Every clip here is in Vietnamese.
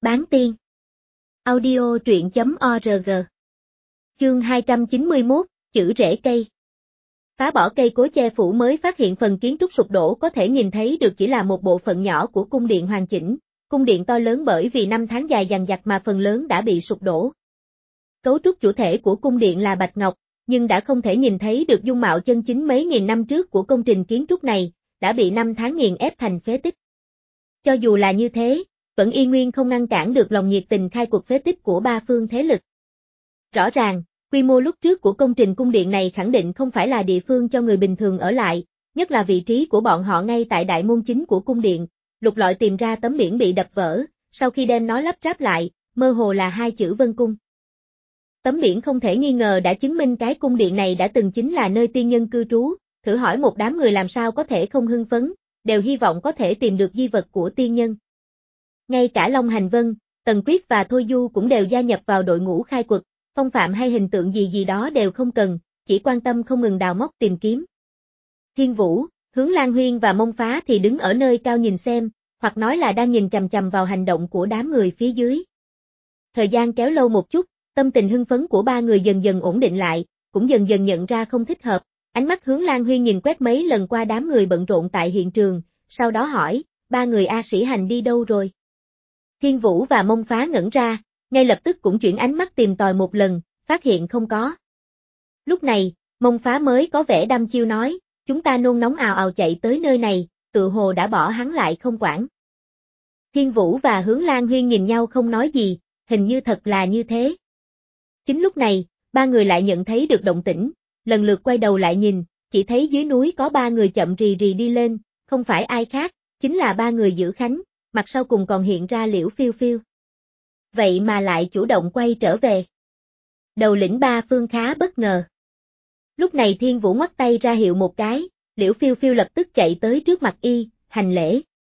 Bán tiên. Audio truyện.org. Chương 291, chữ rễ cây. Phá bỏ cây cối che phủ mới phát hiện phần kiến trúc sụp đổ có thể nhìn thấy được chỉ là một bộ phận nhỏ của cung điện hoàn chỉnh. Cung điện to lớn bởi vì năm tháng dài dằng dặc mà phần lớn đã bị sụp đổ. Cấu trúc chủ thể của cung điện là bạch ngọc, nhưng đã không thể nhìn thấy được dung mạo chân chính mấy nghìn năm trước của công trình kiến trúc này, đã bị năm tháng nghiền ép thành phế tích. Cho dù là như thế, vẫn y nguyên không ngăn cản được lòng nhiệt tình khai cuộc phế tích của ba phương thế lực. Rõ ràng, quy mô lúc trước của công trình cung điện này khẳng định không phải là địa phương cho người bình thường ở lại, nhất là vị trí của bọn họ ngay tại đại môn chính của cung điện. Lục lọi tìm ra tấm biển bị đập vỡ, sau khi đem nó lắp ráp lại, mơ hồ là hai chữ Vân Cung. Tấm biển không thể nghi ngờ đã chứng minh cái cung điện này đã từng chính là nơi tiên nhân cư trú, thử hỏi một đám người làm sao có thể không hưng phấn, đều hy vọng có thể tìm được di vật của tiên nhân. Ngay cả Long Hành Vân, Tần Quyết và Thôi Du cũng đều gia nhập vào đội ngũ khai quật, phong phạm hay hình tượng gì đó đều không cần, chỉ quan tâm không ngừng đào móc tìm kiếm. Thiên Vũ, Hướng Lan Huyên và Mông Phá thì đứng ở nơi cao nhìn xem, hoặc nói là đang nhìn chằm chằm vào hành động của đám người phía dưới. Thời gian kéo lâu một chút, tâm tình hưng phấn của ba người dần dần ổn định lại, cũng dần dần nhận ra không thích hợp. Ánh mắt Hướng Lan Huyên nhìn quét mấy lần qua đám người bận rộn tại hiện trường, sau đó hỏi, ba người A Sĩ Hành đi đâu rồi? Thiên Vũ và Mông Phá ngẩn ra, ngay lập tức cũng chuyển ánh mắt tìm tòi một lần, phát hiện không có. Lúc này, Mông Phá mới có vẻ đăm chiêu nói, chúng ta nôn nóng ào ào chạy tới nơi này, tự hồ đã bỏ hắn lại không quản. Thiên Vũ và Hướng Lan Huyên nhìn nhau không nói gì, hình như thật là như thế. Chính lúc này, ba người lại nhận thấy được động tĩnh, lần lượt quay đầu lại nhìn, chỉ thấy dưới núi có ba người chậm rì rì đi lên, không phải ai khác, chính là ba người giữ khánh, mặt sau cùng còn hiện ra Liễu Phiêu Phiêu. Vậy mà lại chủ động quay trở về. Đầu lĩnh ba phương khá bất ngờ. Lúc này Thiên Vũ ngoắc tay ra hiệu một cái, Liễu Phiêu Phiêu lập tức chạy tới trước mặt y, hành lễ.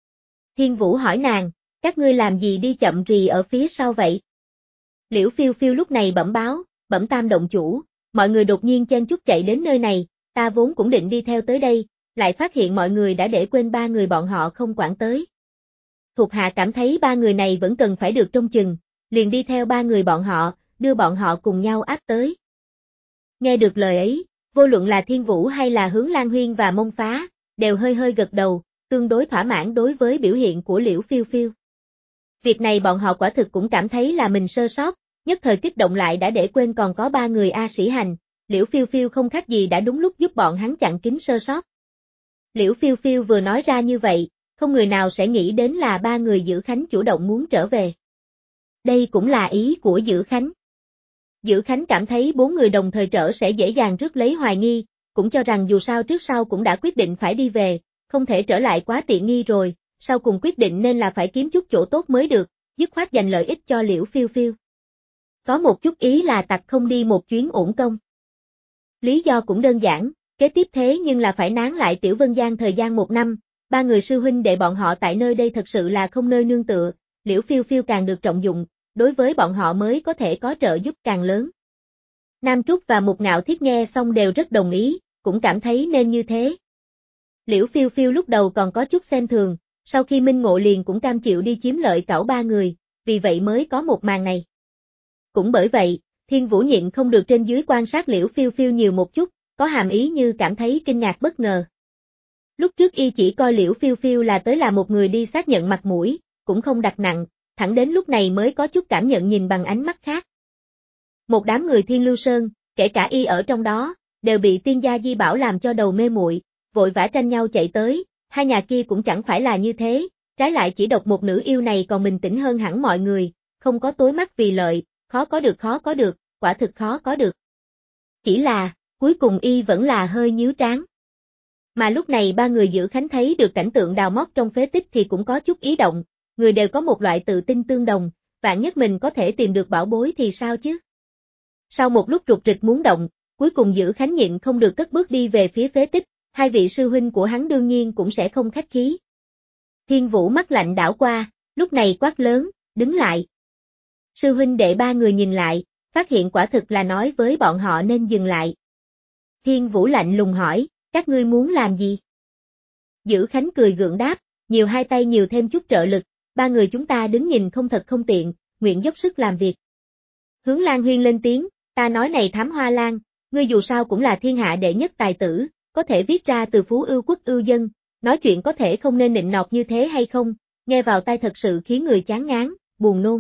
Thiên Vũ hỏi nàng, các ngươi làm gì đi chậm rì ở phía sau vậy? Liễu Phiêu Phiêu lúc này bẩm báo, bẩm tam động chủ, mọi người đột nhiên chen chúc chạy đến nơi này, ta vốn cũng định đi theo tới đây, lại phát hiện mọi người đã để quên ba người bọn họ không quản tới. Thuộc hạ cảm thấy ba người này vẫn cần phải được trông chừng, liền đi theo ba người bọn họ, đưa bọn họ cùng nhau áp tới. Nghe được lời ấy, vô luận là Thiên Vũ hay là Hướng Lan Huyên và Mông Phá, đều hơi hơi gật đầu, tương đối thỏa mãn đối với biểu hiện của Liễu Phiêu Phiêu. Việc này bọn họ quả thực cũng cảm thấy là mình sơ sót, nhất thời kích động lại đã để quên còn có ba người A Sĩ Hành, Liễu Phiêu Phiêu không khác gì đã đúng lúc giúp bọn hắn chặn kín sơ sót. Liễu Phiêu Phiêu vừa nói ra như vậy, không người nào sẽ nghĩ đến là ba người Giữ Khánh chủ động muốn trở về. Đây cũng là ý của Giữ Khánh. Giữ Khánh cảm thấy bốn người đồng thời trở sẽ dễ dàng rước lấy hoài nghi, cũng cho rằng dù sao trước sau cũng đã quyết định phải đi về, không thể trở lại quá tiện nghi rồi, sau cùng quyết định nên là phải kiếm chút chỗ tốt mới được, dứt khoát dành lợi ích cho Liễu Phiêu Phiêu. Có một chút ý là tặc không đi một chuyến uổng công. Lý do cũng đơn giản, kế tiếp thế nhưng là phải nán lại Tiểu Vân Giang thời gian một năm, ba người sư huynh đệ bọn họ tại nơi đây thật sự là không nơi nương tựa, Liễu Phiêu Phiêu càng được trọng dụng, đối với bọn họ mới có thể có trợ giúp càng lớn. Nam Trúc và Mục Ngạo Thiết nghe xong đều rất đồng ý, cũng cảm thấy nên như thế. Liễu Phiêu Phiêu lúc đầu còn có chút xem thường, sau khi minh ngộ liền cũng cam chịu đi chiếm lợi cẩu ba người, vì vậy mới có một màn này. Cũng bởi vậy, Thiên Vũ nhịn không được trên dưới quan sát Liễu Phiêu Phiêu nhiều một chút, có hàm ý như cảm thấy kinh ngạc bất ngờ. Lúc trước y chỉ coi Liễu Phiêu Phiêu là tới là một người đi xác nhận mặt mũi, cũng không đặt nặng, thẳng đến lúc này mới có chút cảm nhận nhìn bằng ánh mắt khác. Một đám người Thiên Lưu Sơn, kể cả y ở trong đó, đều bị tiên gia Di Bảo làm cho đầu mê muội, vội vã tranh nhau chạy tới, hai nhà kia cũng chẳng phải là như thế, trái lại chỉ độc một nữ yêu này còn bình tĩnh hơn hẳn mọi người, không có tối mắt vì lợi, khó có được, quả thực khó có được. Chỉ là, cuối cùng y vẫn là hơi nhíu trán. Mà lúc này ba người Giữ Khánh thấy được cảnh tượng đào móc trong phế tích thì cũng có chút ý động, người đều có một loại tự tin tương đồng, vạn nhất mình có thể tìm được bảo bối thì sao chứ? Sau một lúc rục rịch muốn động, cuối cùng Giữ Khánh nhịn không được cất bước đi về phía phế tích, hai vị sư huynh của hắn đương nhiên cũng sẽ không khách khí. Thiên Vũ mắt lạnh đảo qua, lúc này quát lớn, đứng lại. Sư huynh đệ ba người nhìn lại, phát hiện quả thực là nói với bọn họ nên dừng lại. Thiên Vũ lạnh lùng hỏi, các ngươi muốn làm gì? Giữ Khánh cười gượng đáp, nhiều hai tay nhiều thêm chút trợ lực, ba người chúng ta đứng nhìn không thật không tiện, nguyện dốc sức làm việc. Hướng Lan Huyên lên tiếng, ta nói này Thám Hoa Lan, ngươi dù sao cũng là thiên hạ đệ nhất tài tử, có thể viết ra từ phú ưu quốc ưu dân, nói chuyện có thể không nên nịnh nọt như thế hay không, nghe vào tai thật sự khiến người chán ngán, buồn nôn.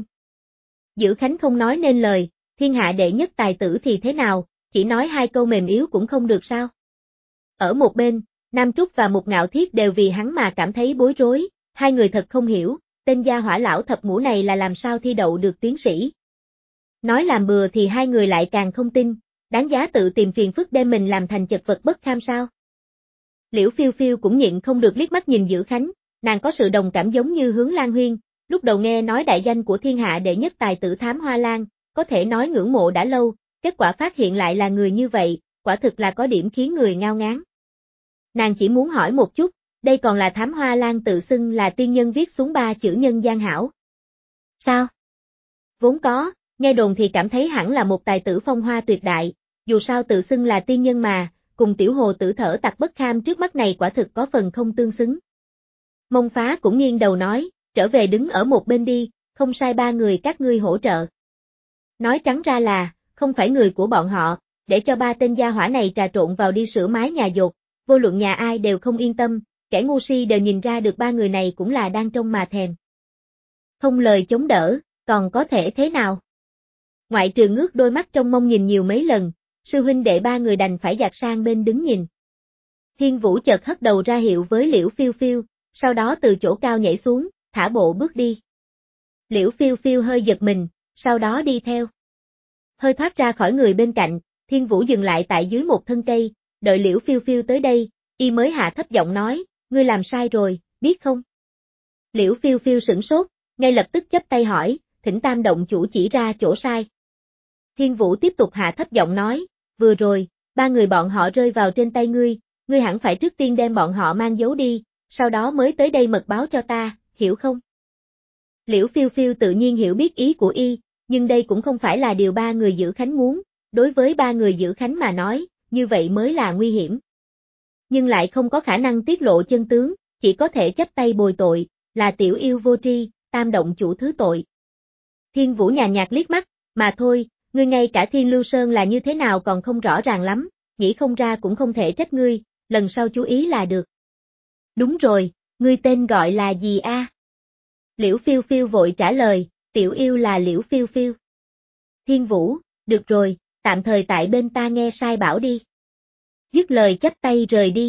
Dữ Khánh không nói nên lời, thiên hạ đệ nhất tài tử thì thế nào, chỉ nói hai câu mềm yếu cũng không được sao. Ở một bên, Nam Trúc và Mục Ngạo Thiết đều vì hắn mà cảm thấy bối rối, hai người thật không hiểu, tên gia hỏa lão thập ngũ này là làm sao thi đậu được tiến sĩ. Nói làm bừa thì hai người lại càng không tin, đáng giá tự tìm phiền phức đem mình làm thành chật vật bất kham sao. Liễu Phiêu Phiêu cũng nhịn không được liếc mắt nhìn Dữ Khánh, nàng có sự đồng cảm giống như Hướng Lan Huyên, lúc đầu nghe nói đại danh của thiên hạ đệ nhất tài tử Thám Hoa Lan, có thể nói ngưỡng mộ đã lâu, kết quả phát hiện lại là người như vậy, quả thực là có điểm khiến người ngao ngán. Nàng chỉ muốn hỏi một chút, đây còn là Thám Hoa Lan tự xưng là tiên nhân viết xuống 3 chữ nhân gian hảo. Sao? Vốn có, nghe đồn thì cảm thấy hẳn là một tài tử phong hoa tuyệt đại, dù sao tự xưng là tiên nhân mà, cùng tiểu hồ tử thở tặc bất kham trước mắt này quả thực có phần không tương xứng. Mông Phá cũng nghiêng đầu nói, trở về đứng ở một bên đi, không sai ba người các ngươi hỗ trợ. Nói trắng ra là, không phải người của bọn họ, để cho ba tên gia hỏa này trà trộn vào đi sửa mái nhà dột, vô luận nhà ai đều không yên tâm, kẻ ngu si đều nhìn ra được ba người này cũng là đang trông mà thèm. Không lời chống đỡ, còn có thể thế nào? Ngoại trừ ngước đôi mắt trong mông nhìn nhiều mấy lần, sư huynh đệ ba người đành phải dạt sang bên đứng nhìn. Thiên Vũ chợt hất đầu ra hiệu với Liễu Phiêu Phiêu, sau đó từ chỗ cao nhảy xuống, thả bộ bước đi. Liễu Phiêu Phiêu hơi giật mình, sau đó đi theo. Hơi thoát ra khỏi người bên cạnh, Thiên Vũ dừng lại tại dưới một thân cây, đợi Liễu Phiêu Phiêu tới đây, y mới hạ thấp giọng nói, ngươi làm sai rồi, biết không? Liễu Phiêu Phiêu sửng sốt, ngay lập tức chắp tay hỏi, thỉnh Tam động chủ chỉ ra chỗ sai. Thiên Vũ tiếp tục hạ thấp giọng nói, vừa rồi, ba người bọn họ rơi vào trên tay ngươi hẳn phải trước tiên đem bọn họ mang giấu đi, sau đó mới tới đây mật báo cho ta, hiểu không? Liễu Phiêu Phiêu tự nhiên hiểu biết ý của y, nhưng đây cũng không phải là điều ba người Dữ Khánh muốn, đối với ba người Dữ Khánh mà nói, như vậy mới là nguy hiểm. Nhưng lại không có khả năng tiết lộ chân tướng, chỉ có thể chắp tay bồi tội, là tiểu yêu vô tri, Tam động chủ thứ tội. Thiên Vũ nhàn nhạt liếc mắt, mà thôi, ngươi ngay cả Thiên Lưu Sơn là như thế nào còn không rõ ràng lắm, nghĩ không ra cũng không thể trách ngươi, lần sau chú ý là được. Đúng rồi, ngươi tên gọi là gì a? Liễu Phiêu Phiêu vội trả lời, tiểu yêu là Liễu Phiêu Phiêu. Thiên Vũ, được rồi, tạm thời tại bên ta nghe sai bảo đi. Dứt lời chắp tay rời đi.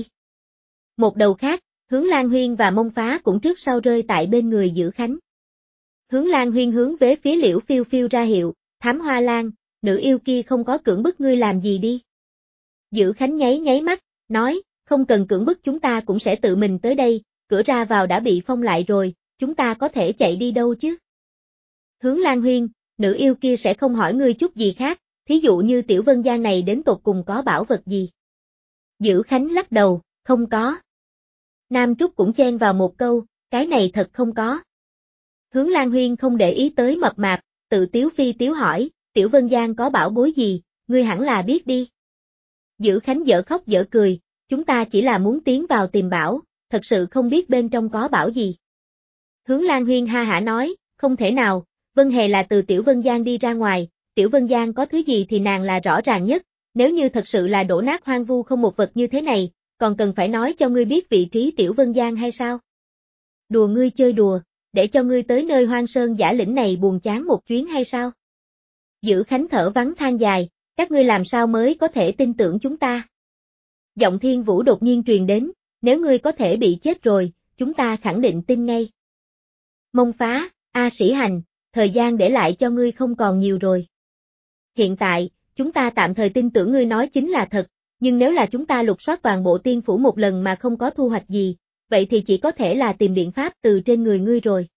Một đầu khác, Hướng Lan Huyên và Mông Phá cũng trước sau rơi tại bên người Dữ Khánh. Hướng Lan Huyên hướng về phía Liễu Phiêu Phiêu ra hiệu, Thám Hoa Lan, nữ yêu kia không có cưỡng bức ngươi làm gì đi. Dữ Khánh nháy mắt, nói, không cần cưỡng bức chúng ta cũng sẽ tự mình tới đây, cửa ra vào đã bị phong lại rồi, chúng ta có thể chạy đi đâu chứ? Hướng Lan Huyên, nữ yêu kia sẽ không hỏi ngươi chút gì khác, thí dụ như Tiểu Vân Giang này đến tột cùng có bảo vật gì. Dữ Khánh lắc đầu, không có. Nam Trúc cũng chen vào một câu, cái này thật không có. Hướng Lan Huyên không để ý tới mập mạp, tự tiếu phi tiếu hỏi, Tiểu Vân Giang có bảo bối gì, ngươi hẳn là biết đi. Dữ Khánh dở khóc dở cười, chúng ta chỉ là muốn tiến vào tìm bảo, thật sự không biết bên trong có bảo gì. Hướng Lan Huyên ha hả nói, không thể nào, Vân Hề là từ Tiểu Vân Giang đi ra ngoài, Tiểu Vân Giang có thứ gì thì nàng là rõ ràng nhất, nếu như thật sự là đổ nát hoang vu không một vật như thế này, còn cần phải nói cho ngươi biết vị trí Tiểu Vân Giang hay sao? Đùa ngươi chơi đùa, để cho ngươi tới nơi hoang sơn giả lĩnh này buồn chán một chuyến hay sao? Dữ Khánh thở vắng than dài, các ngươi làm sao mới có thể tin tưởng chúng ta? Giọng Thiên Vũ đột nhiên truyền đến, nếu ngươi có thể bị chết rồi, chúng ta khẳng định tin ngay. Mông Phá, A Sĩ Hành, thời gian để lại cho ngươi không còn nhiều rồi. Hiện tại, chúng ta tạm thời tin tưởng ngươi nói chính là thật, nhưng nếu là chúng ta lục soát toàn bộ tiên phủ một lần mà không có thu hoạch gì, vậy thì chỉ có thể là tìm biện pháp từ trên người ngươi rồi.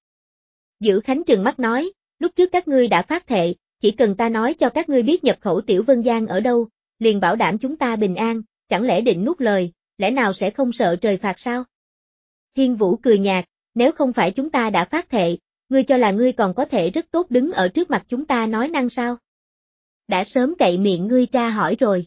Dữ Khánh trừng mắt nói, lúc trước các ngươi đã phát thệ, chỉ cần ta nói cho các ngươi biết nhập khẩu Tiểu Vân Giang ở đâu, liền bảo đảm chúng ta bình an, chẳng lẽ định nuốt lời, lẽ nào sẽ không sợ trời phạt sao? Thiên Vũ cười nhạt, nếu không phải chúng ta đã phát thệ, ngươi cho là ngươi còn có thể rất tốt đứng ở trước mặt chúng ta nói năng sao? Đã sớm cậy miệng ngươi tra hỏi rồi.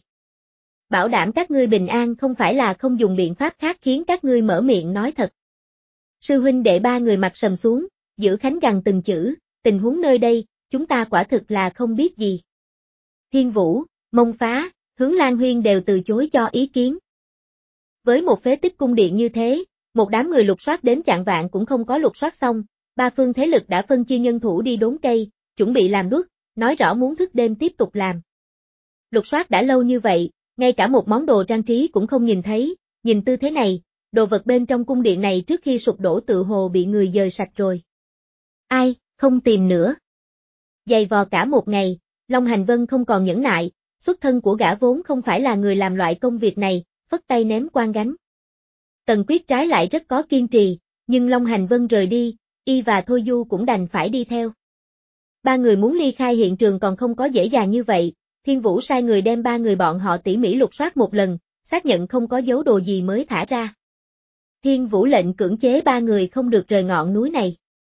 Bảo đảm các ngươi bình an không phải là không dùng biện pháp khác khiến các ngươi mở miệng nói thật. Sư huynh đệ ba người mặt sầm xuống, Giữa Khánh gằn từng chữ, tình huống nơi đây, chúng ta quả thực là không biết gì. Thiên Vũ, Mông Phá, Hướng Lan Huyên đều từ chối cho ý kiến. Với một phế tích cung điện như thế, một đám người lục soát đến chạng vạn cũng không có lục soát xong, ba phương thế lực đã phân chia nhân thủ đi đốn cây, chuẩn bị làm đuốc, nói rõ muốn thức đêm tiếp tục làm. Lục soát đã lâu như vậy, ngay cả một món đồ trang trí cũng không nhìn thấy, nhìn tư thế này, đồ vật bên trong cung điện này trước khi sụp đổ tự hồ bị người dời sạch rồi. Ai, không tìm nữa. Dày vò cả một ngày, Long Hành Vân không còn nhẫn nại, xuất thân của gã vốn không phải là người làm loại công việc này, phất tay ném quan gánh. Tần Quyết trái lại rất có kiên trì, nhưng Long Hành Vân rời đi, y và Thôi Du cũng đành phải đi theo. Ba người muốn ly khai hiện trường còn không có dễ dàng như vậy, Thiên Vũ sai người đem ba người bọn họ tỉ mỉ lục soát một lần, xác nhận không có dấu đồ gì mới thả ra. Thiên Vũ lệnh cưỡng chế ba người không được rời ngọn núi này.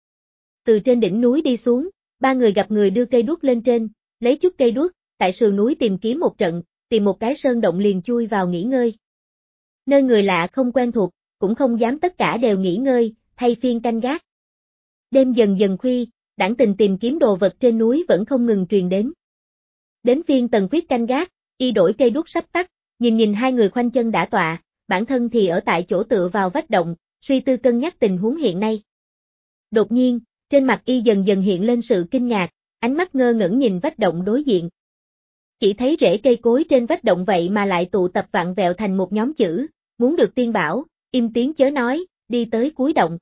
Từ trên đỉnh núi đi xuống, ba người gặp người đưa cây đuốc lên trên, lấy chút cây đuốc, tại sườn núi tìm kiếm một trận, tìm một cái sơn động liền chui vào nghỉ ngơi. Nơi người lạ không quen thuộc, cũng không dám tất cả đều nghỉ ngơi, thay phiên canh gác. Đêm dần dần khuya, đãng tình tìm kiếm đồ vật trên núi vẫn không ngừng truyền đến. Đến phiên Tần Quyết canh gác, y đổi cây đuốc sắp tắt, nhìn hai người khoanh chân đã tọa, bản thân thì ở tại chỗ tựa vào vách động, suy tư cân nhắc tình huống hiện nay. Đột nhiên, trên mặt y dần dần hiện lên sự kinh ngạc, ánh mắt ngơ ngẩn nhìn vách động đối diện. Chỉ thấy rễ cây cối trên vách động vậy mà lại tụ tập vặn vẹo thành một nhóm chữ, muốn được tiên bảo, im tiếng chớ nói, đi tới cuối động.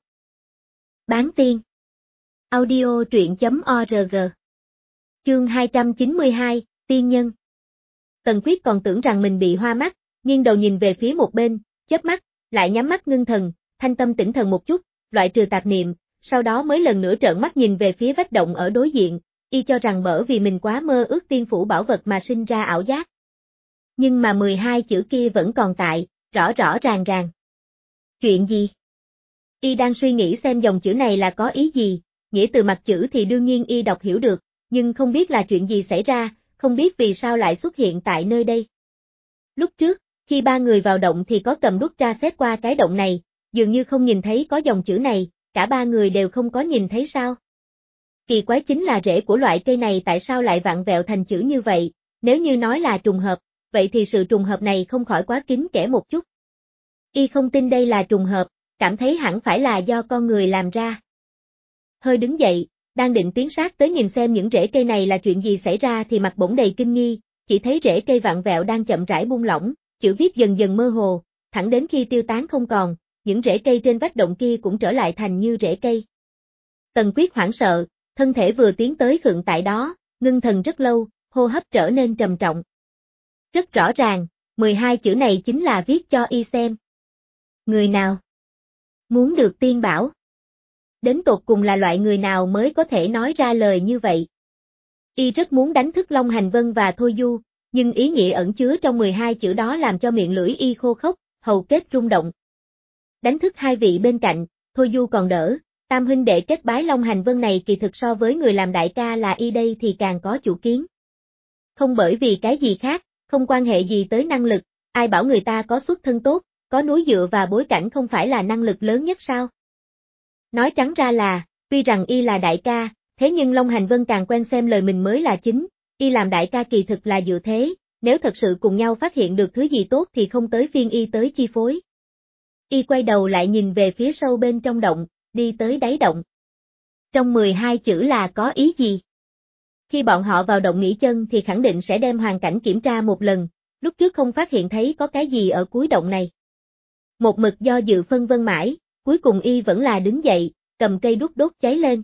Bán tiên. Audio truyện.org. Chương 292, Tiên Nhân. Tần Quyết còn tưởng rằng mình bị hoa mắt, nghiêng đầu nhìn về phía một bên, chớp mắt, lại nhắm mắt ngưng thần, thanh tâm tĩnh thần một chút, loại trừ tạp niệm, sau đó mới lần nữa trợn mắt nhìn về phía vách động ở đối diện, y cho rằng bởi vì mình quá mơ ước tiên phủ bảo vật mà sinh ra ảo giác. Nhưng mà 12 chữ kia vẫn còn tại, rõ rõ ràng ràng. Chuyện gì? Y đang suy nghĩ xem dòng chữ này là có ý gì, nghĩa từ mặt chữ thì đương nhiên y đọc hiểu được, nhưng không biết là chuyện gì xảy ra, không biết vì sao lại xuất hiện tại nơi đây. Lúc trước, khi ba người vào động thì có cầm đuốc tra xét qua cái động này, dường như không nhìn thấy có dòng chữ này, cả ba người đều không có nhìn thấy sao. Kỳ quái chính là rễ của loại cây này tại sao lại vặn vẹo thành chữ như vậy, nếu như nói là trùng hợp, vậy thì sự trùng hợp này không khỏi quá kín kẽ một chút. Y không tin đây là trùng hợp, cảm thấy hẳn phải là do con người làm ra. Hơi đứng dậy, đang định tiến sát tới nhìn xem những rễ cây này là chuyện gì xảy ra thì mặt bỗng đầy kinh nghi, chỉ thấy rễ cây vặn vẹo đang chậm rãi buông lỏng, chữ viết dần dần mơ hồ, thẳng đến khi tiêu tán không còn, những rễ cây trên vách động kia cũng trở lại thành như rễ cây. Tần Quyết hoảng sợ, thân thể vừa tiến tới khựng tại đó, ngưng thần rất lâu, hô hấp trở nên trầm trọng. Rất rõ ràng, 12 chữ này chính là viết cho y xem. Người nào muốn được tiên bảo? Đến tột cùng là loại người nào mới có thể nói ra lời như vậy? Y rất muốn đánh thức Long Hành Vân và Thôi Du, nhưng ý nghĩa ẩn chứa trong 12 chữ đó làm cho miệng lưỡi y khô khốc, hầu kết rung động. Đánh thức hai vị bên cạnh, Thôi Du còn đỡ, tam huynh đệ kết bái Long Hành Vân này kỳ thực so với người làm đại ca là y đây thì càng có chủ kiến. Không bởi vì cái gì khác, không quan hệ gì tới năng lực, ai bảo người ta có xuất thân tốt, có núi dựa và bối cảnh không phải là năng lực lớn nhất sao? Nói trắng ra là, tuy rằng y là đại ca, thế nhưng Long Hành Vân càng quen xem lời mình mới là chính, y làm đại ca kỳ thực là dựa thế, nếu thật sự cùng nhau phát hiện được thứ gì tốt thì không tới phiên y tới chi phối. Y quay đầu lại nhìn về phía sâu bên trong động, đi tới đáy động. Trong 12 chữ là có ý gì? Khi bọn họ vào động nghỉ chân thì khẳng định sẽ đem hoàn cảnh kiểm tra một lần, lúc trước không phát hiện thấy có cái gì ở cuối động này. Một mực do dự phân vân mãi, cuối cùng y vẫn là đứng dậy, cầm cây đuốc đốt cháy lên.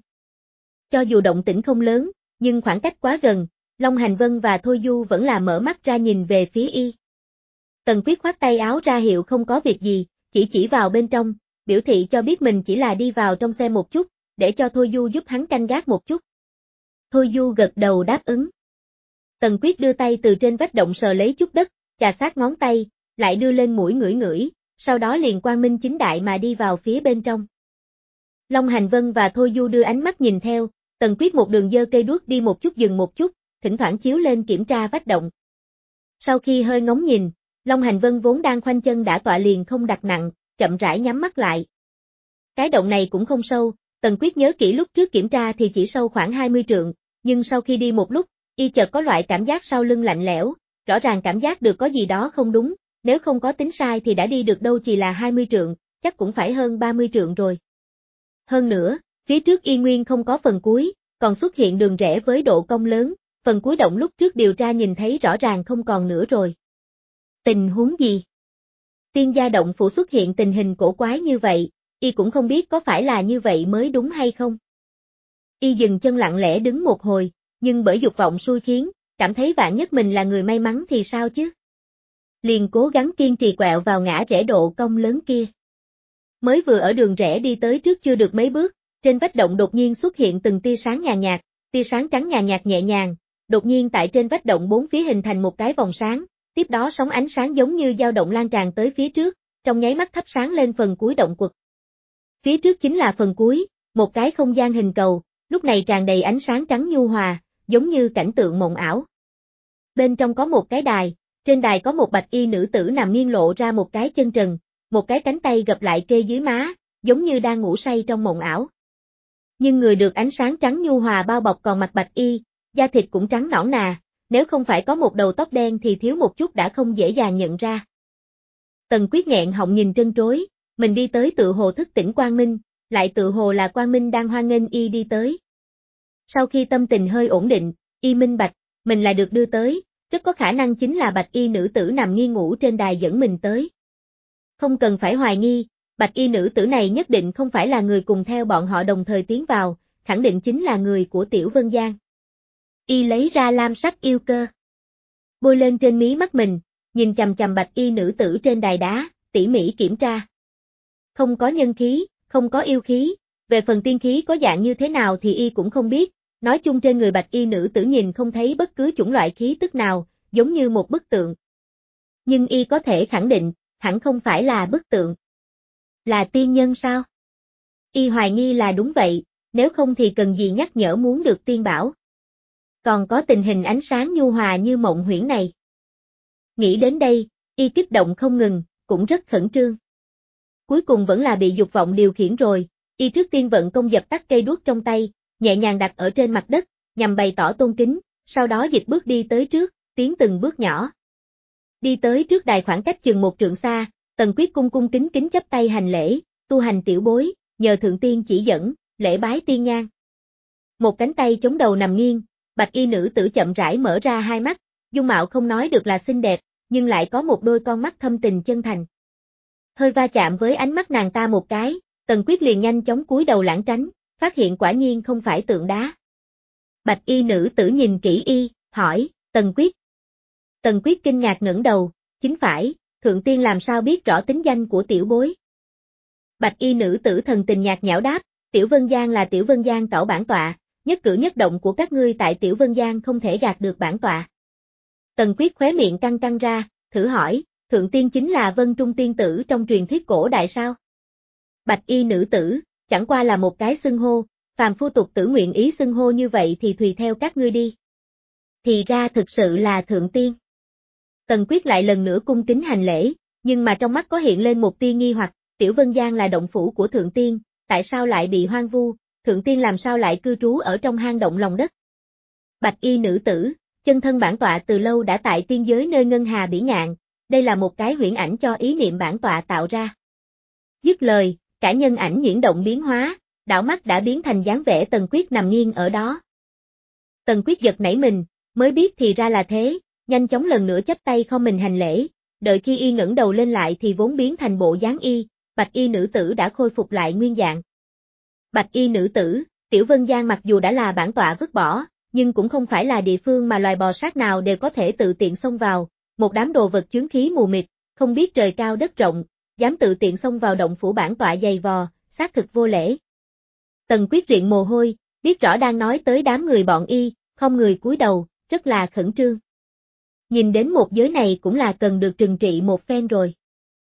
Cho dù động tĩnh không lớn, nhưng khoảng cách quá gần, Long Hành Vân và Thôi Du vẫn là mở mắt ra nhìn về phía y. Tần Quyết khoát tay áo ra hiệu không có việc gì, chỉ vào bên trong, biểu thị cho biết mình chỉ là đi vào trong xe một chút, để cho Thôi Du giúp hắn canh gác một chút. Thôi Du gật đầu đáp ứng. Tần Quyết đưa tay từ trên vách động sờ lấy chút đất, chà sát ngón tay, lại đưa lên mũi ngửi ngửi, sau đó liền quang minh chính đại mà đi vào phía bên trong. Long Hành Vân và Thôi Du đưa ánh mắt nhìn theo, Tần Quyết một đường giơ cây đuốc đi một chút dừng một chút, thỉnh thoảng chiếu lên kiểm tra vách động. Sau khi hơi ngóng nhìn, Long Hành Vân vốn đang khoanh chân đã tọa liền không đặt nặng, chậm rãi nhắm mắt lại. Cái động này cũng không sâu, Tần Quyết nhớ kỹ lúc trước kiểm tra thì chỉ sâu khoảng 20 trượng, nhưng sau khi đi một lúc, y chợt có loại cảm giác sau lưng lạnh lẽo, rõ ràng cảm giác được có gì đó không đúng, nếu không có tính sai thì đã đi được đâu chỉ là 20 trượng, chắc cũng phải hơn 30 trượng rồi. Hơn nữa, phía trước y nguyên không có phần cuối, còn xuất hiện đường rẽ với độ cong lớn, phần cuối động lúc trước điều tra nhìn thấy rõ ràng không còn nữa rồi. Tình huống gì? Tiên gia động phủ xuất hiện tình hình cổ quái như vậy, y cũng không biết có phải là như vậy mới đúng hay không. Y dừng chân lặng lẽ đứng một hồi, nhưng bởi dục vọng xui khiến, cảm thấy vạn nhất mình là người may mắn thì sao chứ? Liền cố gắng kiên trì quẹo vào ngã rẽ độ cong lớn kia. Mới vừa ở đường rẽ đi tới trước chưa được mấy bước, trên vách động đột nhiên xuất hiện từng tia sáng nhàn nhạt, tia sáng trắng nhàn nhạt nhẹ nhàng, đột nhiên tại trên vách động bốn phía hình thành một cái vòng sáng, tiếp đó sóng ánh sáng giống như dao động lan tràn tới phía trước, trong nháy mắt thắp sáng lên phần cuối động quật. Phía trước chính là phần cuối, một cái không gian hình cầu, lúc này tràn đầy ánh sáng trắng nhu hòa, giống như cảnh tượng mộng ảo. Bên trong có một cái đài, trên đài có một bạch y nữ tử nằm nghiêng lộ ra một cái chân trần, một cái cánh tay gập lại kê dưới má, giống như đang ngủ say trong mộng ảo. Nhưng người được ánh sáng trắng nhu hòa bao bọc còn mặc bạch y, da thịt cũng trắng nõn nà, nếu không phải có một đầu tóc đen thì thiếu một chút đã không dễ dàng nhận ra. Tần Quyết nghẹn họng nhìn trân trối, mình đi tới tự hồ thức tỉnh Quang Minh, lại tự hồ là Quang Minh đang hoan nghênh y đi tới. Sau khi tâm tình hơi ổn định, y minh bạch, mình là được đưa tới, rất có khả năng chính là bạch y nữ tử nằm nghi ngủ trên đài dẫn mình tới. Không cần phải hoài nghi, bạch y nữ tử này nhất định không phải là người cùng theo bọn họ đồng thời tiến vào, khẳng định chính là người của Tiểu Vân Giang. Y lấy ra lam sắc yêu cơ, bôi lên trên mí mắt mình, nhìn chằm chằm bạch y nữ tử trên đài đá, tỉ mỉ kiểm tra. Không có nhân khí, không có yêu khí, về phần tiên khí có dạng như thế nào thì y cũng không biết, nói chung trên người bạch y nữ tử nhìn không thấy bất cứ chủng loại khí tức nào, giống như một bức tượng. Nhưng y có thể khẳng định, hẳn không phải là bức tượng. Là tiên nhân sao? Y hoài nghi là đúng vậy, nếu không thì cần gì nhắc nhở muốn được tiên bảo. Còn có tình hình ánh sáng nhu hòa như mộng huyễn này. Nghĩ đến đây, y kích động không ngừng, cũng rất khẩn trương. Cuối cùng vẫn là bị dục vọng điều khiển rồi, y trước tiên vận công dập tắt cây đuốc trong tay, nhẹ nhàng đặt ở trên mặt đất, nhằm bày tỏ tôn kính, sau đó dịch bước đi tới trước, tiến từng bước nhỏ. Đi tới trước đài khoảng cách chừng 1 trượng xa, Tần Quyết cung cung kính kính chắp tay hành lễ, tu hành tiểu bối, nhờ thượng tiên chỉ dẫn, lễ bái tiên nhang. Một cánh tay chống đầu nằm nghiêng, bạch y nữ tử chậm rãi mở ra hai mắt, dung mạo không nói được là xinh đẹp, nhưng lại có một đôi con mắt thâm tình chân thành. Hơi va chạm với ánh mắt nàng ta một cái, Tần Quyết liền nhanh chóng cúi đầu lãng tránh, phát hiện quả nhiên không phải tượng đá. Bạch y nữ tử nhìn kỹ y, hỏi, Tần Quyết. Tần Quyết kinh ngạc ngẩng đầu, chính phải, thượng tiên làm sao biết rõ tính danh của tiểu bối. Bạch y nữ tử thần tình nhạt nhẽo đáp, Tiểu Vân Giang là Tiểu Vân Giang cẩu bản tọa, nhất cử nhất động của các ngươi tại Tiểu Vân Giang không thể gạt được bản tọa. Tần Quyết khóe miệng căng căng ra, thử hỏi, thượng tiên chính là Vân Trung tiên tử trong truyền thuyết cổ đại sao? Bạch y nữ tử, chẳng qua là một cái xưng hô, phàm phu tục tử nguyện ý xưng hô như vậy thì tùy theo các ngươi đi. Thì ra thực sự là thượng tiên. Tần Quyết lại lần nữa cung kính hành lễ, nhưng mà trong mắt có hiện lên một tia nghi hoặc, Tiểu Vân Giang là động phủ của thượng tiên, tại sao lại bị hoang vu, thượng tiên làm sao lại cư trú ở trong hang động lòng đất? Bạch y nữ tử, chân thân bản tọa từ lâu đã tại tiên giới nơi ngân hà bỉ ngạn, đây là một cái huyễn ảnh cho ý niệm bản tọa tạo ra. Dứt lời, cả nhân ảnh nhuyễn động biến hóa, đảo mắt đã biến thành dáng vẻ Tần Quyết nằm nghiêng ở đó. Tần Quyết giật nảy mình, mới biết thì ra là thế, nhanh chóng lần nữa chắp tay không mình hành lễ, đợi khi y ngẩng đầu lên lại thì vốn biến thành bộ dáng y, bạch y nữ tử đã khôi phục lại nguyên dạng. Bạch y nữ tử, Tiểu Vân Giang mặc dù đã là bản tọa vứt bỏ, nhưng cũng không phải là địa phương mà loài bò sát nào đều có thể tự tiện xông vào, một đám đồ vật chướng khí mù mịt, không biết trời cao đất rộng, dám tự tiện xông vào động phủ bản tọa dày vò, xác thực vô lễ. Tần Quyết riện mồ hôi, biết rõ đang nói tới đám người bọn y, không người cúi đầu, rất là khẩn trương. Nhìn đến một giới này cũng là cần được trừng trị một phen rồi.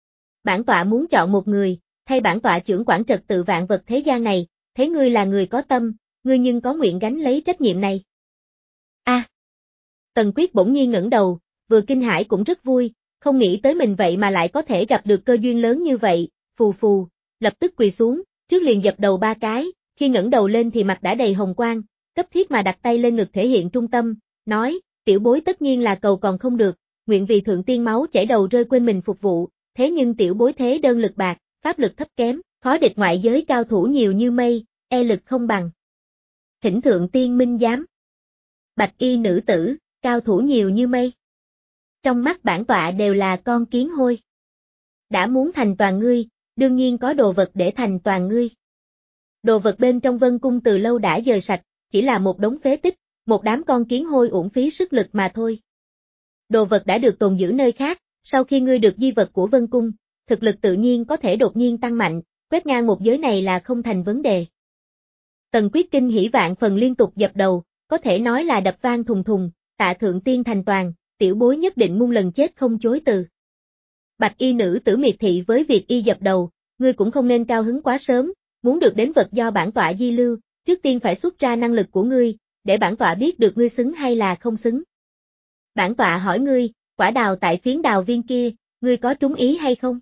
Bản tọa muốn chọn một người, thay bản tọa chưởng quản trật tự vạn vật thế gian này, thấy ngươi là người có tâm, ngươi nhưng có nguyện gánh lấy trách nhiệm này. Tần Quyết bỗng nhiên ngẩng đầu, vừa kinh hãi cũng rất vui, không nghĩ tới mình vậy mà lại có thể gặp được cơ duyên lớn như vậy, phù phù, lập tức quỳ xuống, trước liền dập đầu 3 cái, khi ngẩng đầu lên thì mặt đã đầy hồng quang, cấp thiết mà đặt tay lên ngực thể hiện trung tâm, nói, tiểu bối tất nhiên là cầu còn không được, nguyện vì thượng tiên máu chảy đầu rơi quên mình phục vụ, thế nhưng tiểu bối thế đơn lực bạc, pháp lực thấp kém, khó địch ngoại giới cao thủ nhiều như mây, e lực không bằng. Thỉnh thượng tiên minh giám. Bạch y nữ tử, cao thủ nhiều như mây. Trong mắt bản tọa đều là con kiến hôi. Đã muốn thành toàn ngươi, đương nhiên có đồ vật để thành toàn ngươi. Đồ vật bên trong Vân Cung từ lâu đã dời sạch, chỉ là một đống phế tích, một đám con kiến hôi uổng phí sức lực mà thôi. Đồ vật đã được tồn giữ nơi khác, sau khi ngươi được di vật của Vân Cung, thực lực tự nhiên có thể đột nhiên tăng mạnh, quét ngang một giới này là không thành vấn đề. Tần Quyết kinh hỉ vạn phần liên tục dập đầu, có thể nói là đập vang thùng thùng, tạ thượng tiên thành toàn, tiểu bối nhất định muôn lần chết không chối từ. Bạch y nữ tử miệt thị với việc y dập đầu, ngươi cũng không nên cao hứng quá sớm, muốn được đến vật do bản tọa di lưu, trước tiên phải xuất ra năng lực của ngươi, để bản tọa biết được ngươi xứng hay là không xứng. Bản tọa hỏi ngươi, quả đào tại phiến đào viên kia, ngươi có trúng ý hay không?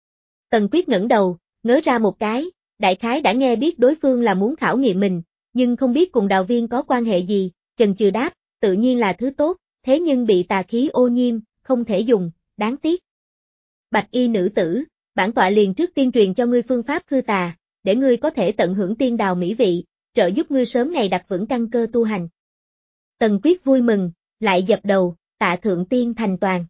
Tần Quyết ngẩng đầu, ngớ ra một cái, đại khái đã nghe biết đối phương là muốn khảo nghiệm mình, nhưng không biết cùng đào viên có quan hệ gì, chần chừ đáp, tự nhiên là thứ tốt, thế nhưng bị tà khí ô nhiễm, không thể dùng, đáng tiếc. Bạch y nữ tử, bản tọa liền trước tiên truyền cho ngươi phương pháp khư tà, để ngươi có thể tận hưởng tiên đào mỹ vị, trợ giúp ngươi sớm ngày đặt vững căn cơ tu hành. Tần Quyết vui mừng, lại dập đầu, tạ thượng tiên thành toàn.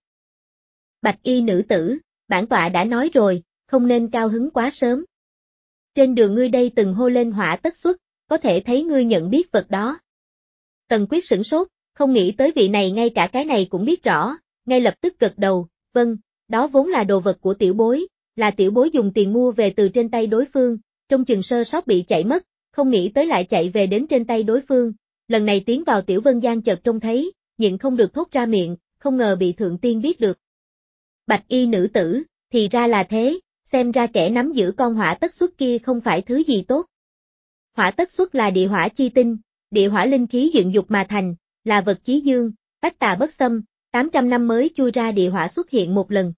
Bạch y nữ tử, bản tọa đã nói rồi, không nên cao hứng quá sớm. Trên đường ngươi đây từng hô lên hỏa tất xuất, có thể thấy ngươi nhận biết vật đó. Tần Quyết sửng sốt, không nghĩ tới vị này ngay cả cái này cũng biết rõ, ngay lập tức gật đầu, vâng, đó vốn là đồ vật của tiểu bối, là tiểu bối dùng tiền mua về từ trên tay đối phương, trong chừng sơ sót bị chạy mất, không nghĩ tới lại chạy về đến trên tay đối phương, lần này tiến vào Tiểu Vân Giang chợt trông thấy, nhịn không được thốt ra miệng, không ngờ bị thượng tiên biết được. Bạch y nữ tử, thì ra là thế, xem ra kẻ nắm giữ con hỏa tất xuất kia không phải thứ gì tốt. Hỏa tất xuất là địa hỏa chi tinh, địa hỏa linh khí dựng dục mà thành, là vật chí dương, bách tà bất xâm, 800 năm mới chui ra địa hỏa xuất hiện một lần.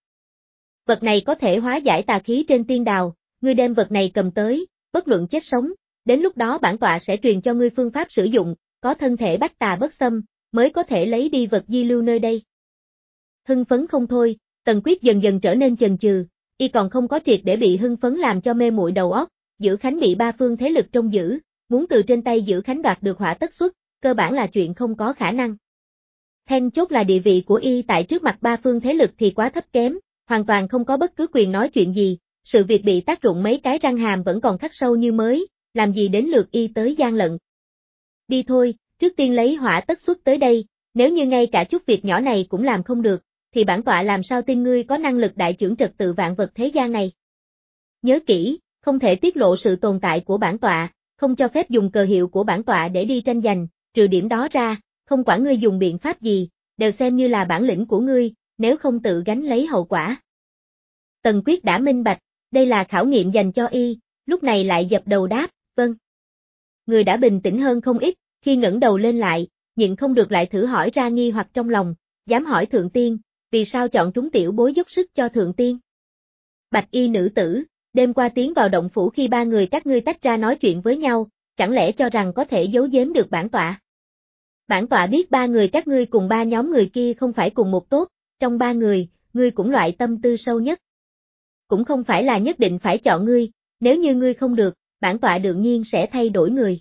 Vật này có thể hóa giải tà khí trên tiên đào, ngươi đem vật này cầm tới, bất luận chết sống, đến lúc đó bản tọa sẽ truyền cho ngươi phương pháp sử dụng, có thân thể bách tà bất xâm, mới có thể lấy đi vật di lưu nơi đây. Hưng phấn không thôi, Tần Quyết dần dần trở nên chần chừ, y còn không có triệt để bị hưng phấn làm cho mê muội đầu óc, Giữ Khánh bị ba phương thế lực trông giữ, muốn từ trên tay Giữ Khánh đoạt được hỏa tất xuất, cơ bản là chuyện không có khả năng. Then chốt là địa vị của y tại trước mặt ba phương thế lực thì quá thấp kém, hoàn toàn không có bất cứ quyền nói chuyện gì, sự việc bị tác rụng mấy cái răng hàm vẫn còn khắc sâu như mới, làm gì đến lượt y tới gian lận. Đi thôi, trước tiên lấy hỏa tất xuất tới đây, nếu như ngay cả chút việc nhỏ này cũng làm không được, thì bản tọa làm sao tin ngươi có năng lực đại chưởng trật tự vạn vật thế gian này. Nhớ kỹ, không thể tiết lộ sự tồn tại của bản tọa, không cho phép dùng cờ hiệu của bản tọa để đi tranh giành, trừ điểm đó ra, không quản ngươi dùng biện pháp gì, đều xem như là bản lĩnh của ngươi, nếu không tự gánh lấy hậu quả. Tần Quyết đã minh bạch, đây là khảo nghiệm dành cho y, lúc này lại dập đầu đáp, vâng. Người đã bình tĩnh hơn không ít, khi ngẩng đầu lên lại, nhịn không được lại thử hỏi ra nghi hoặc trong lòng, dám hỏi thượng tiên, vì sao chọn trúng tiểu bối dốc sức cho thượng tiên? Bạch y nữ tử, đêm qua tiến vào động phủ khi ba người các ngươi tách ra nói chuyện với nhau, chẳng lẽ cho rằng có thể giấu giếm được bản tọa? Bản tọa biết ba người các ngươi cùng ba nhóm người kia không phải cùng một tốt, trong ba người, ngươi cũng loại tâm tư sâu nhất. Cũng không phải là nhất định phải chọn ngươi, nếu như ngươi không được, bản tọa đương nhiên sẽ thay đổi người.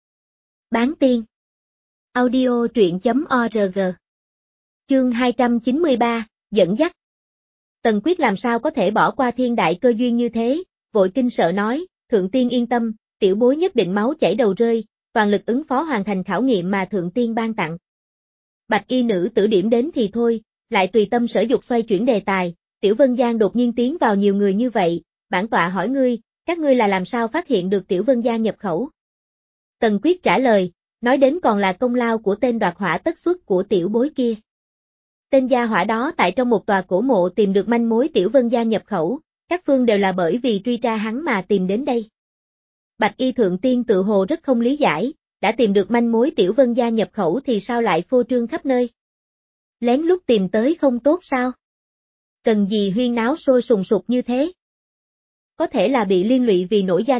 Bán tiên. Audio truyện.org. Chương 293, dẫn dắt. Tần Quyết làm sao có thể bỏ qua thiên đại cơ duyên như thế, vội kinh sợ nói, thượng tiên yên tâm, tiểu bối nhất định máu chảy đầu rơi, toàn lực ứng phó hoàn thành khảo nghiệm mà thượng tiên ban tặng. Bạch y nữ tử điểm đến thì thôi, lại tùy tâm sở dục xoay chuyển đề tài, Tiểu Vân Giang đột nhiên tiến vào nhiều người như vậy, bản tọa hỏi ngươi, các ngươi là làm sao phát hiện được Tiểu Vân Giang nhập khẩu? Tần Quyết trả lời, nói đến còn là công lao của tên đoạt hỏa tất xuất của tiểu bối kia. Tên gia hỏa đó tại trong một tòa cổ mộ tìm được manh mối Tiểu Vân Giang nhập khẩu, các phương đều là bởi vì truy tra hắn mà tìm đến đây. Bạch y thượng tiên tự hồ rất không lý giải, đã tìm được manh mối Tiểu Vân Giang nhập khẩu thì sao lại phô trương khắp nơi? Lén lút tìm tới không tốt sao? Cần gì huyên náo sôi sùng sục như thế? Có thể là bị liên lụy vì nổi danh,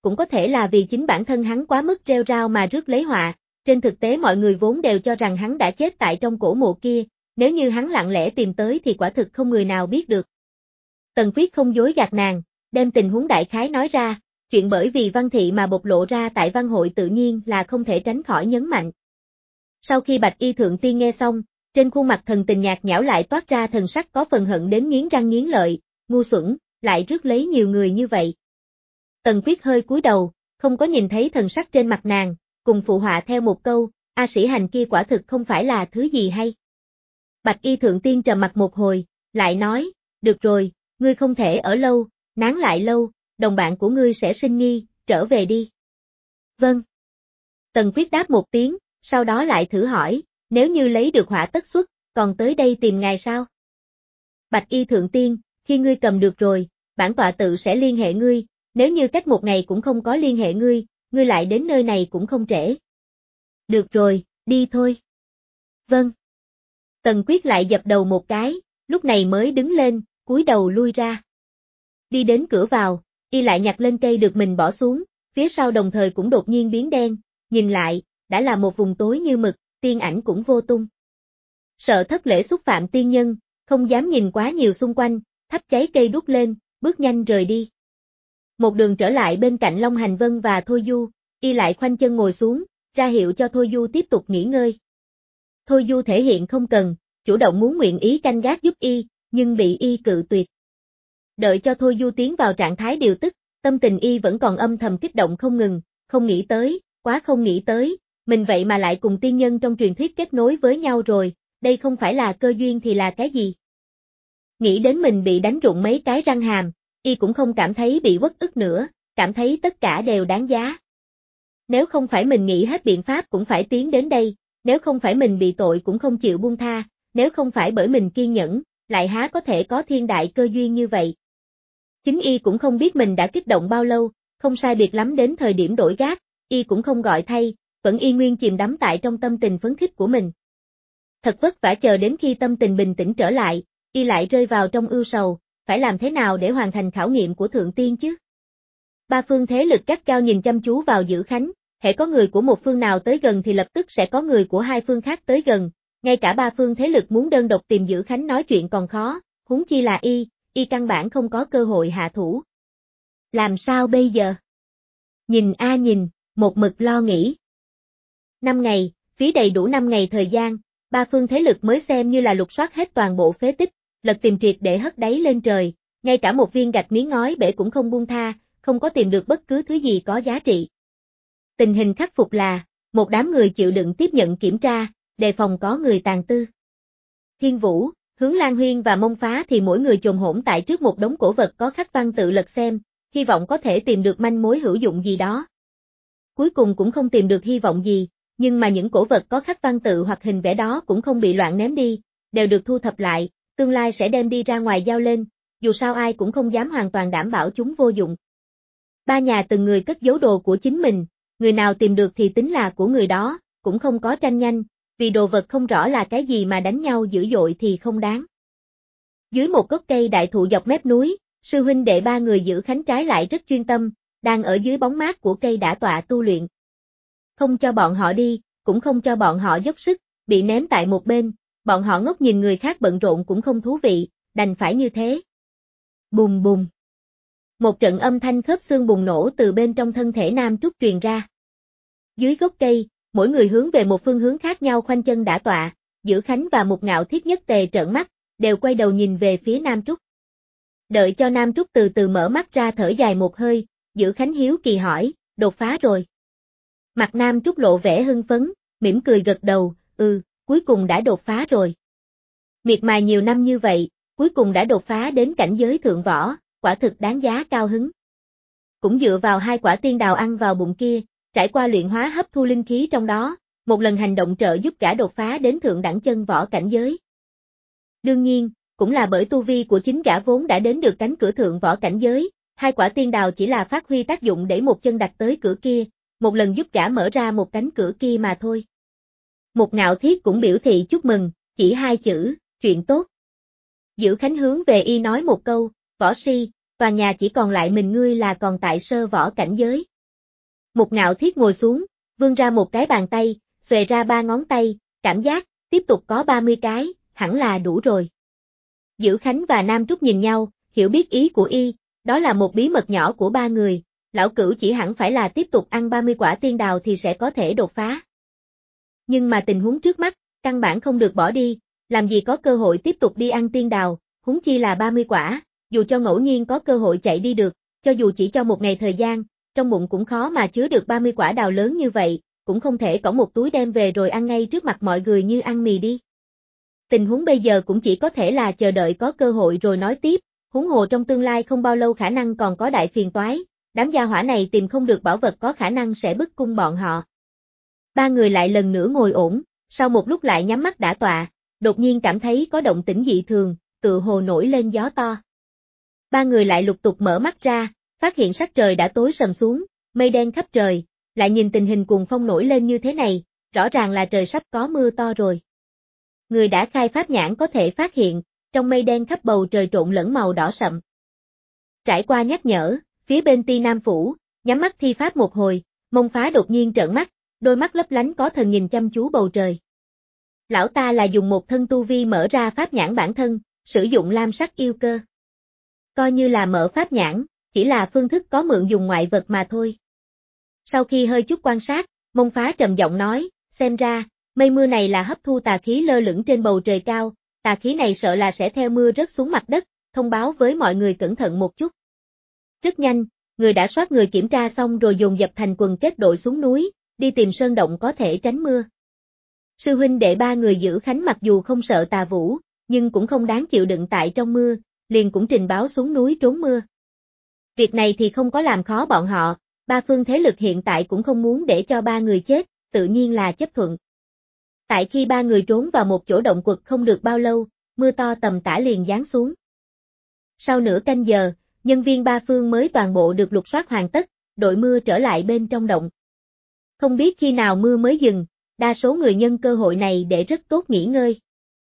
cũng có thể là vì chính bản thân hắn quá mức rêu rao mà rước lấy họa, trên thực tế mọi người vốn đều cho rằng hắn đã chết tại trong cổ mộ kia, nếu như hắn lặng lẽ tìm tới thì quả thực không người nào biết được. Tần Quyết không dối gạt nàng, đem tình huống đại khái nói ra, chuyện bởi vì Văn Thị mà bộc lộ ra tại văn hội tự nhiên là không thể tránh khỏi nhấn mạnh. Sau khi Bạch Y Thượng Tiên nghe xong, trên khuôn mặt thần tình nhạt nhẽo lại toát ra thần sắc có phần hận đến nghiến răng nghiến lợi, ngu xuẩn, lại rước lấy nhiều người như vậy. Tần Quyết hơi cúi đầu, không có nhìn thấy thần sắc trên mặt nàng, cùng phụ họa theo một câu, A Sĩ Hành kia quả thực không phải là thứ gì hay. Bạch Y Thượng Tiên trầm mặt một hồi, lại nói, được rồi, ngươi không thể ở lâu, nán lại lâu, đồng bạn của ngươi sẽ sinh nghi, trở về đi. Vâng. Tần Quyết đáp một tiếng, sau đó lại thử hỏi, nếu như lấy được hỏa tất xuất, còn tới đây tìm ngài sao? Bạch Y Thượng Tiên, khi ngươi cầm được rồi, bản tọa tự sẽ liên hệ ngươi, nếu như cách một ngày cũng không có liên hệ ngươi lại đến nơi này cũng không trễ. Được rồi, đi thôi. Vâng. Tần Quyết lại dập đầu một cái, lúc này mới đứng lên, cúi đầu lui ra. Đi đến cửa vào, y lại nhặt lên cây được mình bỏ xuống, phía sau đồng thời cũng đột nhiên biến đen, nhìn lại, đã là một vùng tối như mực, tiên ảnh cũng vô tung. Sợ thất lễ xúc phạm tiên nhân, không dám nhìn quá nhiều xung quanh, thắp cháy cây đốt lên, bước nhanh rời đi. Một đường trở lại bên cạnh Long Hành Vân và Thôi Du, y lại khoanh chân ngồi xuống, ra hiệu cho Thôi Du tiếp tục nghỉ ngơi. Thôi Du thể hiện không cần, chủ động muốn nguyện ý canh gác giúp y, nhưng bị y cự tuyệt. Đợi cho Thôi Du tiến vào trạng thái điều tức, tâm tình y vẫn còn âm thầm kích động không ngừng, không nghĩ tới, quá không nghĩ tới, mình vậy mà lại cùng tiên nhân trong truyền thuyết kết nối với nhau rồi, đây không phải là cơ duyên thì là cái gì? Nghĩ đến mình bị đánh rụng mấy cái răng hàm, y cũng không cảm thấy bị uất ức nữa, cảm thấy tất cả đều đáng giá. Nếu không phải mình nghĩ hết biện pháp cũng phải tiến đến đây, nếu không phải mình bị tội cũng không chịu buông tha, nếu không phải bởi mình kiên nhẫn, lại há có thể có thiên đại cơ duyên như vậy. Chính y cũng không biết mình đã kích động bao lâu, không sai biệt lắm đến thời điểm đổi gác, y cũng không gọi thay, vẫn y nguyên chìm đắm tại trong tâm tình phấn khích của mình. Thật vất vả chờ đến khi tâm tình bình tĩnh trở lại, y lại rơi vào trong ưu sầu, phải làm thế nào để hoàn thành khảo nghiệm của Thượng Tiên chứ? Ba phương thế lực gắt gao nhìn chăm chú vào Dữ Khánh, hễ có người của một phương nào tới gần thì lập tức sẽ có người của hai phương khác tới gần, ngay cả ba phương thế lực muốn đơn độc tìm Dữ Khánh nói chuyện còn khó, huống chi là y căn bản không có cơ hội hạ thủ. Làm sao bây giờ? Nhìn a nhìn, một mực lo nghĩ. 5 ngày, phí đầy đủ 5 ngày thời gian, ba phương thế lực mới xem như là lục soát hết toàn bộ phế tích, lật tìm triệt để hất đáy lên trời, ngay cả một viên gạch miếng ngói bể cũng không buông tha, không có tìm được bất cứ thứ gì có giá trị. Tình hình khắc phục là, một đám người chịu đựng tiếp nhận kiểm tra, đề phòng có người tàn tư. Thiên Vũ, Hướng Lan Huyên và Mông Phá thì mỗi người chồm hổm tại trước một đống cổ vật có khắc văn tự lật xem, hy vọng có thể tìm được manh mối hữu dụng gì đó. Cuối cùng cũng không tìm được hy vọng gì, nhưng mà những cổ vật có khắc văn tự hoặc hình vẽ đó cũng không bị loạn ném đi, đều được thu thập lại, tương lai sẽ đem đi ra ngoài giao lên, dù sao ai cũng không dám hoàn toàn đảm bảo chúng vô dụng. Ba nhà từng người cất giấu đồ của chính mình, người nào tìm được thì tính là của người đó, cũng không có tranh nhanh, vì đồ vật không rõ là cái gì mà đánh nhau dữ dội thì không đáng. Dưới một gốc cây đại thụ dọc mép núi, sư huynh đệ ba người Dữ Khánh trái lại rất chuyên tâm, đang ở dưới bóng mát của cây đã tọa tu luyện. Không cho bọn họ đi, cũng không cho bọn họ dốc sức, bị ném tại một bên, bọn họ ngốc nhìn người khác bận rộn cũng không thú vị, đành phải như thế. Bùm bùm. Một trận âm thanh khớp xương bùng nổ từ bên trong thân thể Nam Trúc truyền ra. Dưới gốc cây, mỗi người hướng về một phương hướng khác nhau khoanh chân đã tọa, Dữ Khánh và Mục Ngạo Thiết nhất tề trợn mắt, đều quay đầu nhìn về phía Nam Trúc. Đợi cho Nam Trúc từ từ mở mắt ra thở dài một hơi, Dữ Khánh hiếu kỳ hỏi, đột phá rồi. Mặt Nam Trúc lộ vẻ hưng phấn, mỉm cười gật đầu, cuối cùng đã đột phá rồi. Miệt mài nhiều năm như vậy, cuối cùng đã đột phá đến cảnh giới thượng võ, quả thực đáng giá cao hứng. Cũng dựa vào 2 quả tiên đào ăn vào bụng kia, trải qua luyện hóa hấp thu linh khí trong đó, một lần hành động trợ giúp gã đột phá đến thượng đẳng chân võ cảnh giới. Đương nhiên, cũng là bởi tu vi của chính gã vốn đã đến được cánh cửa thượng võ cảnh giới, 2 quả tiên đào chỉ là phát huy tác dụng để một chân đặt tới cửa kia, một lần giúp gã mở ra một cánh cửa kia mà thôi. Mục Ngạo Thiết cũng biểu thị chúc mừng, chỉ 2 chữ, chuyện tốt. Dữ Khánh hướng về y nói một câu, võ si, toàn nhà chỉ còn lại mình ngươi là còn tại sơ võ cảnh giới. Mục Ngạo Thiết ngồi xuống, vươn ra một cái bàn tay, xòe ra 3 ngón tay, cảm giác, tiếp tục có 30 cái, hẳn là đủ rồi. Dữ Khánh và Nam Trúc nhìn nhau, hiểu biết ý của y, đó là một bí mật nhỏ của ba người, lão Cửu chỉ hẳn phải là tiếp tục ăn 30 quả tiên đào thì sẽ có thể đột phá. Nhưng mà tình huống trước mắt, căn bản không được bỏ đi, làm gì có cơ hội tiếp tục đi ăn tiên đào, huống chi là 30 quả, dù cho ngẫu nhiên có cơ hội chạy đi được, cho dù chỉ cho một ngày thời gian, trong bụng cũng khó mà chứa được 30 quả đào lớn như vậy, cũng không thể cõng một túi đem về rồi ăn ngay trước mặt mọi người như ăn mì đi. Tình huống bây giờ cũng chỉ có thể là chờ đợi có cơ hội rồi nói tiếp, huống hồ trong tương lai không bao lâu khả năng còn có đại phiền toái, đám gia hỏa này tìm không được bảo vật có khả năng sẽ bức cung bọn họ. Ba người lại lần nữa ngồi ổn, sau một lúc lại nhắm mắt đả tọa, đột nhiên cảm thấy có động tĩnh dị thường, tựa hồ nổi lên gió to. Ba người lại lục tục mở mắt ra, phát hiện sắc trời đã tối sầm xuống, mây đen khắp trời, lại nhìn tình hình cuồng phong nổi lên như thế này, rõ ràng là trời sắp có mưa to rồi. Người đã khai pháp nhãn có thể phát hiện, trong mây đen khắp bầu trời trộn lẫn màu đỏ sậm. Trải qua nhắc nhở, phía bên Ti Nam Phủ, nhắm mắt thi pháp một hồi, Mông Phá đột nhiên trợn mắt, đôi mắt lấp lánh có thần nhìn chăm chú bầu trời. Lão ta là dùng một thân tu vi mở ra pháp nhãn bản thân, sử dụng lam sắc yêu cơ. Coi như là mở pháp nhãn, chỉ là phương thức có mượn dùng ngoại vật mà thôi. Sau khi hơi chút quan sát, Mông Phá trầm giọng nói, xem ra, mây mưa này là hấp thu tà khí lơ lửng trên bầu trời cao, tà khí này sợ là sẽ theo mưa rớt xuống mặt đất, thông báo với mọi người cẩn thận một chút. Rất nhanh, người đã soát người kiểm tra xong rồi dồn dập thành quần kết đội xuống núi, đi tìm sơn động có thể tránh mưa. Sư huynh đệ ba người Dữ Khánh mặc dù không sợ tà vũ, nhưng cũng không đáng chịu đựng tại trong mưa, liền cũng trình báo xuống núi trốn mưa. Việc này thì không có làm khó bọn họ, ba phương thế lực hiện tại cũng không muốn để cho ba người chết, tự nhiên là chấp thuận. Tại khi ba người trốn vào một chỗ động quật không được bao lâu, mưa to tầm tã liền giáng xuống. Sau nửa canh giờ, nhân viên ba phương mới toàn bộ được lục soát hoàn tất, đội mưa trở lại bên trong động. Không biết khi nào mưa mới dừng, đa số người nhân cơ hội này để rất tốt nghỉ ngơi.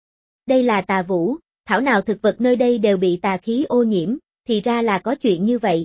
Đây là tà vũ, thảo nào thực vật nơi đây đều bị tà khí ô nhiễm, thì ra là có chuyện như vậy.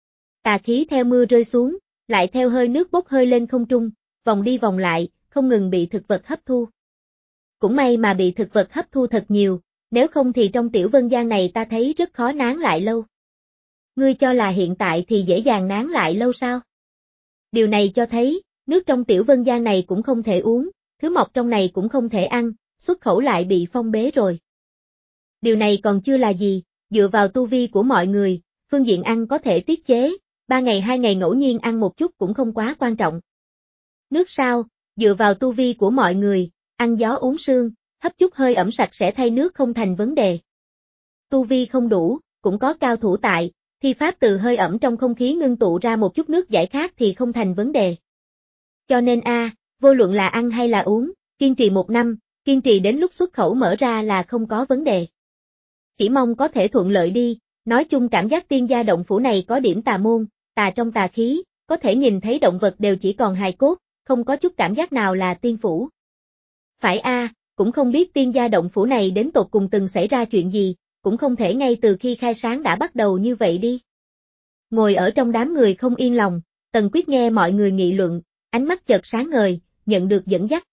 Tà khí theo mưa rơi xuống, lại theo hơi nước bốc hơi lên không trung, vòng đi vòng lại, không ngừng bị thực vật hấp thu. Cũng may mà bị thực vật hấp thu thật nhiều, nếu không thì trong tiểu vân gian này ta thấy rất khó nán lại lâu. Ngươi cho là hiện tại thì dễ dàng nán lại lâu sao? Điều này cho thấy, nước trong tiểu vân gian này cũng không thể uống, thứ mọc trong này cũng không thể ăn, xuất khẩu lại bị phong bế rồi. Điều này còn chưa là gì, dựa vào tu vi của mọi người, phương diện ăn có thể tiết chế, 3 ngày 2 ngày ngẫu nhiên ăn một chút cũng không quá quan trọng. Nước sao, dựa vào tu vi của mọi người, ăn gió uống sương, hấp chút hơi ẩm sạch sẽ thay nước không thành vấn đề. Tu vi không đủ, cũng có cao thủ tại, thi pháp từ hơi ẩm trong không khí ngưng tụ ra một chút nước giải khát thì không thành vấn đề. Cho nên vô luận là ăn hay là uống, kiên trì 1 năm, kiên trì đến lúc xuất khẩu mở ra là không có vấn đề. Chỉ mong có thể thuận lợi đi, nói chung cảm giác tiên gia động phủ này có điểm tà môn, tà trong tà khí, có thể nhìn thấy động vật đều chỉ còn hài cốt, không có chút cảm giác nào là tiên phủ. Phải cũng không biết tiên gia động phủ này đến tột cùng từng xảy ra chuyện gì, cũng không thể ngay từ khi khai sáng đã bắt đầu như vậy đi. Ngồi ở trong đám người không yên lòng, Tần Quyết nghe mọi người nghị luận, ánh mắt chợt sáng ngời, nhận được dẫn dắt.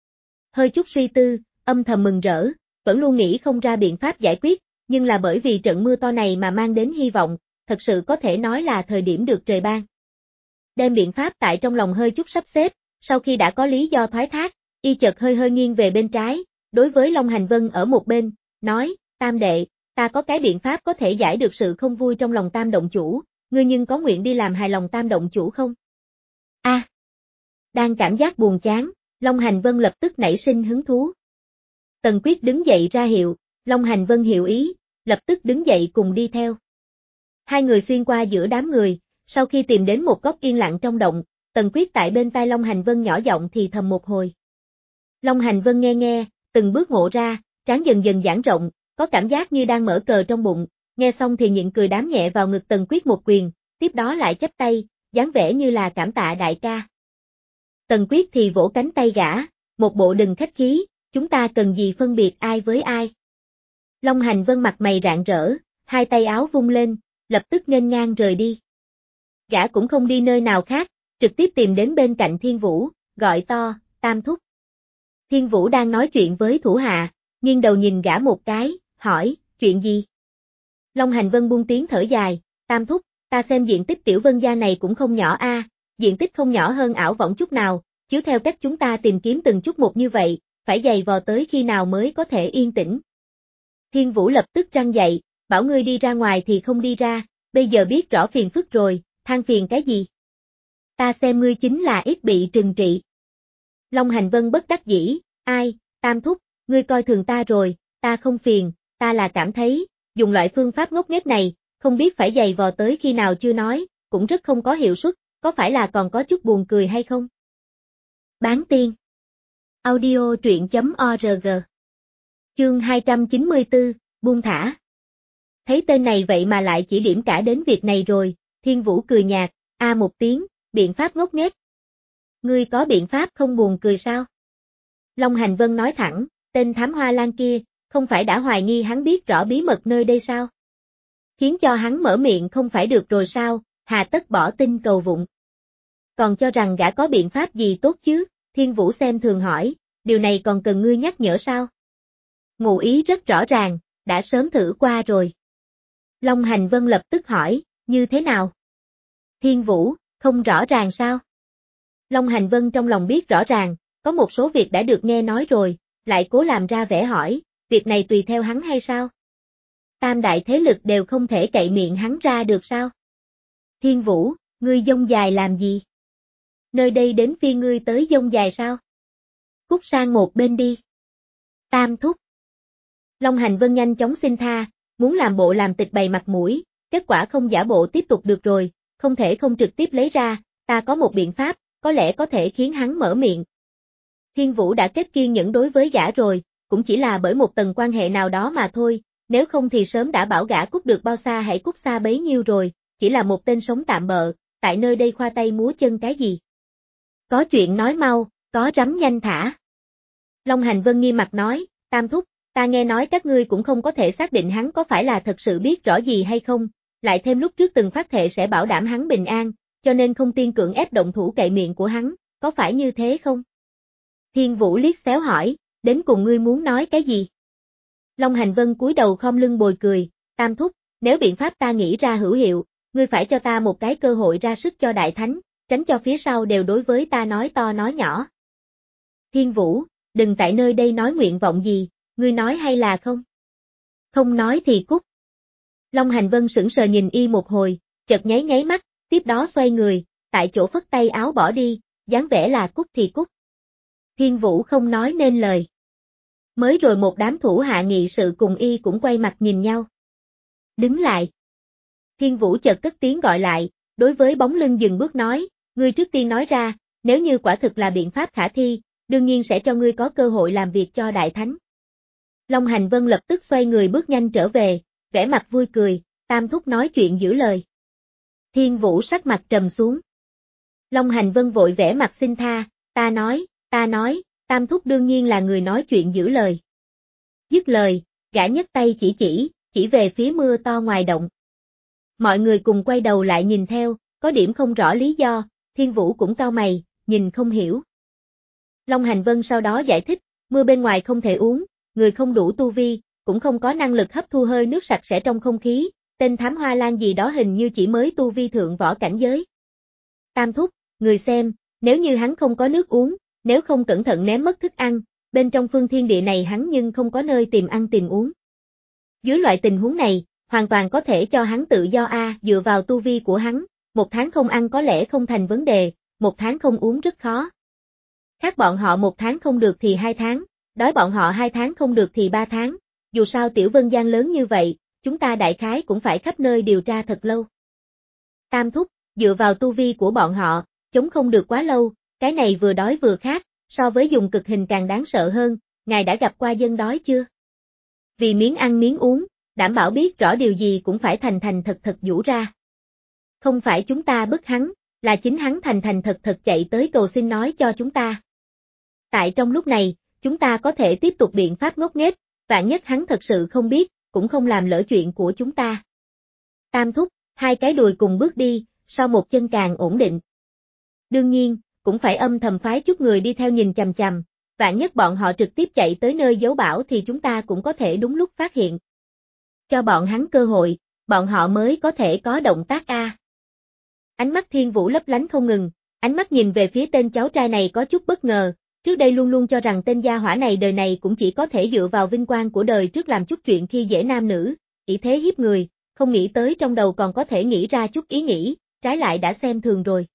Hơi chút suy tư, âm thầm mừng rỡ, vẫn luôn nghĩ không ra biện pháp giải quyết, nhưng là bởi vì trận mưa to này mà mang đến hy vọng, thật sự có thể nói là thời điểm được trời ban. Đem biện pháp tại trong lòng hơi chút sắp xếp, sau khi đã có lý do thoái thác, y chợt hơi hơi nghiêng về bên trái, đối với Long Hành Vân ở một bên, nói, Tam đệ, ta có cái biện pháp có thể giải được sự không vui trong lòng Tam động chủ, ngươi nhưng có nguyện đi làm hài lòng Tam động chủ không? Đang cảm giác buồn chán, Long Hành Vân lập tức nảy sinh hứng thú. Tần Quyết đứng dậy ra hiệu, Long Hành Vân hiểu ý, lập tức đứng dậy cùng đi theo. Hai người xuyên qua giữa đám người, sau khi tìm đến một góc yên lặng trong động, Tần Quyết tại bên tai Long Hành Vân nhỏ giọng thì thầm một hồi. Long Hành Vân nghe, từng bước ngộ ra, trán dần dần giãn rộng, có cảm giác như đang mở cờ trong bụng, nghe xong thì nhịn cười đám nhẹ vào ngực Tần Quyết một quyền, tiếp đó lại chắp tay, dáng vẻ như là cảm tạ đại ca. Tần Quyết thì vỗ cánh tay gã, một bộ đừng khách khí, chúng ta cần gì phân biệt ai với ai. Long Hành Vân mặt mày rạng rỡ, hai tay áo vung lên, lập tức nghênh ngang rời đi. Gã cũng không đi nơi nào khác, trực tiếp tìm đến bên cạnh Thiên Vũ, gọi to, Tam thúc. Thiên Vũ đang nói chuyện với thủ hạ, nghiêng đầu nhìn gã một cái, hỏi, chuyện gì? Long Hành Vân buông tiếng thở dài, Tam thúc, ta xem diện tích Tiểu Vân gia này cũng không nhỏ a, diện tích không nhỏ hơn ảo võng chút nào, chiếu theo cách chúng ta tìm kiếm từng chút một như vậy, phải giày vò tới khi nào mới có thể yên tĩnh. Thiên Vũ lập tức răng dậy, bảo ngươi đi ra ngoài thì không đi ra, bây giờ biết rõ phiền phức rồi, than phiền cái gì? Ta xem ngươi chính là ít bị trừng trị. Long Hành Vân bất đắc dĩ, ai, Tam thúc, ngươi coi thường ta rồi, ta không phiền, ta là cảm thấy, dùng loại phương pháp ngốc nghếch này, không biết phải giày vò tới khi nào chưa nói, cũng rất không có hiệu suất, có phải là còn có chút buồn cười hay không? Bán tiên. Audio truyện.org. Chương 294, buông thả. Thấy tên này vậy mà lại chỉ điểm cả đến việc này rồi, Thiên Vũ cười nhạt, một tiếng, biện pháp ngốc nghếch. Ngươi có biện pháp không buồn cười sao? Long Hành Vân nói thẳng, tên thám hoa lan kia, không phải đã hoài nghi hắn biết rõ bí mật nơi đây sao? Khiến cho hắn mở miệng không phải được rồi sao, hà tất bỏ tin cầu vụng. Còn cho rằng gã có biện pháp gì tốt chứ, Thiên Vũ xem thường hỏi, điều này còn cần ngươi nhắc nhở sao? Ngụ ý rất rõ ràng, đã sớm thử qua rồi. Long Hành Vân lập tức hỏi, như thế nào? Thiên Vũ, không rõ ràng sao? Long Hành Vân trong lòng biết rõ ràng, có một số việc đã được nghe nói rồi, lại cố làm ra vẻ hỏi, việc này tùy theo hắn hay sao? Tam đại thế lực đều không thể cậy miệng hắn ra được sao? Thiên Vũ, ngươi dông dài làm gì? Nơi đây đến phiên ngươi tới dông dài sao? Cút sang một bên đi. Tam thúc. Long Hành Vân nhanh chóng xin tha, muốn làm bộ làm tịch bày mặt mũi, kết quả không giả bộ tiếp tục được rồi, không thể không trực tiếp lấy ra, ta có một biện pháp, có lẽ có thể khiến hắn mở miệng. Thiên Vũ đã kết kiên nhẫn đối với gã rồi, cũng chỉ là bởi một tầng quan hệ nào đó mà thôi, nếu không thì sớm đã bảo gã cút được bao xa hãy cút xa bấy nhiêu rồi, chỉ là một tên sống tạm bợ, tại nơi đây khoa tay múa chân cái gì. Có chuyện nói mau, có rắm nhanh thả. Long Hành Vân nghiêm mặt nói, Tam thúc, ta nghe nói các ngươi cũng không có thể xác định hắn có phải là thật sự biết rõ gì hay không, lại thêm lúc trước từng phát thệ sẽ bảo đảm hắn bình an, cho nên không tiên cưỡng ép động thủ cậy miệng của hắn, có phải như thế không? Thiên Vũ liếc xéo hỏi, đến cùng ngươi muốn nói cái gì? Long Hành Vân cúi đầu khom lưng bồi cười, Tam thúc, nếu biện pháp ta nghĩ ra hữu hiệu, ngươi phải cho ta một cái cơ hội ra sức cho Đại Thánh, tránh cho phía sau đều đối với ta nói to nói nhỏ. Thiên Vũ, đừng tại nơi đây nói nguyện vọng gì, ngươi nói hay là không? Không nói thì cút. Long Hành Vân sững sờ nhìn y một hồi, chợt nháy nháy mắt, tiếp đó xoay người, tại chỗ phất tay áo bỏ đi, dáng vẻ là cút thì cút. Thiên Vũ không nói nên lời. Mới rồi một đám thủ hạ nghị sự cùng y cũng quay mặt nhìn nhau. Đứng lại. Thiên Vũ chợt cất tiếng gọi lại, đối với bóng lưng dừng bước nói, ngươi trước tiên nói ra, nếu như quả thực là biện pháp khả thi, đương nhiên sẽ cho ngươi có cơ hội làm việc cho Đại Thánh. Long Hành Vân lập tức xoay người bước nhanh trở về, vẻ mặt vui cười, Tam thúc nói chuyện giữ lời. Thiên Vũ sắc mặt trầm xuống. Long Hành Vân vội vẻ mặt xin tha, ta nói, Tam thúc đương nhiên là người nói chuyện giữ lời. Dứt lời, gã nhấc tay chỉ về phía mưa to ngoài động. Mọi người cùng quay đầu lại nhìn theo, có điểm không rõ lý do, Thiên Vũ cũng cau mày, nhìn không hiểu. Long Hành Vân sau đó giải thích, mưa bên ngoài không thể uống, người không đủ tu vi, cũng không có năng lực hấp thu hơi nước sạch sẽ trong không khí, tên thám hoa lan gì đó hình như chỉ mới tu vi thượng võ cảnh giới. Tam thúc, người xem, nếu như hắn không có nước uống, nếu không cẩn thận ném mất thức ăn, bên trong phương thiên địa này hắn nhưng không có nơi tìm ăn tìm uống. Dưới loại tình huống này, hoàn toàn có thể cho hắn tự do dựa vào tu vi của hắn, một tháng không ăn có lẽ không thành vấn đề, một tháng không uống rất khó. Khác bọn họ một tháng không được thì 2 tháng, đói bọn họ 2 tháng không được thì 3 tháng, dù sao Tiểu Vân Giang lớn như vậy, chúng ta đại khái cũng phải khắp nơi điều tra thật lâu. Tam thúc, dựa vào tu vi của bọn họ, chống không được quá lâu, cái này vừa đói vừa khát, so với dùng cực hình càng đáng sợ hơn, ngài đã gặp qua dân đói chưa? Vì miếng ăn miếng uống, đảm bảo biết rõ điều gì cũng phải thành thành thật thật vũ ra. Không phải chúng ta bức hắn, là chính hắn thành thành thật thật chạy tới cầu xin nói cho chúng ta. Tại trong lúc này, chúng ta có thể tiếp tục biện pháp ngốc nghếch, vạn nhất hắn thật sự không biết, cũng không làm lỡ chuyện của chúng ta. Tam thúc, hai cái đùi cùng bước đi, sau một chân càng ổn định. Đương nhiên, cũng phải âm thầm phái chút người đi theo nhìn chằm chằm, vạn nhất bọn họ trực tiếp chạy tới nơi giấu bảo thì chúng ta cũng có thể đúng lúc phát hiện. Cho bọn hắn cơ hội, bọn họ mới có thể có động tác a. Ánh mắt Thiên Vũ lấp lánh không ngừng, ánh mắt nhìn về phía tên cháu trai này có chút bất ngờ, trước đây luôn luôn cho rằng tên gia hỏa này đời này cũng chỉ có thể dựa vào vinh quang của đời trước làm chút chuyện khi dễ nam nữ, ỷ thế hiếp người, không nghĩ tới trong đầu còn có thể nghĩ ra chút ý nghĩ, trái lại đã xem thường rồi.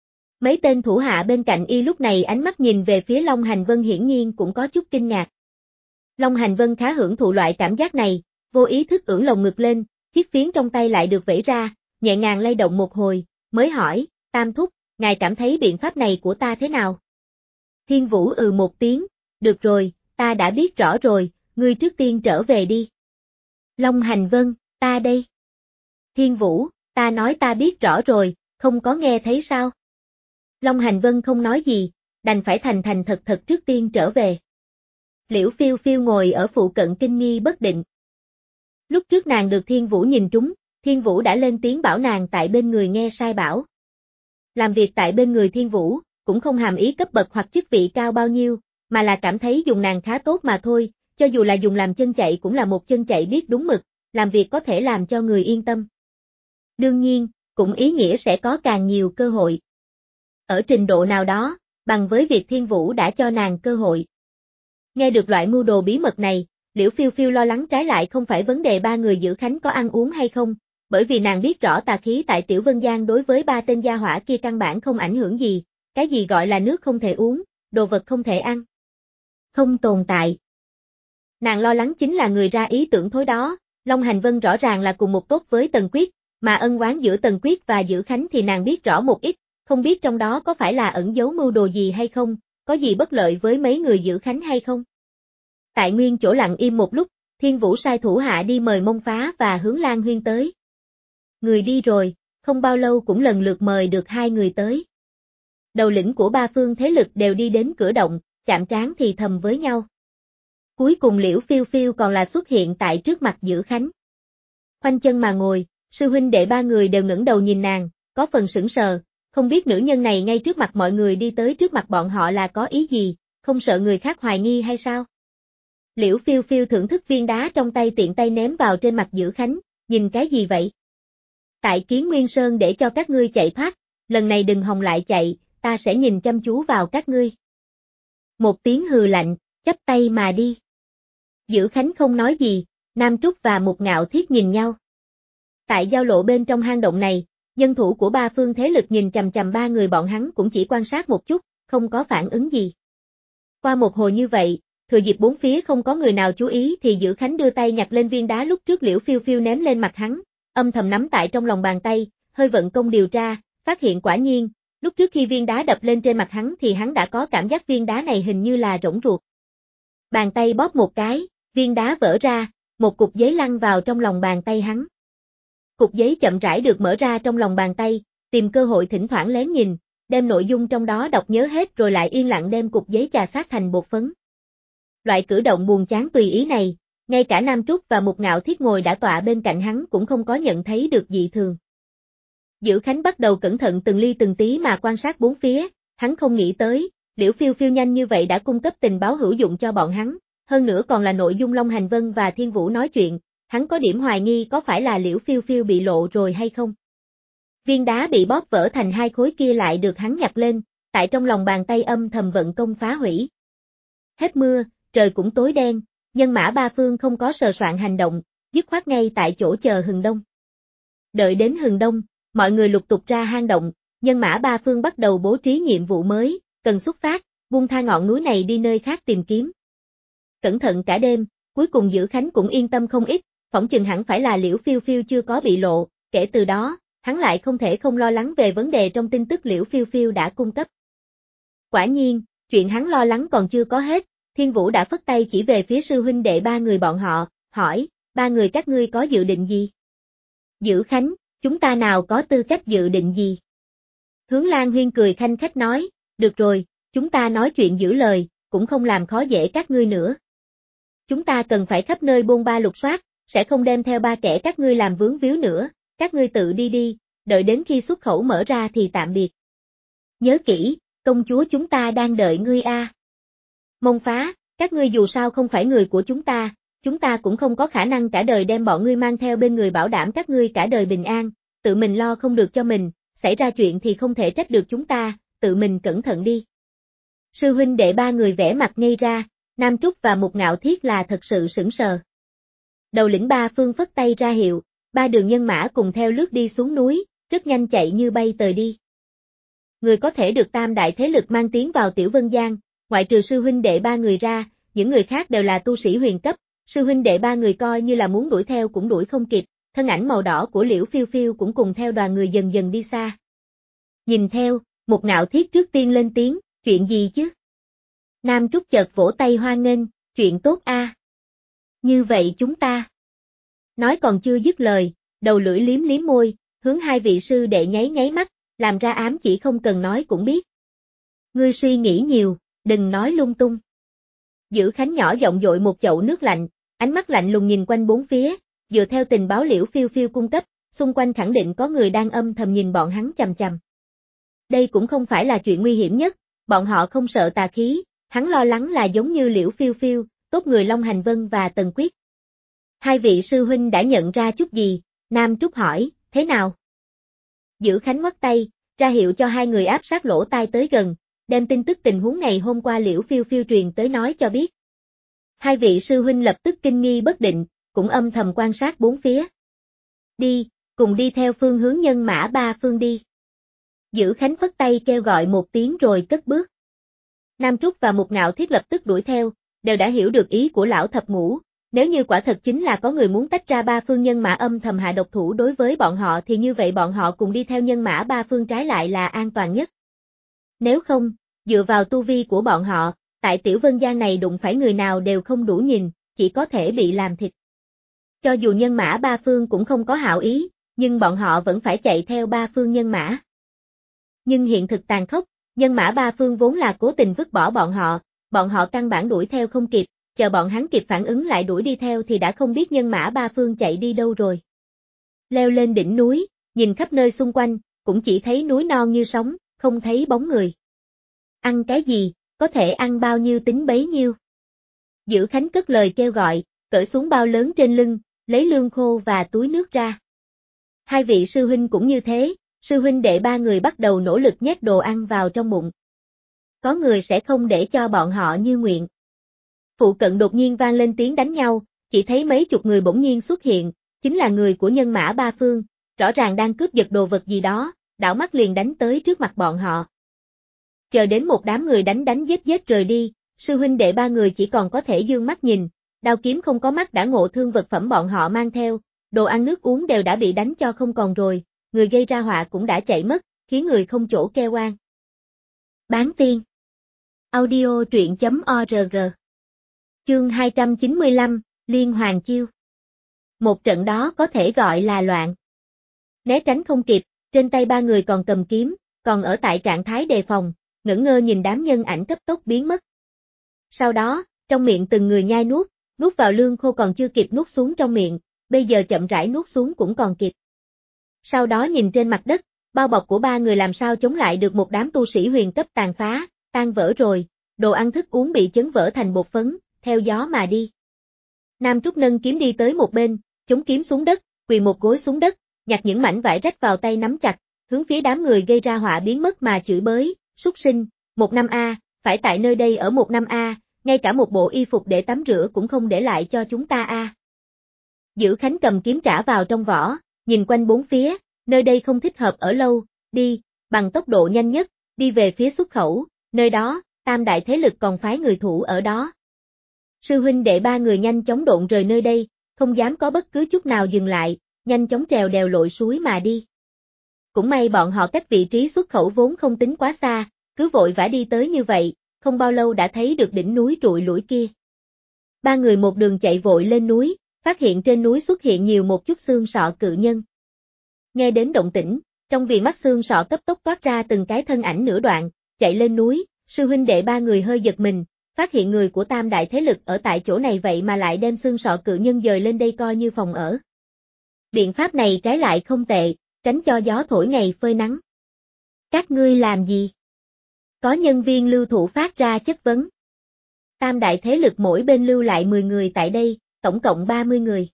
Mấy tên thủ hạ bên cạnh y lúc này ánh mắt nhìn về phía Long Hành Vân hiển nhiên cũng có chút kinh ngạc. Long Hành Vân khá hưởng thụ loại cảm giác này, vô ý thức ưỡn lồng ngực lên, chiếc phiến trong tay lại được vẩy ra, nhẹ nhàng lay động một hồi, mới hỏi, Tam thúc, ngài cảm thấy biện pháp này của ta thế nào? Thiên Vũ một tiếng, được rồi, ta đã biết rõ rồi, ngươi trước tiên trở về đi. Long Hành Vân, ta đây. Thiên Vũ, ta nói ta biết rõ rồi, không có nghe thấy sao? Long Hành Vân không nói gì, đành phải thành thành thật thật trước tiên trở về. Liễu Phiêu Phiêu ngồi ở phụ cận kinh nghi bất định. Lúc trước nàng được Thiên Vũ nhìn trúng, Thiên Vũ đã lên tiếng bảo nàng tại bên người nghe sai bảo. Làm việc tại bên người Thiên Vũ, cũng không hàm ý cấp bậc hoặc chức vị cao bao nhiêu, mà là cảm thấy dùng nàng khá tốt mà thôi, cho dù là dùng làm chân chạy cũng là một chân chạy biết đúng mực, làm việc có thể làm cho người yên tâm. Đương nhiên, cũng ý nghĩa sẽ có càng nhiều cơ hội. Ở trình độ nào đó, bằng với việc Thiên Vũ đã cho nàng cơ hội. Nghe được loại mưu đồ bí mật này, Liễu Phiêu Phiêu lo lắng trái lại không phải vấn đề ba người giữ Khánh có ăn uống hay không, bởi vì nàng biết rõ tà khí tại Tiểu Vân Giang đối với ba tên gia hỏa kia căn bản không ảnh hưởng gì, cái gì gọi là nước không thể uống, đồ vật không thể ăn. Không tồn tại. Nàng lo lắng chính là người ra ý tưởng thối đó, Long Hành Vân rõ ràng là cùng một tốt với Tần Quyết, mà ân oán giữa Tần Quyết và Giữ Khánh thì nàng biết rõ một ít, không biết trong đó có phải là ẩn giấu mưu đồ gì hay không, có gì bất lợi với mấy người Giữ Khánh hay không. Tại nguyên chỗ lặng im một lúc, Thiên Vũ sai thủ hạ đi mời Mông Phá và Hướng Lan Huyên tới. Người đi rồi, không bao lâu cũng lần lượt mời được hai người tới. Đầu lĩnh của ba phương thế lực đều đi đến cửa động, chạm trán thì thầm với nhau. Cuối cùng Liễu Phiêu Phiêu còn là xuất hiện tại trước mặt Giữ Khánh. Khoanh chân mà ngồi, sư huynh đệ ba người đều ngẩng đầu nhìn nàng, có phần sững sờ, không biết nữ nhân này ngay trước mặt mọi người đi tới trước mặt bọn họ là có ý gì, không sợ người khác hoài nghi hay sao? Liễu Phiêu Phiêu thưởng thức viên đá trong tay tiện tay ném vào trên mặt Giữ Khánh, nhìn cái gì vậy? Tại Kiến Nguyên Sơn để cho các ngươi chạy thoát, lần này đừng hòng lại chạy, ta sẽ nhìn chăm chú vào các ngươi. Một tiếng hừ lạnh, chắp tay mà đi. Giữ Khánh không nói gì, Nam Trúc và Mục Ngạo Thiết nhìn nhau. Tại giao lộ bên trong hang động này, nhân thủ của ba phương thế lực nhìn chằm chằm ba người bọn hắn cũng chỉ quan sát một chút, không có phản ứng gì. Qua một hồi như vậy, thừa dịp bốn phía không có người nào chú ý thì Giữ Khánh đưa tay nhặt lên viên đá lúc trước Liễu Phiêu Phiêu ném lên mặt hắn, âm thầm nắm tại trong lòng bàn tay, hơi vận công điều tra, phát hiện quả nhiên, lúc trước khi viên đá đập lên trên mặt hắn thì hắn đã có cảm giác viên đá này hình như là rỗng ruột. Bàn tay bóp một cái, viên đá vỡ ra, một cục giấy lăn vào trong lòng bàn tay hắn. Cục giấy chậm rãi được mở ra trong lòng bàn tay, tìm cơ hội thỉnh thoảng lén nhìn, đem nội dung trong đó đọc nhớ hết rồi lại yên lặng đem cục giấy chà sát thành bột phấn. Loại cử động buồn chán tùy ý này, ngay cả Nam Trúc và Mục Ngạo Thiết ngồi đã tọa bên cạnh hắn cũng không có nhận thấy được dị thường. Giữ Khánh bắt đầu cẩn thận từng ly từng tí mà quan sát bốn phía, hắn không nghĩ tới, Liễu Phiêu Phiêu nhanh như vậy đã cung cấp tình báo hữu dụng cho bọn hắn, hơn nữa còn là nội dung Long Hành Vân và Thiên Vũ nói chuyện, hắn có điểm hoài nghi có phải là Liễu Phiêu Phiêu bị lộ rồi hay không. Viên đá bị bóp vỡ thành hai khối kia lại được hắn nhặt lên, tại trong lòng bàn tay âm thầm vận công phá hủy. Hết mưa, trời cũng tối đen, nhân mã ba phương không có sờ soạn hành động, dứt khoát ngay tại chỗ chờ hừng đông. Đợi đến hừng đông, mọi người lục tục ra hang động, nhân mã ba phương bắt đầu bố trí nhiệm vụ mới, cần xuất phát, buông tha ngọn núi này đi nơi khác tìm kiếm. Cẩn thận cả đêm, cuối cùng Giữ Khánh cũng yên tâm không ít, phỏng chừng hẳn phải là Liễu Phiêu Phiêu chưa có bị lộ, kể từ đó, hắn lại không thể không lo lắng về vấn đề trong tin tức Liễu Phiêu Phiêu đã cung cấp. Quả nhiên, chuyện hắn lo lắng còn chưa có hết, Thiên Vũ đã phất tay chỉ về phía sư huynh đệ ba người bọn họ, hỏi, ba người các ngươi có dự định gì? Giữ Khánh, chúng ta nào có tư cách dự định gì? Hướng Lan Huyên cười khanh khách nói, được rồi, chúng ta nói chuyện giữ lời, cũng không làm khó dễ các ngươi nữa. Chúng ta cần phải khắp nơi bôn ba lục soát, sẽ không đem theo ba kẻ các ngươi làm vướng víu nữa, các ngươi tự đi đi, đợi đến khi xuất khẩu mở ra thì tạm biệt. Nhớ kỹ, công chúa chúng ta đang đợi ngươi a. Mông Phá, các ngươi dù sao không phải người của chúng ta cũng không có khả năng cả đời đem bọn ngươi mang theo bên người bảo đảm các ngươi cả đời bình an, tự mình lo không được cho mình, xảy ra chuyện thì không thể trách được chúng ta, tự mình cẩn thận đi. Sư huynh đệ ba người vẽ mặt ngây ra, Nam Trúc và Mục Ngạo Thiết là thật sự sững sờ. Đầu lĩnh ba phương phất tay ra hiệu, ba đường nhân mã cùng theo lướt đi xuống núi, rất nhanh chạy như bay tời đi. Người có thể được tam đại thế lực mang tiến vào Tiểu Vân Giang, ngoại trừ sư huynh đệ ba người ra, những người khác đều là tu sĩ huyền cấp, sư huynh đệ ba người coi như là muốn đuổi theo cũng đuổi không kịp, thân ảnh màu đỏ của Liễu Phiêu Phiêu cũng cùng theo đoàn người dần dần đi xa. Nhìn theo, Mục Ngạo Thiết trước tiên lên tiếng, chuyện gì chứ? Nam Trúc chợt vỗ tay hoan nghênh, chuyện tốt a. Như vậy chúng ta. Nói còn chưa dứt lời, đầu lưỡi liếm liếm môi, hướng hai vị sư đệ nháy nháy mắt, làm ra ám chỉ không cần nói cũng biết. Ngươi suy nghĩ nhiều, đừng nói lung tung. Dữ Khánh nhỏ giọng dội một chậu nước lạnh, ánh mắt lạnh lùng nhìn quanh bốn phía, dựa theo tình báo Liễu Phiêu Phiêu cung cấp, xung quanh khẳng định có người đang âm thầm nhìn bọn hắn chằm chằm. Đây cũng không phải là chuyện nguy hiểm nhất, bọn họ không sợ tà khí, hắn lo lắng là giống như Liễu Phiêu Phiêu, tốt người Long Hành Vân và Tần Quyết. Hai vị sư huynh đã nhận ra chút gì? Nam Trúc hỏi, thế nào? Dữ Khánh ngoắt tay, ra hiệu cho hai người áp sát lỗ tai tới gần, đem tin tức tình huống ngày hôm qua Liễu Phiêu Phiêu truyền tới nói cho biết. Hai vị sư huynh lập tức kinh nghi bất định, cũng âm thầm quan sát bốn phía. Đi, cùng đi theo phương hướng nhân mã ba phương đi. Dữ Khánh phất tay kêu gọi một tiếng rồi cất bước. Nam Trúc và Mục Ngạo Thiết lập tức đuổi theo, đều đã hiểu được ý của lão thập ngũ. Nếu như quả thật chính là có người muốn tách ra ba phương nhân mã âm thầm hạ độc thủ đối với bọn họ thì như vậy bọn họ cùng đi theo nhân mã ba phương trái lại là an toàn nhất. Nếu không, dựa vào tu vi của bọn họ, tại Tiểu Vân Giang này đụng phải người nào đều không đủ nhìn, chỉ có thể bị làm thịt. Cho dù nhân mã ba phương cũng không có hảo ý, nhưng bọn họ vẫn phải chạy theo ba phương nhân mã. Nhưng hiện thực tàn khốc, nhân mã ba phương vốn là cố tình vứt bỏ bọn họ căn bản đuổi theo không kịp, chờ bọn hắn kịp phản ứng lại đuổi đi theo thì đã không biết nhân mã ba phương chạy đi đâu rồi. Leo lên đỉnh núi, nhìn khắp nơi xung quanh, cũng chỉ thấy núi non như sóng, không thấy bóng người. Ăn cái gì, có thể ăn bao nhiêu tính bấy nhiêu. Dữ Khánh cất lời kêu gọi, cởi xuống bao lớn trên lưng, lấy lương khô và túi nước ra. Hai vị sư huynh cũng như thế, sư huynh đệ ba người bắt đầu nỗ lực nhét đồ ăn vào trong bụng. Có người sẽ không để cho bọn họ như nguyện. Phụ cận đột nhiên vang lên tiếng đánh nhau, chỉ thấy mấy chục người bỗng nhiên xuất hiện, chính là người của nhân mã ba phương, rõ ràng đang cướp giật đồ vật gì đó, đảo mắt liền đánh tới trước mặt bọn họ. Chờ đến một đám người đánh giết rời đi, sư huynh đệ ba người chỉ còn có thể dương mắt nhìn, đao kiếm không có mắt đã ngộ thương vật phẩm bọn họ mang theo, đồ ăn nước uống đều đã bị đánh cho không còn rồi, người gây ra họa cũng đã chạy mất, khiến người không chỗ kêu oan. Bán tiên. Audio truyện.org. Chương 295, Liên Hoàng Chiêu. Một trận đó có thể gọi là loạn. Né tránh không kịp, trên tay ba người còn cầm kiếm, còn ở tại trạng thái đề phòng, ngẩn ngơ nhìn đám nhân ảnh cấp tốc biến mất. Sau đó, trong miệng từng người nhai nuốt vào lương khô còn chưa kịp nuốt xuống trong miệng, bây giờ chậm rãi nuốt xuống cũng còn kịp. Sau đó nhìn trên mặt đất, bao bọc của ba người làm sao chống lại được một đám tu sĩ huyền cấp tàn phá, tan vỡ rồi, đồ ăn thức uống bị chấn vỡ thành bột phấn, theo gió mà đi. Nam Trúc nâng kiếm đi tới một bên, chống kiếm xuống đất, quỳ một gối xuống đất, nhặt những mảnh vải rách vào tay nắm chặt, hướng phía đám người gây ra họa biến mất mà chửi bới, súc sinh, 1 năm phải tại nơi đây ở 1 năm ngay cả một bộ y phục để tắm rửa cũng không để lại cho chúng ta Dữ Khánh cầm kiếm trả vào trong vỏ, nhìn quanh bốn phía, nơi đây không thích hợp ở lâu, đi, bằng tốc độ nhanh nhất, đi về phía xuất khẩu, nơi đó, tam đại thế lực còn phái người thủ ở đó. Sư huynh đệ ba người nhanh chóng độn rời nơi đây, không dám có bất cứ chút nào dừng lại, nhanh chóng trèo đèo lội suối mà đi. Cũng may bọn họ cách vị trí xuất khẩu vốn không tính quá xa, cứ vội vã đi tới như vậy, không bao lâu đã thấy được đỉnh núi trụi lủi kia. Ba người một đường chạy vội lên núi, phát hiện trên núi xuất hiện nhiều một chút xương sọ cự nhân. Nghe đến động tĩnh, trong viền mắt xương sọ cấp tốc toát ra từng cái thân ảnh nửa đoạn, chạy lên núi, sư huynh đệ ba người hơi giật mình, phát hiện người của tam đại thế lực ở tại chỗ này vậy mà lại đem xương sọ cự nhân dời lên đây coi như phòng ở. Biện pháp này trái lại không tệ, tránh cho gió thổi ngày phơi nắng. Các ngươi làm gì? Có nhân viên lưu thủ phát ra chất vấn. Tam đại thế lực mỗi bên lưu lại 10 người tại đây, tổng cộng 30 người.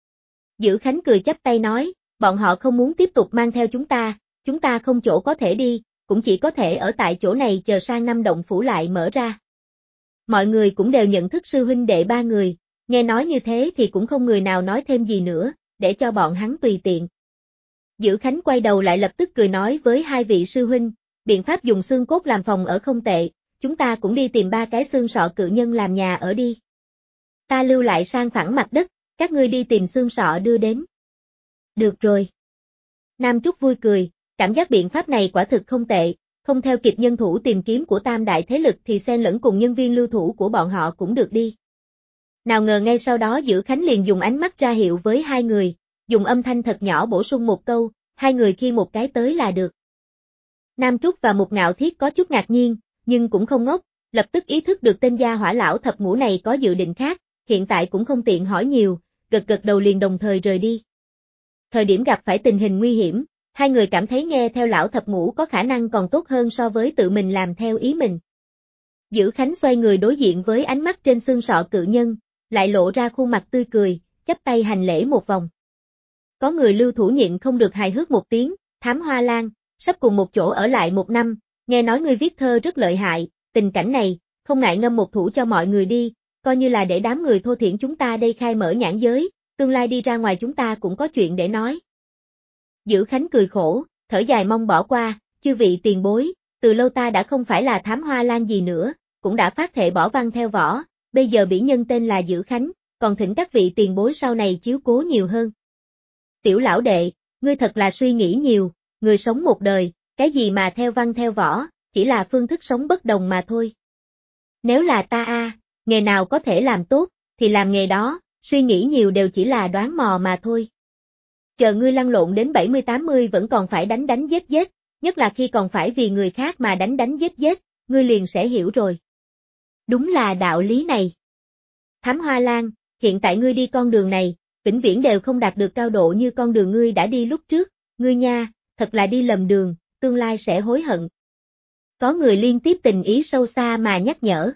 Dữ Khánh cười chắp tay nói, bọn họ không muốn tiếp tục mang theo chúng ta không chỗ có thể đi, cũng chỉ có thể ở tại chỗ này chờ sang năm động phủ lại mở ra. Mọi người cũng đều nhận thức sư huynh đệ 3 người, nghe nói như thế thì cũng không người nào nói thêm gì nữa, để cho bọn hắn tùy tiện. Dữ Khánh quay đầu lại lập tức cười nói với hai vị sư huynh, biện pháp dùng xương cốt làm phòng ở không tệ, chúng ta cũng đi tìm 3 cái xương sọ cự nhân làm nhà ở đi. Ta lưu lại sang phẳng mặt đất, các ngươi đi tìm xương sọ đưa đến. Được rồi. Nam Trúc vui cười, cảm giác biện pháp này quả thực không tệ, không theo kịp nhân thủ tìm kiếm của tam đại thế lực thì xen lẫn cùng nhân viên lưu thủ của bọn họ cũng được đi. Nào ngờ ngay sau đó Dữ Khánh liền dùng ánh mắt ra hiệu với hai người, dùng âm thanh thật nhỏ bổ sung một câu, hai người khi một cái tới là được. Nam Trúc và Mục Ngạo Thiết có chút ngạc nhiên, nhưng cũng không ngốc, lập tức ý thức được tên gia hỏa lão thập ngũ này có dự định khác, hiện tại cũng không tiện hỏi nhiều, gật gật đầu liền đồng thời rời đi. Thời điểm gặp phải tình hình nguy hiểm, hai người cảm thấy nghe theo lão thập ngũ có khả năng còn tốt hơn so với tự mình làm theo ý mình. Dữ Khánh xoay người đối diện với ánh mắt trên xương sọ cự nhân, lại lộ ra khuôn mặt tươi cười, chắp tay hành lễ một vòng. Có người lưu thủ nhịn không được hài hước một tiếng, Thám Hoa Lan, sắp cùng một chỗ ở lại 1 năm, nghe nói ngươi viết thơ rất lợi hại, tình cảnh này, không ngại ngâm một thủ cho mọi người đi, coi như là để đám người thô thiển chúng ta đây khai mở nhãn giới, tương lai đi ra ngoài chúng ta cũng có chuyện để nói. Dữ Khánh cười khổ, thở dài mong bỏ qua, chư vị tiền bối, từ lâu ta đã không phải là Thám Hoa Lan gì nữa, cũng đã phát thệ bỏ văn theo võ, bây giờ bỉ nhân tên là Dữ Khánh, còn thỉnh các vị tiền bối sau này chiếu cố nhiều hơn. Tiểu lão đệ, ngươi thật là suy nghĩ nhiều, người sống một đời, cái gì mà theo văn theo võ, chỉ là phương thức sống bất đồng mà thôi. Nếu là ta nghề nào có thể làm tốt, thì làm nghề đó, suy nghĩ nhiều đều chỉ là đoán mò mà thôi. Chờ ngươi lăn lộn đến 70-80 vẫn còn phải đánh giết, nhất là khi còn phải vì người khác mà đánh giết, ngươi liền sẽ hiểu rồi. Đúng là đạo lý này. Thám Hoa Lan, hiện tại ngươi đi con đường này, vĩnh viễn đều không đạt được cao độ như con đường ngươi đã đi lúc trước, ngươi nha, thật là đi lầm đường, tương lai sẽ hối hận. Có người liên tiếp tình ý sâu xa mà nhắc nhở.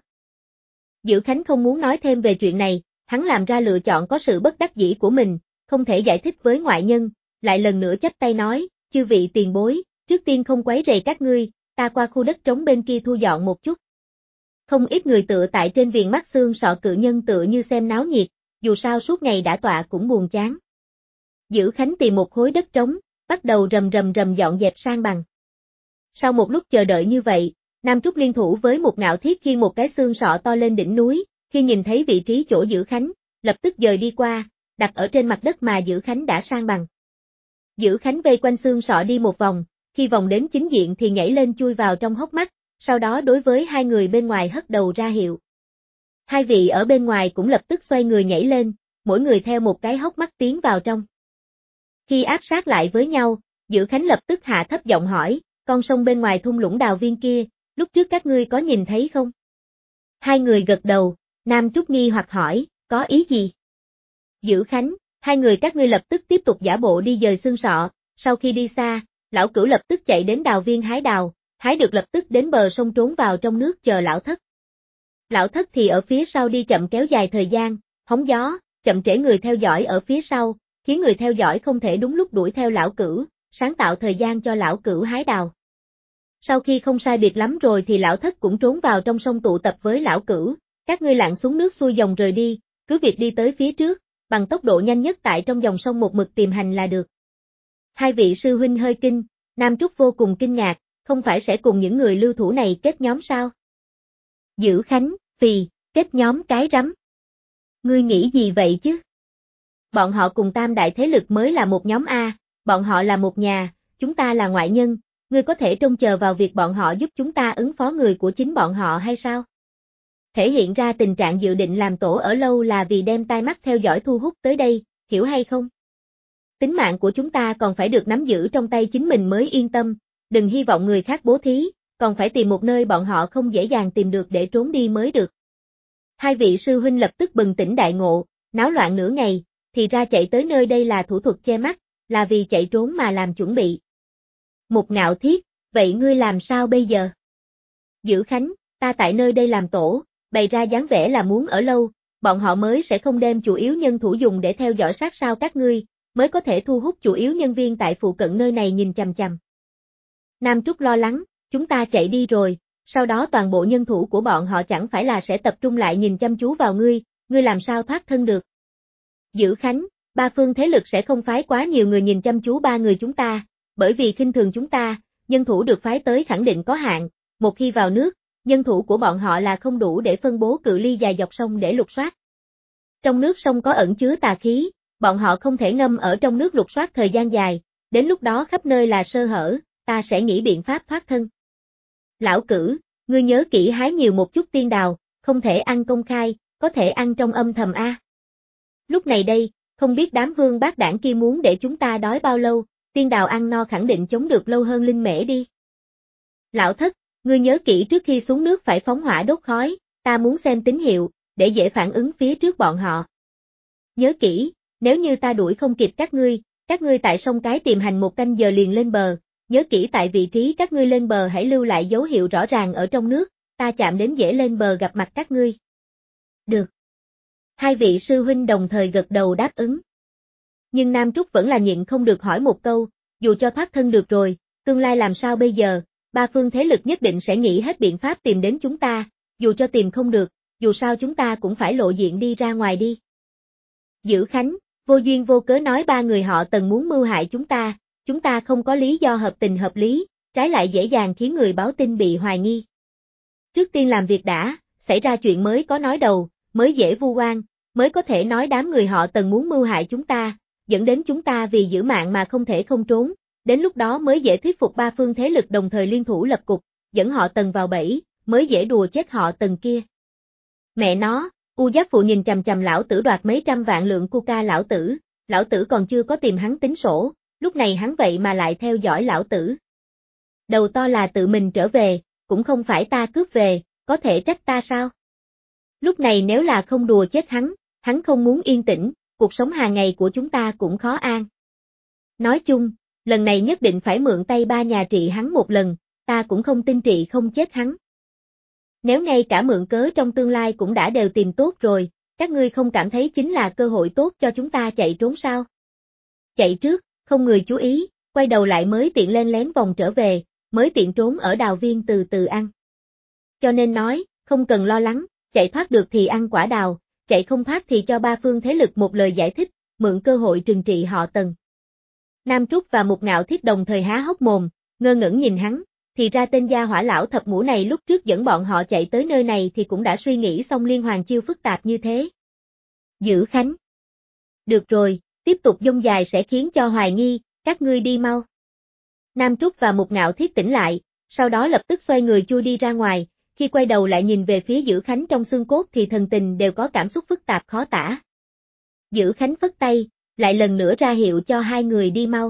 Dữ Khánh không muốn nói thêm về chuyện này, hắn làm ra lựa chọn có sự bất đắc dĩ của mình, không thể giải thích với ngoại nhân, lại lần nữa chắp tay nói, chư vị tiền bối, trước tiên không quấy rầy các ngươi, ta qua khu đất trống bên kia thu dọn một chút. Không ít người tựa tại trên viền mắt xương sọ cự nhân tựa như xem náo nhiệt, dù sao suốt ngày đã tọa cũng buồn chán. Dữ Khánh tìm một khối đất trống, bắt đầu rầm dọn dẹp sang bằng. Sau một lúc chờ đợi như vậy, Nam Trúc liên thủ với một Ngạo Thiết khiêng một cái xương sọ to lên đỉnh núi, khi nhìn thấy vị trí chỗ Dữ Khánh, lập tức dời đi qua, đặt ở trên mặt đất mà Dữ Khánh đã sang bằng. Dữ Khánh vây quanh xương sọ đi một vòng, khi vòng đến chính diện thì nhảy lên chui vào trong hốc mắt, sau đó đối với hai người bên ngoài hất đầu ra hiệu. Hai vị ở bên ngoài cũng lập tức xoay người nhảy lên, mỗi người theo một cái hốc mắt tiến vào trong. Khi áp sát lại với nhau, Dữ Khánh lập tức hạ thấp giọng hỏi, con sông bên ngoài thung lũng đào viên kia, lúc trước các ngươi có nhìn thấy không? Hai người gật đầu, Nam Trúc nghi hoặc hỏi, có ý gì? Dữ Khánh, hai người các ngươi lập tức tiếp tục giả bộ đi dời xương sọ, sau khi đi xa, lão cửu lập tức chạy đến đào viên hái đào, hái được lập tức đến bờ sông trốn vào trong nước chờ lão thất. Lão thất thì ở phía sau đi chậm kéo dài thời gian, hóng gió, chậm trễ người theo dõi ở phía sau, khiến người theo dõi không thể đúng lúc đuổi theo lão cửu, sáng tạo thời gian cho lão cửu hái đào. Sau khi không sai biệt lắm rồi thì lão thất cũng trốn vào trong sông tụ tập với lão cửu, các ngươi lặn xuống nước xuôi dòng rời đi, cứ việc đi tới phía trước, bằng tốc độ nhanh nhất tại trong dòng sông một mực tìm hành là được. Hai vị sư huynh hơi kinh, Nam Trúc vô cùng kinh ngạc, không phải sẽ cùng những người lưu thủ này kết nhóm sao? Dữ Khánh, phì, kết nhóm cái rắm. Ngươi nghĩ gì vậy chứ? Bọn họ cùng tam đại thế lực mới là một nhóm A, bọn họ là một nhà, chúng ta là ngoại nhân, ngươi có thể trông chờ vào việc bọn họ giúp chúng ta ứng phó người của chính bọn họ hay sao? Thể hiện ra tình trạng dự định làm tổ ở lâu là vì đem tai mắt theo dõi thu hút tới đây, hiểu hay không? Tính mạng của chúng ta còn phải được nắm giữ trong tay chính mình mới yên tâm, đừng hy vọng người khác bố thí, còn phải tìm một nơi bọn họ không dễ dàng tìm được để trốn đi mới được. Hai vị sư huynh lập tức bừng tỉnh đại ngộ, náo loạn nửa ngày, thì ra chạy tới nơi đây là thủ thuật che mắt, là vì chạy trốn mà làm chuẩn bị. Một Ngạo Thiết, vậy ngươi làm sao bây giờ? Dữ Khánh, ta tại nơi đây làm tổ, bày ra dáng vẻ là muốn ở lâu, bọn họ mới sẽ không đem chủ yếu nhân thủ dùng để theo dõi sát sao các ngươi, mới có thể thu hút chủ yếu nhân viên tại phụ cận nơi này nhìn chằm chằm. Nam Trúc lo lắng, chúng ta chạy đi rồi, sau đó toàn bộ nhân thủ của bọn họ chẳng phải là sẽ tập trung lại nhìn chăm chú vào ngươi làm sao thoát thân được. Dữ Khánh, ba phương thế lực sẽ không phái quá nhiều người nhìn chăm chú ba người chúng ta, bởi vì khinh thường chúng ta, nhân thủ được phái tới khẳng định có hạn, một khi vào nước, nhân thủ của bọn họ là không đủ để phân bố cự ly dài dọc sông để lục soát. Trong nước sông có ẩn chứa tà khí, bọn họ không thể ngâm ở trong nước lục soát thời gian dài, đến lúc đó khắp nơi là sơ hở, ta sẽ nghĩ biện pháp thoát thân. Lão Cử, ngươi nhớ kỹ hái nhiều một chút tiên đào, không thể ăn công khai, có thể ăn trong âm thầm a. Lúc này đây, không biết đám vương bác đảng kia muốn để chúng ta đói bao lâu, tiên đào ăn no khẳng định chống được lâu hơn linh mễ đi. Lão Thất, ngươi nhớ kỹ trước khi xuống nước phải phóng hỏa đốt khói, ta muốn xem tín hiệu, để dễ phản ứng phía trước bọn họ. Nhớ kỹ, nếu như ta đuổi không kịp các ngươi tại sông Cái tìm hành 1 canh giờ liền lên bờ, nhớ kỹ tại vị trí các ngươi lên bờ hãy lưu lại dấu hiệu rõ ràng ở trong nước, ta chạm đến dễ lên bờ gặp mặt các ngươi. Được. Hai vị sư huynh đồng thời gật đầu đáp ứng. Nhưng Nam Trúc vẫn là nhịn không được hỏi một câu, dù cho thoát thân được rồi, tương lai làm sao bây giờ, ba phương thế lực nhất định sẽ nghĩ hết biện pháp tìm đến chúng ta, dù cho tìm không được, dù sao chúng ta cũng phải lộ diện đi ra ngoài đi. Dữ Khánh, vô duyên vô cớ nói ba người họ Tần muốn mưu hại chúng ta không có lý do hợp tình hợp lý, trái lại dễ dàng khiến người báo tin bị hoài nghi. Trước tiên làm việc đã, xảy ra chuyện mới có nói đầu, mới dễ vu oan, mới có thể nói đám người họ Tần muốn mưu hại chúng ta, dẫn đến chúng ta vì giữ mạng mà không thể không trốn, đến lúc đó mới dễ thuyết phục ba phương thế lực đồng thời liên thủ lập cục, dẫn họ Tần vào bẫy, mới dễ đùa chết họ Tần kia. Mẹ nó, U Giáp Phụ nhìn chằm chằm lão tử đoạt mấy trăm vạn lượng cuca lão tử còn chưa có tìm hắn tính sổ, lúc này hắn vậy mà lại theo dõi lão tử. Đầu to là tự mình trở về, cũng không phải ta cướp về, có thể trách ta sao? Lúc này nếu là không đùa chết hắn không muốn yên tĩnh, cuộc sống hàng ngày của chúng ta cũng khó an. Nói chung, lần này nhất định phải mượn tay ba nhà trị hắn một lần, ta cũng không tin trị không chết hắn. Nếu ngay cả mượn cớ trong tương lai cũng đã đều tìm tốt rồi, các ngươi không cảm thấy chính là cơ hội tốt cho chúng ta chạy trốn sao? Chạy trước, không người chú ý, quay đầu lại mới tiện len lén vòng trở về, mới tiện trốn ở đào viên từ từ ăn. Cho nên nói, không cần lo lắng, chạy thoát được thì ăn quả đào, chạy không thoát thì cho ba phương thế lực một lời giải thích, mượn cơ hội trừng trị họ Tần. Nam Trúc và Mục Ngạo Thiết đồng thời há hốc mồm, ngơ ngẩn nhìn hắn, thì ra tên gia hỏa lão thập ngũ này lúc trước dẫn bọn họ chạy tới nơi này thì cũng đã suy nghĩ xong liên hoàn chiêu phức tạp như thế. Dữ Khánh. Được rồi, tiếp tục dông dài sẽ khiến cho hoài nghi, các ngươi đi mau. Nam Trúc và Mục Ngạo Thiết tỉnh lại, sau đó lập tức xoay người chui đi ra ngoài, khi quay đầu lại nhìn về phía Dữ Khánh trong xương cốt thì thần tình đều có cảm xúc phức tạp khó tả. Dữ Khánh phất tay, lại lần nữa ra hiệu cho hai người đi mau.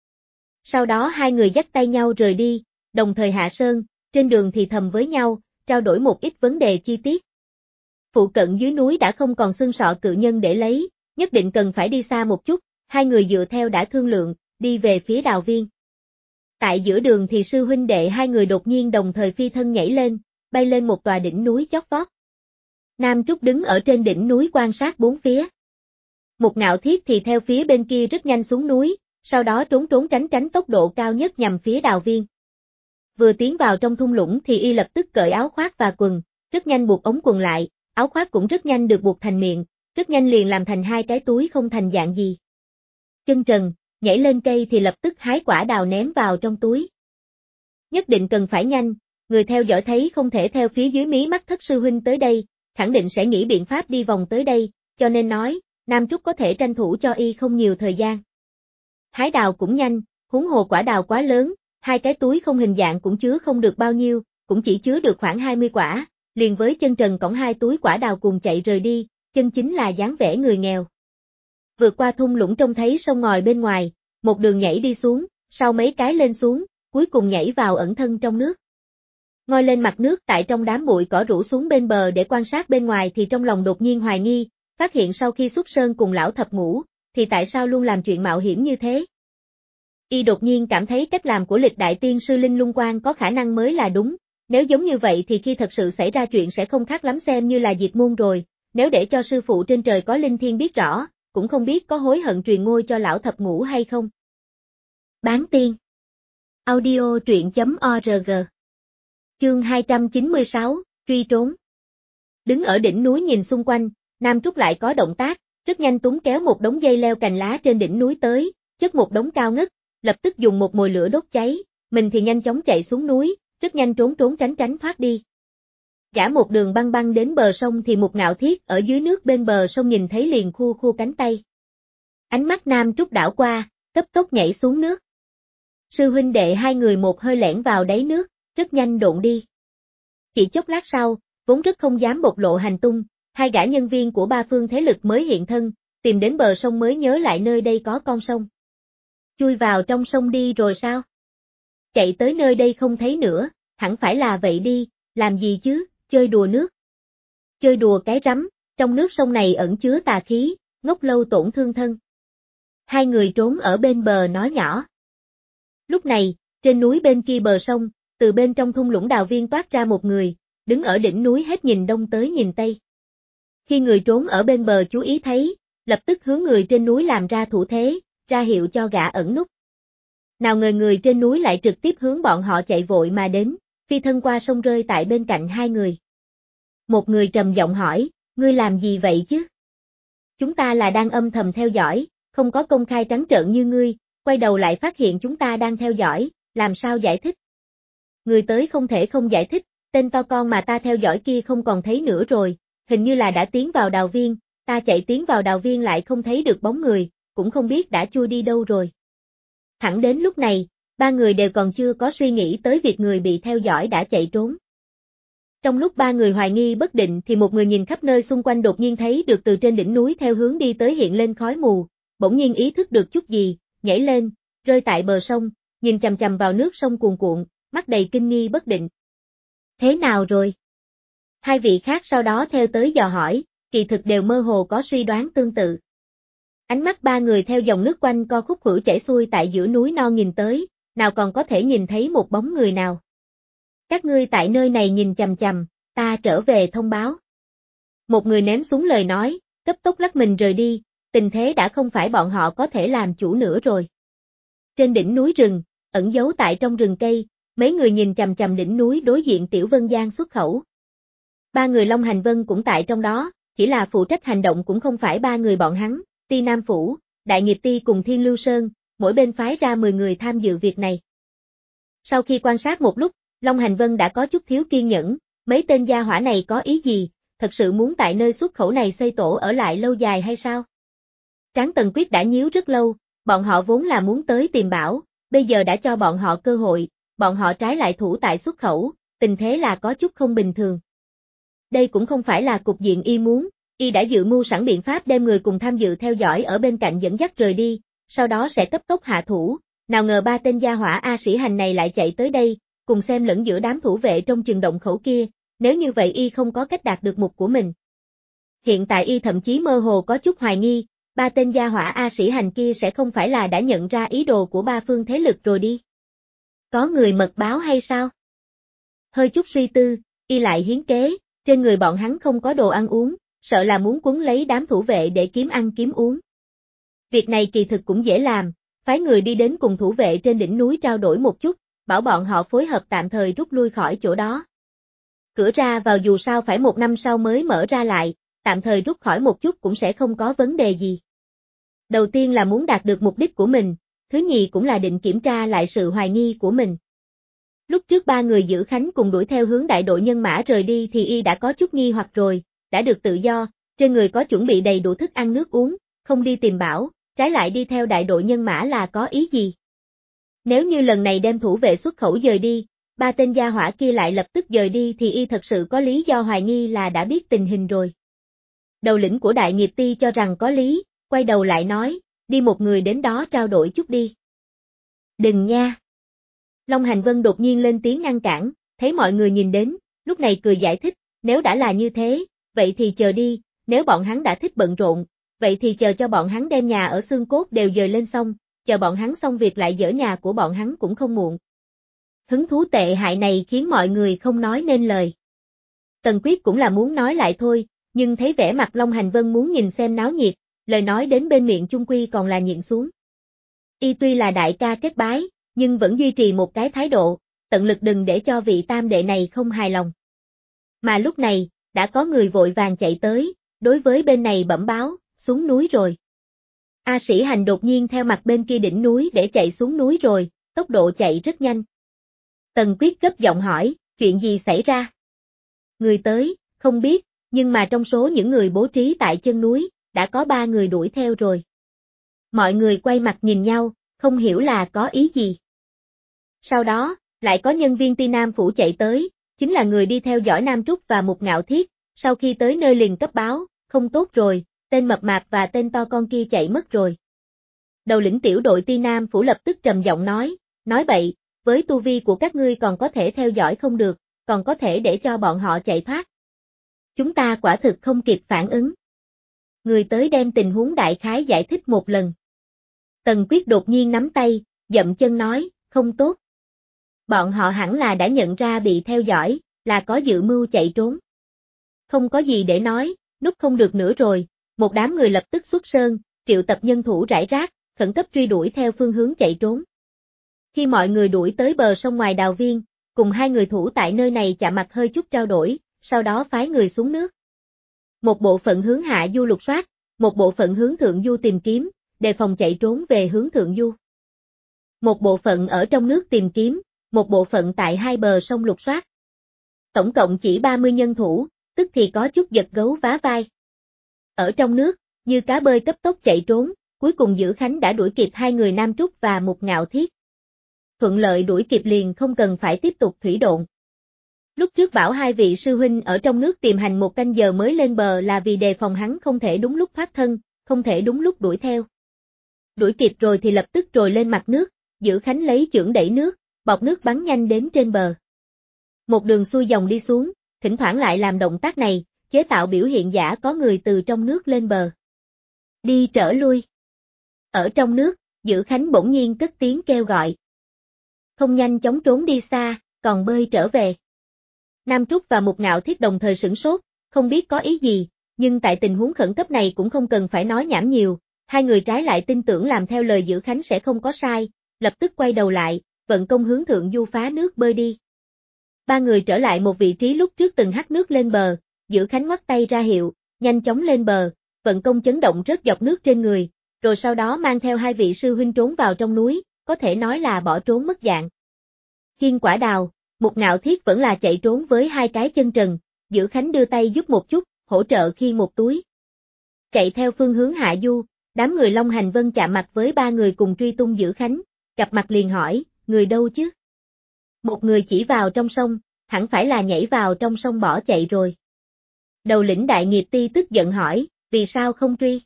Sau đó hai người dắt tay nhau rời đi, đồng thời hạ sơn, trên đường thì thầm với nhau, trao đổi một ít vấn đề chi tiết. Phụ cận dưới núi đã không còn xương sọ cự nhân để lấy, nhất định cần phải đi xa một chút, hai người dựa theo đã thương lượng, đi về phía đào viên. Tại giữa đường thì sư huynh đệ hai người đột nhiên đồng thời phi thân nhảy lên, bay lên một tòa đỉnh núi chót vót. Nam Trúc đứng ở trên đỉnh núi quan sát bốn phía. Mục Ngạo Thiết thì theo phía bên kia rất nhanh xuống núi, sau đó trốn tránh tốc độ cao nhất nhằm phía đào viên. Vừa tiến vào trong thung lũng thì y lập tức cởi áo khoác và quần, rất nhanh buộc ống quần lại, áo khoác cũng rất nhanh được buộc thành miệng, rất nhanh liền làm thành hai cái túi không thành dạng gì. Chân trần, nhảy lên cây thì lập tức hái quả đào ném vào trong túi. Nhất định cần phải nhanh, người theo dõi thấy không thể theo phía dưới mí mắt Thất sư huynh tới đây, khẳng định sẽ nghĩ biện pháp đi vòng tới đây, cho nên nói, Nam Trúc có thể tranh thủ cho y không nhiều thời gian. Hái đào cũng nhanh, huống hồ quả đào quá lớn, hai cái túi không hình dạng cũng chứa không được bao nhiêu, cũng chỉ chứa được khoảng 20 quả, liền với chân trần cõng hai túi quả đào cùng chạy rời đi, chân chính là dáng vẻ người nghèo. Vượt qua thung lũng trông thấy sông ngòi bên ngoài, một đường nhảy đi xuống, sau mấy cái lên xuống, cuối cùng nhảy vào ẩn thân trong nước. Ngoi lên mặt nước tại trong đám bụi cỏ rủ xuống bên bờ để quan sát bên ngoài thì trong lòng đột nhiên hoài nghi, phát hiện sau khi xuất sơn cùng lão thập ngũ, thì tại sao luôn làm chuyện mạo hiểm như thế? Y đột nhiên cảm thấy cách làm của Lịch Đại Tiên sư Linh Lung Quang có khả năng mới là đúng, Nếu giống như vậy thì khi thật sự xảy ra chuyện sẽ không khác lắm xem như là diệt môn rồi, nếu để cho sư phụ trên trời có linh thiêng biết rõ, cũng không biết có hối hận truyền ngôi cho lão thập ngũ hay không. Bán tiên. Audio truyện.org. Chương 296, truy trốn. Đứng ở đỉnh núi nhìn xung quanh, Nam Trúc lại có động tác, rất nhanh Tuấn kéo một đống dây leo cành lá trên đỉnh núi tới, chất một đống cao ngất, lập tức dùng một mồi lửa đốt cháy, mình thì nhanh chóng chạy xuống núi, rất nhanh trốn tránh thoát đi. Gã một đường băng băng đến bờ sông thì Mục Ngạo Thiết ở dưới nước bên bờ sông nhìn thấy liền khua cánh tay. Ánh mắt Nam Trúc đảo qua, cấp tốc nhảy xuống nước. Sư huynh đệ hai người một hơi lẻn vào đáy nước, rất nhanh độn đi. Chỉ chốc lát sau, vốn rất không dám bộc lộ hành tung, hai gã nhân viên của ba phương thế lực mới hiện thân, tìm đến bờ sông mới nhớ lại nơi đây có con sông. Chui vào trong sông đi rồi sao? Chạy tới nơi đây không thấy nữa, hẳn phải là vậy đi, làm gì chứ, chơi đùa nước. Chơi đùa cái rắm, trong nước sông này ẩn chứa tà khí, ngốc lâu tổn thương thân. Hai người trốn ở bên bờ nói nhỏ. Lúc này, trên núi bên kia bờ sông, từ bên trong thung lũng đào viên toát ra một người, đứng ở đỉnh núi hết nhìn đông tới nhìn tây. Khi người trốn ở bên bờ chú ý thấy, lập tức hướng người trên núi làm ra thủ thế, ra hiệu cho gã ẩn núp. Nào ngờ người trên núi lại trực tiếp hướng bọn họ chạy vội mà đến, phi thân qua sông rơi tại bên cạnh hai người. Một người trầm giọng hỏi, ngươi làm gì vậy chứ? Chúng ta là đang âm thầm theo dõi, không có công khai trắng trợn như ngươi, quay đầu lại phát hiện chúng ta đang theo dõi, làm sao giải thích? Người tới không thể không giải thích, tên to con mà ta theo dõi kia không còn thấy nữa rồi, hình như là đã tiến vào đào viên, ta chạy tiến vào đào viên lại không thấy được bóng người, cũng không biết đã chui đi đâu rồi. Thẳng đến lúc này, ba người đều còn chưa có suy nghĩ tới việc người bị theo dõi đã chạy trốn. Trong lúc ba người hoài nghi bất định thì một người nhìn khắp nơi xung quanh đột nhiên thấy được từ trên đỉnh núi theo hướng đi tới hiện lên khói mù, bỗng nhiên ý thức được chút gì, nhảy lên, rơi tại bờ sông, nhìn chằm chằm vào nước sông cuồn cuộn, mắt đầy kinh nghi bất định. Thế nào rồi? Hai vị khác sau đó theo tới dò hỏi, kỳ thực đều mơ hồ có suy đoán tương tự. Ánh mắt ba người theo dòng nước quanh co khúc khuỷu chảy xuôi tại giữa núi non nhìn tới, nào còn có thể nhìn thấy một bóng người nào. Các ngươi tại nơi này nhìn chằm chằm, ta trở về thông báo. Một người ném xuống lời nói, cấp tốc lắc mình rời đi, tình thế đã không phải bọn họ có thể làm chủ nữa rồi. Trên đỉnh núi rừng, ẩn giấu tại trong rừng cây, mấy người nhìn chằm chằm đỉnh núi đối diện Tiểu Vân Giang xuất khẩu. Ba người Long Hành Vân cũng tại trong đó, chỉ là phụ trách hành động cũng không phải ba người bọn hắn, Ti Nam Phủ, Đại Nghiệp Ti cùng Thiên Lưu Sơn, mỗi bên phái ra 10 người tham dự việc này. Sau khi quan sát một lúc, Long Hành Vân đã có chút thiếu kiên nhẫn, mấy tên gia hỏa này có ý gì, thật sự muốn tại nơi xuất khẩu này xây tổ ở lại lâu dài hay sao? Tráng Tần Quyết đã nhíu rất lâu, bọn họ vốn là muốn tới tìm bảo, bây giờ đã cho bọn họ cơ hội, bọn họ trái lại thủ tại xuất khẩu, tình thế là có chút không bình thường. Đây cũng không phải là cục diện y muốn, y đã dự mưu sẵn biện pháp đem người cùng tham dự theo dõi ở bên cạnh dẫn dắt rời đi, sau đó sẽ cấp tốc hạ thủ, nào ngờ ba tên gia hỏa A Sĩ Hành này lại chạy tới đây, cùng xem lẫn giữa đám thủ vệ trong chừng động khẩu kia, nếu như vậy y không có cách đạt được mục của mình. Hiện tại y thậm chí mơ hồ có chút hoài nghi, ba tên gia hỏa A Sĩ Hành kia sẽ không phải là đã nhận ra ý đồ của ba phương thế lực rồi đi. Có người mật báo hay sao? Hơi chút suy tư, y lại hiến kế, trên người bọn hắn không có đồ ăn uống, sợ là muốn quấn lấy đám thủ vệ để kiếm ăn kiếm uống. Việc này kỳ thực cũng dễ làm, phái người đi đến cùng thủ vệ trên đỉnh núi trao đổi một chút, bảo bọn họ phối hợp tạm thời rút lui khỏi chỗ đó. Cửa ra vào dù sao phải 1 năm sau mới mở ra lại, tạm thời rút khỏi một chút cũng sẽ không có vấn đề gì. Đầu tiên là muốn đạt được mục đích của mình, thứ nhì cũng là định kiểm tra lại sự hoài nghi của mình. Lúc trước ba người giữ Khánh cùng đuổi theo hướng đại đội nhân mã rời đi thì y đã có chút nghi hoặc rồi, đã được tự do, trên người có chuẩn bị đầy đủ thức ăn nước uống, không đi tìm bảo, trái lại đi theo đại đội nhân mã là có ý gì? Nếu như lần này đem thủ vệ xuất khẩu dời đi, ba tên gia hỏa kia lại lập tức dời đi thì y thật sự có lý do hoài nghi là đã biết tình hình rồi. Đầu lĩnh của Đại Nghiệp Ti cho rằng có lý, quay đầu lại nói, đi một người đến đó trao đổi chút đi. Đừng nha. Long Hành Vân đột nhiên lên tiếng ngăn cản, thấy mọi người nhìn đến, lúc này cười giải thích, nếu đã là như thế, vậy thì chờ đi, nếu bọn hắn đã thích bận rộn, vậy thì chờ cho bọn hắn đem nhà ở xương cốt đều dời lên xong, chờ bọn hắn xong việc lại dỡ nhà của bọn hắn cũng không muộn. Hứng thú tệ hại này khiến mọi người không nói nên lời. Tần Quyết cũng là muốn nói lại thôi, nhưng thấy vẻ mặt Long Hành Vân muốn nhìn xem náo nhiệt, lời nói đến bên miệng chung quy còn là nhịn xuống. Y tuy là đại ca kết bái, nhưng vẫn duy trì một cái thái độ, tận lực đừng để cho vị tam đệ này không hài lòng. Mà lúc này, đã có người vội vàng chạy tới, đối với bên này bẩm báo, xuống núi rồi. A Sĩ Hành đột nhiên theo mặt bên kia đỉnh núi để chạy xuống núi rồi, tốc độ chạy rất nhanh. Tần Quyết gấp giọng hỏi, chuyện gì xảy ra? Người tới, không biết, nhưng mà trong số những người bố trí tại chân núi, đã có 3 người đuổi theo rồi. Mọi người quay mặt nhìn nhau, không hiểu là có ý gì. Sau đó, lại có nhân viên Ti Nam Phủ chạy tới, chính là người đi theo dõi Nam Trúc và Mục Ngạo Thiết, sau khi tới nơi liền cấp báo, không tốt rồi, tên mập mạp và tên to con kia chạy mất rồi. Đầu lĩnh tiểu đội Ti Nam Phủ lập tức trầm giọng nói bậy, với tu vi của các ngươi còn có thể theo dõi không được, còn có thể để cho bọn họ chạy thoát. Chúng ta quả thực không kịp phản ứng. Người tới đem tình huống đại khái giải thích một lần. Tần Quyết đột nhiên nắm tay, dậm chân nói, không tốt. Bọn họ hẳn là đã nhận ra bị theo dõi, là có dự mưu chạy trốn. Không có gì để nói, núp không được nữa rồi, một đám người lập tức xuất sơn, triệu tập nhân thủ rải rác, khẩn cấp truy đuổi theo phương hướng chạy trốn. Khi mọi người đuổi tới bờ sông ngoài đào viên, cùng 2 người thủ tại nơi này chạm mặt hơi chút trao đổi, sau đó phái người xuống nước. Một bộ phận hướng hạ du lục soát, một bộ phận hướng thượng du tìm kiếm, đề phòng chạy trốn về hướng thượng du. Một bộ phận ở trong nước tìm kiếm, một bộ phận tại 2 bờ sông lục soát. Tổng cộng chỉ 30 nhân thủ, tức thì có chút giật gấu vá vai. Ở trong nước, như cá bơi cấp tốc chạy trốn, cuối cùng Dữ Khánh đã đuổi kịp 2 người Nam Trúc và Mục Ngạo Thiết. Thuận lợi đuổi kịp liền không cần phải tiếp tục thủy độn. Lúc trước bảo 2 vị sư huynh ở trong nước tìm hành 1 canh giờ mới lên bờ là vì đề phòng hắn không thể đúng lúc thoát thân, không thể đúng lúc đuổi theo. Đuổi kịp rồi thì lập tức trồi lên mặt nước, Dữ Khánh lấy chưởng đẩy nước, bọt nước bắn nhanh đến trên bờ. Một đường xuôi dòng đi xuống, thỉnh thoảng lại làm động tác này, chế tạo biểu hiện giả có người từ trong nước lên bờ. Đi trở lui. Ở trong nước, Dữ Khánh bỗng nhiên cất tiếng kêu gọi. Không nhanh chóng trốn đi xa, còn bơi trở về. Nam Trúc và Mục Ngạo Thiết đồng thời sửng sốt, không biết có ý gì, nhưng tại tình huống khẩn cấp này cũng không cần phải nói nhảm nhiều, 2 người trái lại tin tưởng làm theo lời Dữ Khánh sẽ không có sai, lập tức quay đầu lại, vận công hướng thượng du phá nước bơi đi. 3 người trở lại một vị trí lúc trước từng hắt nước lên bờ, Dữ Khánh ngoắc tay ra hiệu, nhanh chóng lên bờ, vận công chấn động rớt dọc nước trên người, rồi sau đó mang theo 2 vị sư huynh trốn vào trong núi, có thể nói là bỏ trốn mất dạng. Khiên quả đào, Mục Ngạo Thiết vẫn là chạy trốn với 2 cái chân trần, Dữ Khánh đưa tay giúp một chút, hỗ trợ khiêng một túi. Chạy theo phương hướng hạ du, đám người Long Hành Vân chạm mặt với 3 người cùng truy tung Dữ Khánh, gặp mặt liền hỏi, người đâu chứ? Một người chỉ vào trong sông, hẳn phải là nhảy vào trong sông bỏ chạy rồi. Đầu lĩnh Đại Nghiệp Ti tức giận hỏi, vì sao không truy?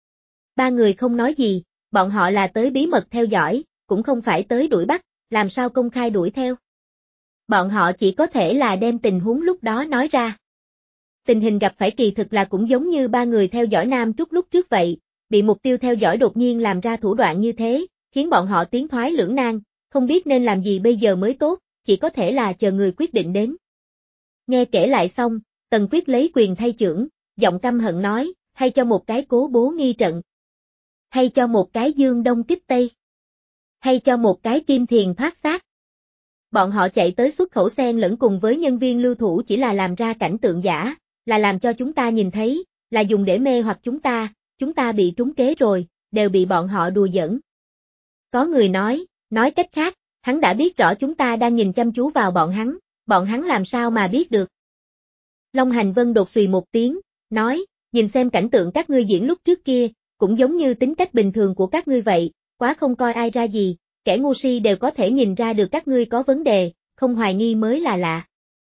3 người không nói gì, bọn họ là tới bí mật theo dõi, cũng không phải tới đuổi bắt, làm sao công khai đuổi theo. Bọn họ chỉ có thể là đem tình huống lúc đó nói ra. Tình hình gặp phải kỳ thực là cũng giống như 3 người theo dõi Nam Trúc lúc trước vậy, bị mục tiêu theo dõi đột nhiên làm ra thủ đoạn như thế, khiến bọn họ tiến thoái lưỡng nan, không biết nên làm gì bây giờ mới tốt, chỉ có thể là chờ người quyết định đến. Nghe kể lại xong, Tần Quyết lấy quyền thay chưởng, giọng căm hận nói, hay cho một cái Cố Bố nghi trận, hay cho một cái Dương Đông kích Tây, hay cho một cái Kim Thiền thoát xác. Bọn họ chạy tới xuất khẩu xen lẫn cùng với nhân viên lưu thủ chỉ là làm ra cảnh tượng giả, là làm cho chúng ta nhìn thấy, là dùng để mê hoặc chúng ta bị trúng kế rồi, đều bị bọn họ đùa giỡn. Có người nói cách khác, hắn đã biết rõ chúng ta đang nhìn chăm chú vào bọn hắn làm sao mà biết được. Long Hành Vân đột xùy một tiếng, nói, nhìn xem cảnh tượng các ngươi diễn lúc trước kia, cũng giống như tính cách bình thường của các ngươi vậy, quá không coi ai ra gì, kẻ ngu si đều có thể nhìn ra được các ngươi có vấn đề, không hoài nghi mới là lạ.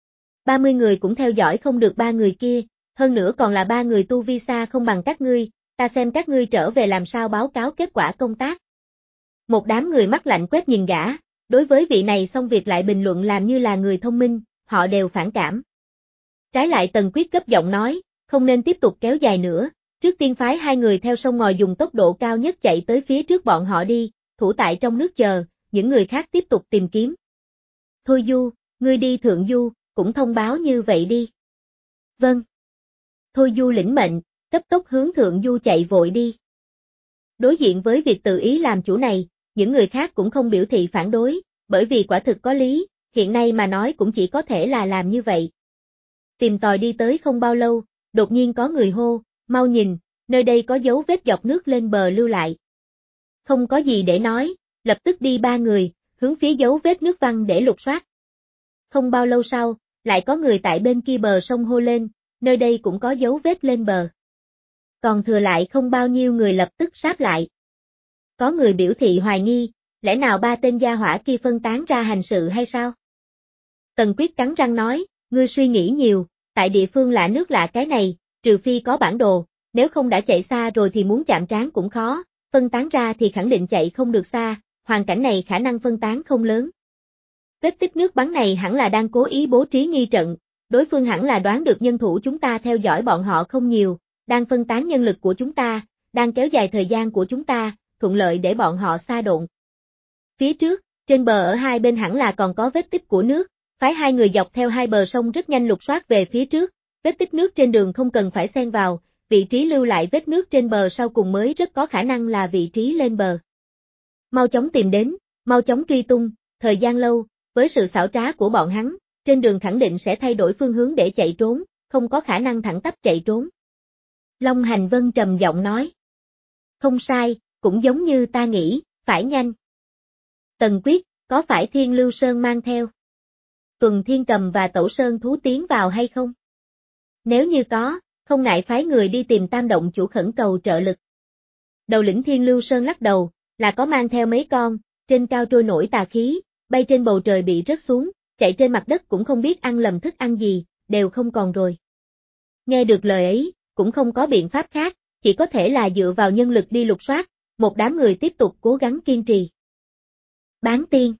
30 người cũng theo dõi không được 3 người kia, hơn nữa còn là 3 người tu vi xa không bằng các ngươi, ta xem các ngươi trở về làm sao báo cáo kết quả công tác. Một đám người mắt lạnh quét nhìn gã, đối với vị này xong việc lại bình luận làm như là người thông minh, họ đều phản cảm. Trái lại Tần Quyết gấp giọng nói, không nên tiếp tục kéo dài nữa, trước tiên phái 2 người theo sông ngòi dùng tốc độ cao nhất chạy tới phía trước bọn họ đi, thủ tại trong nước chờ, những người khác tiếp tục tìm kiếm. Thôi Du, ngươi đi thượng du, cũng thông báo như vậy đi. Vâng. Thôi Du lĩnh mệnh, cấp tốc hướng thượng du chạy vội đi. Đối diện với việc tự ý làm chủ này, những người khác cũng không biểu thị phản đối, bởi vì quả thực có lý, hiện nay mà nói cũng chỉ có thể là làm như vậy. Tìm tòi đi tới không bao lâu, đột nhiên có người hô, mau nhìn, nơi đây có dấu vết dọc nước lên bờ lưu lại. Không có gì để nói, lập tức đi ba người, hướng phía dấu vết nước văn để lục soát. Không bao lâu sau, lại có người tại bên kia bờ sông hô lên, nơi đây cũng có dấu vết lên bờ. Còn thừa lại không bao nhiêu người lập tức sáp lại. Có người biểu thị hoài nghi, lẽ nào ba tên gia hỏa kia phân tán ra hành sự hay sao? Tần Quyết cắn răng nói, ngươi suy nghĩ nhiều, tại địa phương lạ nước lạ cái này, trừ phi có bản đồ, nếu không đã chạy xa rồi thì muốn chạm trán cũng khó, phân tán ra thì khẳng định chạy không được xa, hoàn cảnh này khả năng phân tán không lớn. Vết tích nước bắn này hẳn là đang cố ý bố trí nghi trận, đối phương hẳn là đoán được nhân thủ chúng ta theo dõi bọn họ không nhiều, đang phân tán nhân lực của chúng ta, đang kéo dài thời gian của chúng ta, thuận lợi để bọn họ xa độn. Phía trước, trên bờ ở hai bên hẳn là còn có vết tích của nước, phái hai người dọc theo hai bờ sông rất nhanh lục soát về phía trước, vết tích nước trên đường không cần phải xen vào, vị trí lưu lại vết nước trên bờ sau cùng mới rất có khả năng là vị trí lên bờ. Mau chóng tìm đến, mau chóng truy tung, thời gian lâu, với sự xảo trá của bọn hắn, trên đường khẳng định sẽ thay đổi phương hướng để chạy trốn, không có khả năng thẳng tắp chạy trốn. Long Hành Vân trầm giọng nói. Không sai, cũng giống như ta nghĩ, phải nhanh. Tần Quyết, có phải Thiên Lưu Sơn mang theo Tuần Thiên Cầm và Tẩu Sơn thú tiến vào hay không? Nếu như có, không ngại phái người đi tìm Tam Động chủ khẩn cầu trợ lực. Đầu lĩnh Thiên Lưu Sơn lắc đầu, là có mang theo mấy con, trên cao trôi nổi tà khí, bay trên bầu trời bị rớt xuống, chạy trên mặt đất cũng không biết ăn lầm thức ăn gì, đều không còn rồi. Nghe được lời ấy, cũng không có biện pháp khác, chỉ có thể là dựa vào nhân lực đi lục soát, một đám người tiếp tục cố gắng kiên trì. Bán tiên.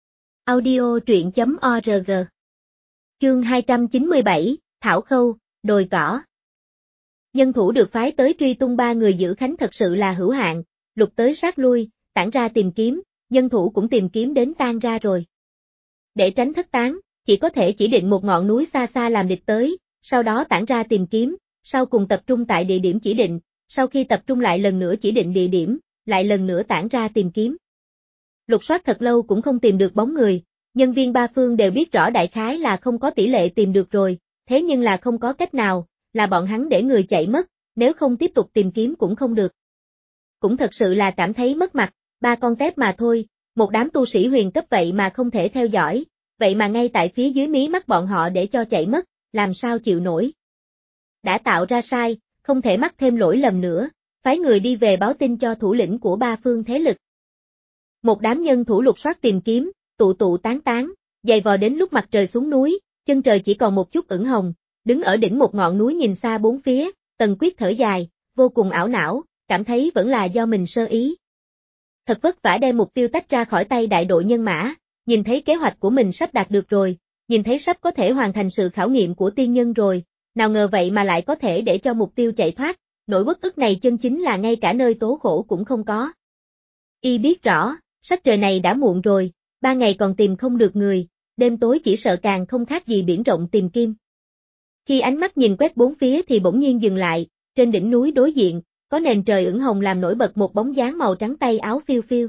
Audio truyện.org. Chương 297, Thảo Khâu, đồi cỏ. Nhân thủ được phái tới truy tung ba người giữ khánh thật sự là hữu hạn, lục tới sát lui, tản ra tìm kiếm, nhân thủ cũng tìm kiếm đến tan ra rồi. Để tránh thất tán, chỉ có thể chỉ định một ngọn núi xa xa làm địch tới, sau đó tản ra tìm kiếm, sau cùng tập trung tại địa điểm chỉ định, sau khi tập trung lại lần nữa chỉ định địa điểm, lại lần nữa tản ra tìm kiếm. Lục soát thật lâu cũng không tìm được bóng người, nhân viên ba phương đều biết rõ đại khái là không có tỷ lệ tìm được rồi, thế nhưng là không có cách nào, là bọn hắn để người chạy mất, nếu không tiếp tục tìm kiếm cũng không được. Cũng thật sự là cảm thấy mất mặt, ba con tép mà thôi, một đám tu sĩ huyền cấp vậy mà không thể theo dõi, vậy mà ngay tại phía dưới mí mắt bọn họ để cho chạy mất, làm sao chịu nổi. Đã tạo ra sai, không thể mắc thêm lỗi lầm nữa, phái người đi về báo tin cho thủ lĩnh của ba phương thế lực. Một đám nhân thủ lục soát tìm kiếm, tụ tán, dày vò đến lúc mặt trời xuống núi, chân trời chỉ còn một chút ửng hồng, đứng ở đỉnh một ngọn núi nhìn xa bốn phía, Tần Quyết thở dài, vô cùng ảo não, cảm thấy vẫn là do mình sơ ý. Thật vất vả đem mục tiêu tách ra khỏi tay đại đội nhân mã, nhìn thấy kế hoạch của mình sắp đạt được rồi, nhìn thấy sắp có thể hoàn thành sự khảo nghiệm của tiên nhân rồi, nào ngờ vậy mà lại có thể để cho mục tiêu chạy thoát, nỗi uất ức này chân chính là ngay cả nơi tố khổ cũng không có. Y biết rõ, sắc trời này đã muộn rồi, 3 ngày còn tìm không được người, đêm tối chỉ sợ càng không khác gì biển rộng tìm kim. Khi ánh mắt nhìn quét bốn phía thì bỗng nhiên dừng lại, trên đỉnh núi đối diện, có nền trời ửng hồng làm nổi bật một bóng dáng màu trắng tay áo phiêu phiêu.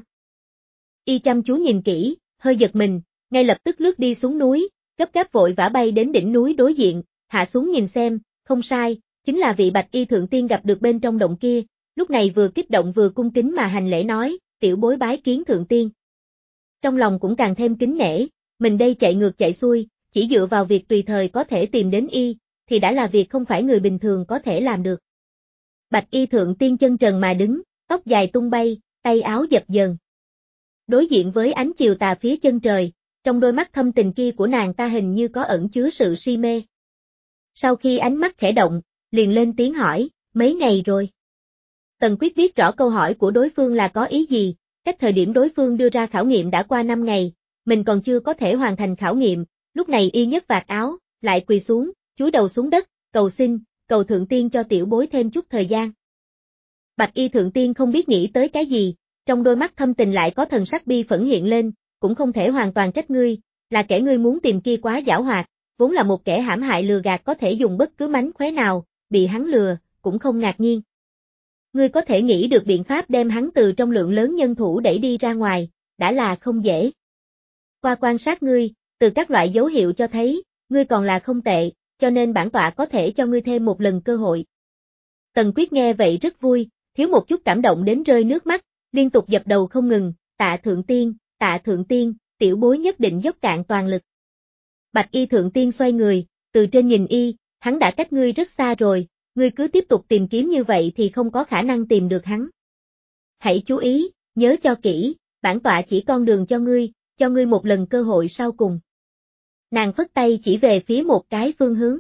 Y chăm chú nhìn kỹ, hơi giật mình, ngay lập tức lướt đi xuống núi, gấp gáp vội vã bay đến đỉnh núi đối diện, hạ xuống nhìn xem, không sai, chính là vị Bạch Y thượng tiên gặp được bên trong động kia, lúc này vừa kích động vừa cung kính mà hành lễ nói, tiểu bối bái kiến thượng tiên. Trong lòng cũng càng thêm kính nể, mình đây chạy ngược chạy xuôi, chỉ dựa vào việc tùy thời có thể tìm đến y, thì đã là việc không phải người bình thường có thể làm được. Bạch Y thượng tiên chân trần mà đứng, tóc dài tung bay, tay áo dập dờn. Đối diện với ánh chiều tà phía chân trời, trong đôi mắt thâm tình kia của nàng ta hình như có ẩn chứa sự si mê. Sau khi ánh mắt khẽ động, liền lên tiếng hỏi, mấy ngày rồi? Tần Quyết biết rõ câu hỏi của đối phương là có ý gì, cách thời điểm đối phương đưa ra khảo nghiệm đã qua 5 ngày, mình còn chưa có thể hoàn thành khảo nghiệm, lúc này y nhấc vạt áo, lại quỳ xuống, chúi đầu xuống đất, cầu xin, cầu thượng tiên cho tiểu bối thêm chút thời gian. Bạch Y thượng tiên không biết nghĩ tới cái gì, trong đôi mắt thâm tình lại có thần sắc bi phẫn hiện lên, cũng không thể hoàn toàn trách ngươi, Là kẻ ngươi muốn tìm kia quá giảo hoạt, vốn là một kẻ hãm hại lừa gạt có thể dùng bất cứ mánh khóe nào, bị hắn lừa, cũng không ngạc nhiên. Ngươi có thể nghĩ được biện pháp đem hắn từ trong lượng lớn nhân thủ đẩy đi ra ngoài, đã là không dễ. Qua quan sát ngươi, từ các loại dấu hiệu cho thấy, ngươi còn là không tệ, cho nên bản tọa có thể cho ngươi thêm một lần cơ hội. Tần Quyết nghe vậy rất vui, thiếu một chút cảm động đến rơi nước mắt, liên tục dập đầu không ngừng, tạ thượng tiên, tiểu bối nhất định dốc cạn toàn lực. Bạch y thượng tiên xoay người, từ trên nhìn y, hắn đã cách ngươi rất xa rồi, ngươi cứ tiếp tục tìm kiếm như vậy thì không có khả năng tìm được hắn. Hãy chú ý, nhớ cho kỹ, bản tọa chỉ con đường cho ngươi một lần cơ hội sau cùng. Nàng phất tay chỉ về phía một cái phương hướng.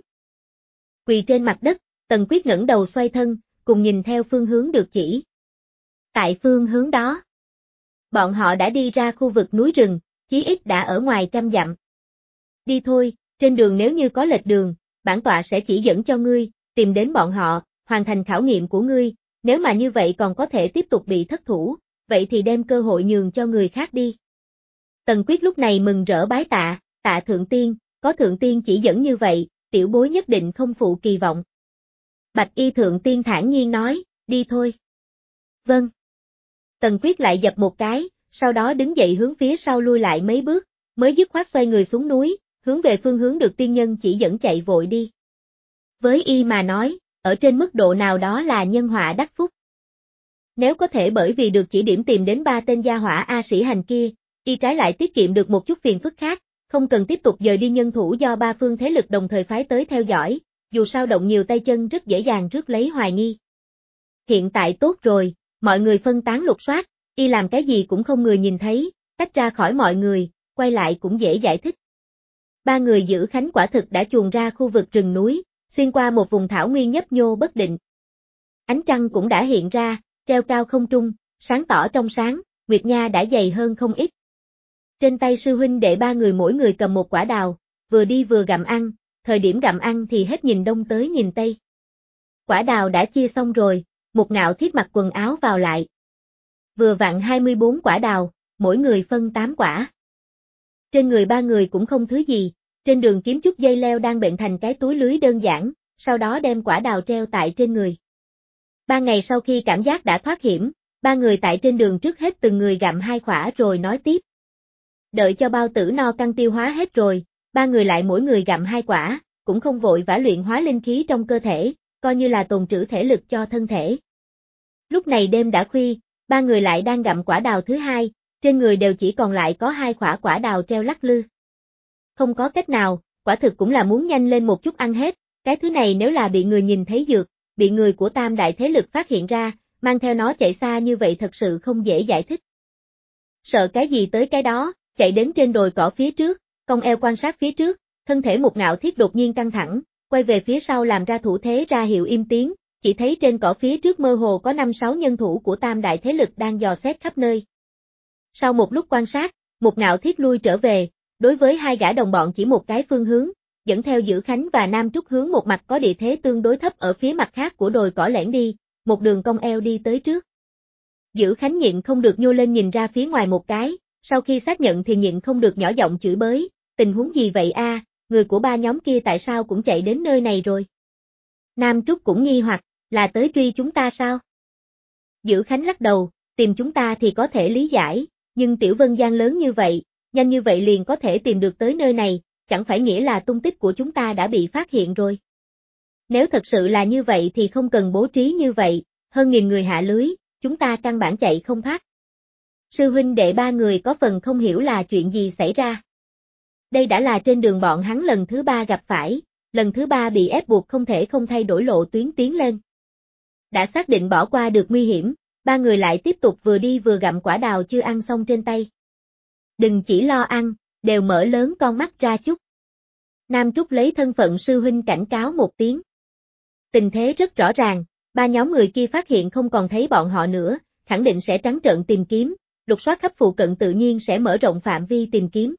Quỳ trên mặt đất, Tần Quyết ngẩng đầu xoay thân, cùng nhìn theo phương hướng được chỉ. Tại phương hướng đó, bọn họ đã đi ra khu vực núi rừng, chí ít đã ở ngoài 100 dặm. Đi thôi, trên đường nếu như có lệch đường, bản tọa sẽ chỉ dẫn cho ngươi, tìm đến bọn họ, hoàn thành khảo nghiệm của ngươi, nếu mà như vậy còn có thể tiếp tục bị thất thủ, vậy thì đem cơ hội nhường cho người khác đi. Tần Quyết lúc này mừng rỡ bái tạ, tạ thượng tiên, có thượng tiên chỉ dẫn như vậy, tiểu bối nhất định không phụ kỳ vọng. Bạch y thượng tiên thản nhiên nói, đi thôi. Vâng. Tần Quyết lại dập một cái, sau đó đứng dậy hướng phía sau lui lại mấy bước, mới dứt khoát xoay người xuống núi, hướng về phương hướng được tiên nhân chỉ dẫn chạy vội đi. Với y mà nói, ở trên mức độ nào đó là nhân họa đắc phúc. Nếu có thể bởi vì được chỉ điểm tìm đến 3 tên gia hỏa A Sĩ Hành kia, y trái lại tiết kiệm được một chút phiền phức khác, không cần tiếp tục dời đi nhân thủ do 3 phương thế lực đồng thời phái tới theo dõi, dù sao động nhiều tay chân rất dễ dàng rước lấy hoài nghi. Hiện tại tốt rồi, mọi người phân tán lục soát, y làm cái gì cũng không người nhìn thấy, tách ra khỏi mọi người, quay lại cũng dễ giải thích. 3 người giữ khánh quả thực đã chuồn ra khu vực rừng núi, xuyên qua một vùng thảo nguyên nhấp nhô bất định. Ánh trăng cũng đã hiện ra, treo cao không trung, sáng tỏ trong sáng, nguyệt nha đã dày hơn không ít. Trên tay sư huynh đệ 3 người mỗi người cầm một quả đào, vừa đi vừa gặm ăn, thời điểm gặm ăn thì hết nhìn đông tới nhìn tây. Quả đào đã chia xong rồi, Một Ngạo Thiết mặc quần áo vào lại. Vừa vặn 24 quả đào, mỗi người phân 8 quả. Trên người 3 người cũng không thứ gì, trên đường kiếm chút dây leo đang bệnh thành cái túi lưới đơn giản, sau đó đem quả đào treo tại trên người. 3 ngày sau khi cảm giác đã thoát hiểm, 3 người tại trên đường trước hết từng người gặm 2 quả rồi nói tiếp. Đợi cho bao tử no căng tiêu hóa hết rồi, 3 người lại mỗi người gặm 2 quả, cũng không vội vã luyện hóa linh khí trong cơ thể, coi như là tồn trữ thể lực cho thân thể. Lúc này đêm đã khuya, 3 người lại đang gặm quả đào thứ hai, trên người đều chỉ còn lại có 2 quả đào treo lắc lư. Không có cách nào, quả thực cũng là muốn nhanh lên một chút ăn hết, cái thứ này nếu là bị người nhìn thấy dược, bị người của tam đại thế lực phát hiện ra, mang theo nó chạy xa như vậy thật sự không dễ giải thích. Sợ cái gì tới cái đó, chạy đến trên đồi cỏ phía trước, cong eo quan sát phía trước, thân thể Một Ngạo Thiết đột nhiên căng thẳng, quay về phía sau làm ra thủ thế ra hiệu im tiếng, chỉ thấy trên cỏ phía trước mơ hồ có 5-6 nhân thủ của tam đại thế lực đang dò xét khắp nơi. Sau một lúc quan sát, Một Ngạo Thiết lui trở về, đối với 2 gã đồng bọn chỉ một cái phương hướng, dẫn theo Dữ Khánh và Nam Trúc hướng một mặt có địa thế tương đối thấp ở phía mặt khác của đồi cỏ lẻn đi, một đường cong eo đi tới trước. Dữ Khánh nhịn không được nhô lên nhìn ra phía ngoài một cái, sau khi xác nhận thì nhịn không được nhỏ giọng chửi bới, tình huống gì vậy a, người của 3 nhóm kia tại sao cũng chạy đến nơi này rồi? Nam Trúc cũng nghi hoặc, là tới truy chúng ta sao? Dữ Khánh lắc đầu, tìm chúng ta thì có thể lý giải, nhưng Tiểu Vân Giang lớn như vậy, nhanh như vậy liền có thể tìm được tới nơi này, chẳng phải nghĩa là tung tích của chúng ta đã bị phát hiện rồi. Nếu thật sự là như vậy thì không cần bố trí như vậy, hơn 1000 người hạ lưới, chúng ta căn bản chạy không thoát. Sư huynh đệ 3 người có phần không hiểu là chuyện gì xảy ra. Đây đã là trên đường bọn hắn lần thứ 3 gặp phải, lần thứ 3 bị ép buộc không thể không thay đổi lộ tuyến tiến lên. Đã xác định bỏ qua được nguy hiểm, 3 người lại tiếp tục vừa đi vừa gặm quả đào chưa ăn xong trên tay. Đừng chỉ lo ăn, đều mở lớn con mắt ra chút. Nam Trúc lấy thân phận sư huynh cảnh cáo một tiếng. Tình thế rất rõ ràng, 3 nhóm người kia phát hiện không còn thấy bọn họ nữa, khẳng định sẽ trắng trợn tìm kiếm, lục soát khắp phụ cận tự nhiên sẽ mở rộng phạm vi tìm kiếm.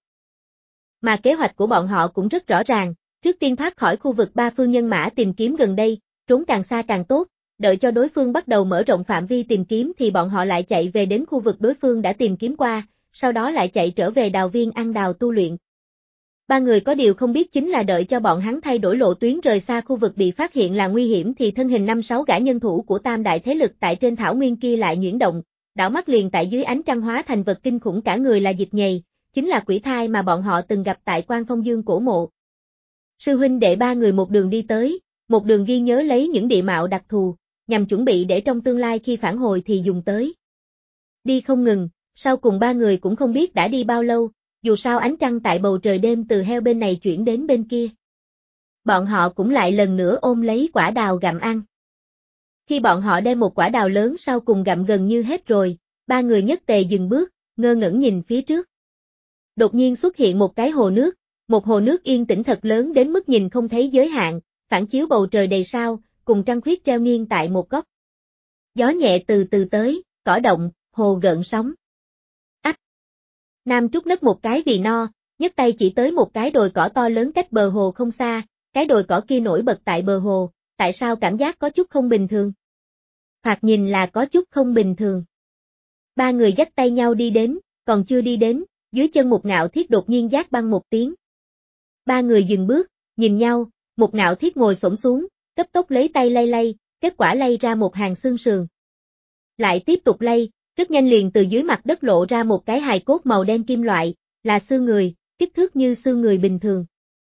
Mà kế hoạch của bọn họ cũng rất rõ ràng, trước tiên thoát khỏi khu vực 3 phương nhân mã tìm kiếm gần đây, trốn càng xa càng tốt, đợi cho đối phương bắt đầu mở rộng phạm vi tìm kiếm thì bọn họ lại chạy về đến khu vực đối phương đã tìm kiếm qua, sau đó lại chạy trở về đào viên ăn đào tu luyện. Ba người có điều không biết chính là đợi cho bọn hắn thay đổi lộ tuyến rời xa khu vực bị phát hiện là nguy hiểm thì thân hình 5-6 gã nhân thủ của tam đại thế lực tại trên thảo nguyên kia lại nhuyễn động, đảo mắt liền tại dưới ánh trăng hóa thành vật kinh khủng cả người là dịch nhầy, chính là quỷ thai mà bọn họ từng gặp tại Quan Phong Dương cổ mộ. Sư huynh đệ ba người một đường đi tới, một đường ghi nhớ lấy những địa mạo đặc thù, nhằm chuẩn bị để trong tương lai khi phản hồi thì dùng tới. Đi không ngừng, sau cùng ba người cũng không biết đã đi bao lâu, dù sao ánh trăng tại bầu trời đêm từ heo bên này chuyển đến bên kia. Bọn họ cũng lại lần nữa ôm lấy quả đào gặm ăn. Khi bọn họ đem một quả đào lớn sau cùng gặm gần như hết rồi, ba người nhất tề dừng bước, ngơ ngẩn nhìn phía trước. Đột nhiên xuất hiện một cái hồ nước, một hồ nước yên tĩnh thật lớn đến mức nhìn không thấy giới hạn, phản chiếu bầu trời đầy sao, cùng trăng khuyết treo nghiêng tại một góc. Gió nhẹ từ từ tới, cỏ động, hồ gợn sóng. Ách! Nam Trúc nấp một cái vì no, nhấc tay chỉ tới một cái đồi cỏ to lớn cách bờ hồ không xa, cái đồi cỏ kia nổi bật tại bờ hồ, tại sao cảm giác có chút không bình thường? Thoạt nhìn là có chút không bình thường. Ba người dắt tay nhau đi đến, còn chưa đi đến, dưới chân một ngạo thiết đột nhiên giác băng một tiếng. Ba người dừng bước, nhìn nhau, một ngạo thiết ngồi xổm xuống, cấp tốc lấy tay lay lay, kết quả lay ra một hàng xương sườn. Lại tiếp tục lay, rất nhanh liền từ dưới mặt đất lộ ra một cái hài cốt màu đen kim loại, là xương người, kích thước như xương người bình thường.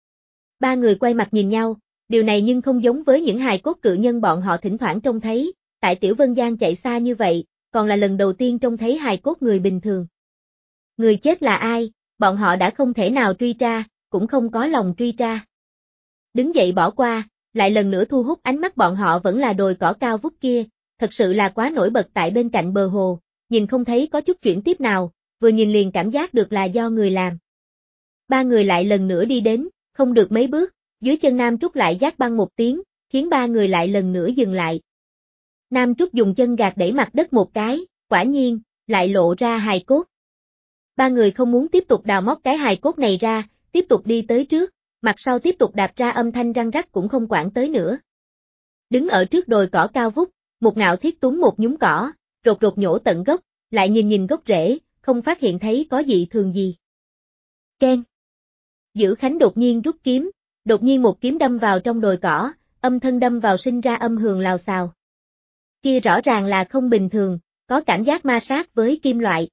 Ba người quay mặt nhìn nhau, điều này nhưng không giống với những hài cốt cự nhân bọn họ thỉnh thoảng trông thấy, tại Tiểu Vân Giang chạy xa như vậy, còn là lần đầu tiên trông thấy hài cốt người bình thường. Người chết là ai, bọn họ đã không thể nào truy tra, cũng không có lòng truy tra. Đứng dậy bỏ qua, lại lần nữa thu hút ánh mắt bọn họ vẫn là đồi cỏ cao vút kia, thật sự là quá nổi bật tại bên cạnh bờ hồ, nhìn không thấy có chút chuyển tiếp nào, vừa nhìn liền cảm giác được là do người làm. Ba người lại lần nữa đi đến, không được mấy bước, dưới chân Nam Trúc lại giác băng một tiếng, khiến ba người lại lần nữa dừng lại. Nam Trúc dùng chân gạt đẩy mặt đất một cái, quả nhiên, lại lộ ra hài cốt. Ba người không muốn tiếp tục đào móc cái hài cốt này ra, tiếp tục đi tới trước, mặt sau tiếp tục đạp ra âm thanh răng rắc cũng không quản tới nữa. Đứng ở trước đồi cỏ cao vút, một ngạo thiết túm một nhúm cỏ, rột rột nhổ tận gốc, lại nhìn nhìn gốc rễ, không phát hiện thấy có dị thường gì. Keng! Dữ Khánh đột nhiên rút kiếm, đột nhiên một kiếm đâm vào trong đồi cỏ, âm thân đâm vào sinh ra âm hưởng lào xào. Kia rõ ràng là không bình thường, có cảm giác ma sát với kim loại.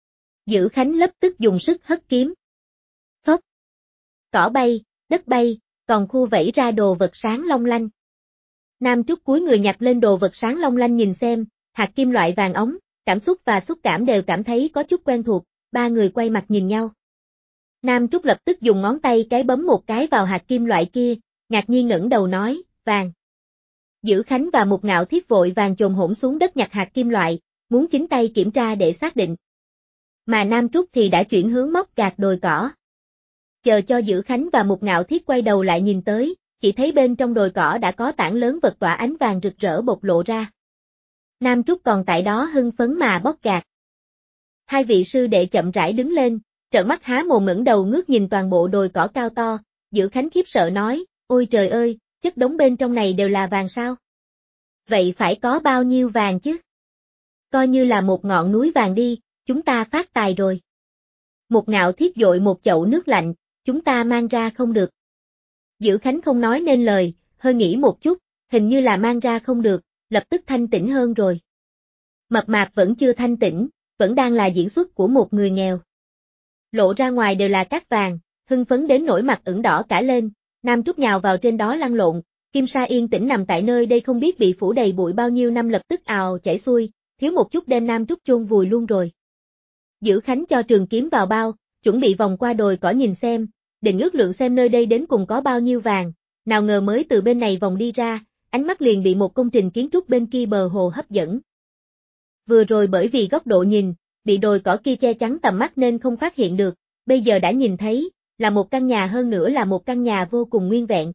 Dữ Khánh lập tức dùng sức hất kiếm. Phốc! Cỏ bay, đất bay, còn khu vẩy ra đồ vật sáng long lanh. Nam Trúc cúi người nhặt lên đồ vật sáng long lanh nhìn xem, hạt kim loại vàng óng, cảm xúc và xúc cảm đều cảm thấy có chút quen thuộc, ba người quay mặt nhìn nhau. Nam Trúc lập tức dùng ngón tay cái bấm một cái vào hạt kim loại kia, ngạc nhiên ngẩng đầu nói, vàng. Dữ Khánh và một ngạo thiết vội vàng chồm hổn xuống đất nhặt hạt kim loại, muốn chính tay kiểm tra để xác định. Mà Nam Trúc thì đã chuyển hướng móc gạt đồi cỏ. Chờ cho Dữ Khánh và một ngạo thiết quay đầu lại nhìn tới, chỉ thấy bên trong đồi cỏ đã có tảng lớn vật tỏa ánh vàng rực rỡ bộc lộ ra. Nam Trúc còn tại đó hưng phấn mà bóc gạt. Hai vị sư đệ chậm rãi đứng lên, trợn mắt há mồm ngẩng đầu ngước nhìn toàn bộ đồi cỏ cao to, Dữ Khánh khiếp sợ nói, ôi trời ơi, chất đống bên trong này đều là vàng sao? Vậy phải có bao nhiêu vàng chứ? Coi như là một ngọn núi vàng đi, chúng ta phát tài rồi. Một ngạo thiết dội một chậu nước lạnh, chúng ta mang ra không được. Dữ Khánh không nói nên lời, hơi nghĩ một chút, hình như là mang ra không được, lập tức thanh tĩnh hơn rồi. Mập mạp vẫn chưa thanh tĩnh, vẫn đang là diễn xuất của một người nghèo. Lộ ra ngoài đều là cát vàng, hưng phấn đến nỗi mặt ửng đỏ cả lên, Nam Trúc nhào vào trên đó lăn lộn, Kim Sa yên tĩnh nằm tại nơi đây không biết bị phủ đầy bụi bao nhiêu năm lập tức ào chảy xuôi, thiếu một chút đem Nam Trúc chôn vùi luôn rồi. Dữ Khánh cho trường kiếm vào bao, chuẩn bị vòng qua đồi cỏ nhìn xem, định ước lượng xem nơi đây đến cùng có bao nhiêu vàng, nào ngờ mới từ bên này vòng đi ra, ánh mắt liền bị một công trình kiến trúc bên kia bờ hồ hấp dẫn. Vừa rồi bởi vì góc độ nhìn, bị đồi cỏ kia che chắn tầm mắt nên không phát hiện được, bây giờ đã nhìn thấy, là một căn nhà hơn nữa là một căn nhà vô cùng nguyên vẹn.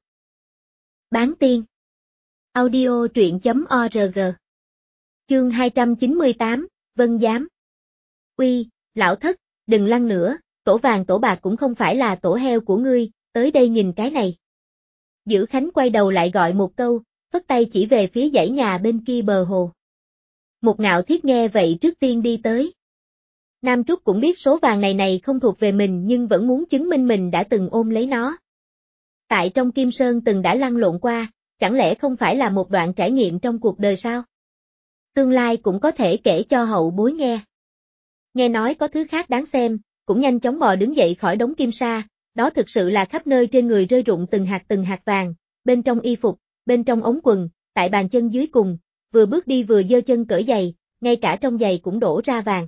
Bán tiên. Audio truyện.org. Chương 298, Vân Giám. Uy, lão thất, đừng lăn nữa, tổ vàng tổ bạc cũng không phải là tổ heo của ngươi, tới đây nhìn cái này. Dữ Khánh quay đầu lại gọi một câu, phất tay chỉ về phía dãy nhà bên kia bờ hồ. Một ngạo thiết nghe vậy trước tiên đi tới. Nam Trúc cũng biết số vàng này không thuộc về mình nhưng vẫn muốn chứng minh mình đã từng ôm lấy nó. Tại trong Kim Sơn từng đã lăn lộn qua, chẳng lẽ không phải là một đoạn trải nghiệm trong cuộc đời sao? Tương lai cũng có thể kể cho hậu bối nghe. Nghe nói có thứ khác đáng xem, cũng nhanh chóng bò đứng dậy khỏi đống kim sa, đó thực sự là khắp nơi trên người rơi rụng từng hạt vàng, bên trong y phục, bên trong ống quần, tại bàn chân dưới cùng, vừa bước đi vừa giơ chân cởi giày, ngay cả trong giày cũng đổ ra vàng.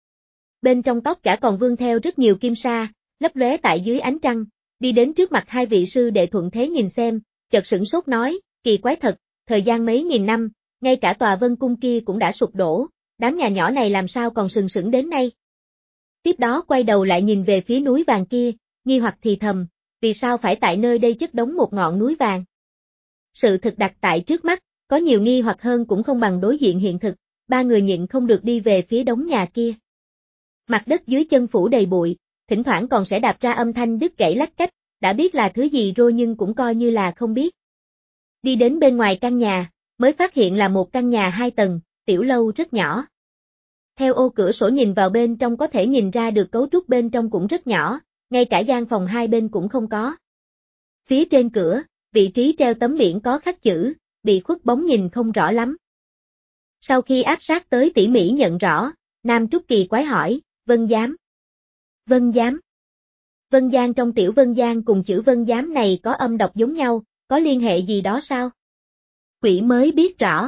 Bên trong tóc cả còn vương theo rất nhiều kim sa, lấp lóe tại dưới ánh trăng, đi đến trước mặt hai vị sư đệ thuận thế nhìn xem, chợt sửng sốt nói, kỳ quái thật, thời gian mấy nghìn năm, ngay cả tòa Vân Cung kia cũng đã sụp đổ, đám nhà nhỏ này làm sao còn sừng sững đến nay. Tiếp đó quay đầu lại nhìn về phía núi vàng kia, nghi hoặc thì thầm, vì sao phải tại nơi đây chất đống một ngọn núi vàng. Sự thực đặt tại trước mắt, có nhiều nghi hoặc hơn cũng không bằng đối diện hiện thực, ba người nhịn không được đi về phía đống nhà kia. Mặt đất dưới chân phủ đầy bụi, thỉnh thoảng còn sẽ đạp ra âm thanh đứt gãy lách cách, đã biết là thứ gì rồi nhưng cũng coi như là không biết. Đi đến bên ngoài căn nhà, mới phát hiện là một căn nhà 2 tầng, tiểu lâu rất nhỏ. Theo ô cửa sổ nhìn vào bên trong có thể nhìn ra được cấu trúc bên trong cũng rất nhỏ, ngay cả gian phòng hai bên cũng không có. Phía trên cửa, vị trí treo tấm biển có khắc chữ, bị khuất bóng nhìn không rõ lắm. Sau khi áp sát tới tỉ mỉ nhận rõ, Nam Trúc kỳ quái hỏi, Vân Giám. Vân Giám. Vân Giang trong tiểu Vân Giang cùng chữ Vân Giám này có âm đọc giống nhau, có liên hệ gì đó sao? Quỷ mới biết rõ.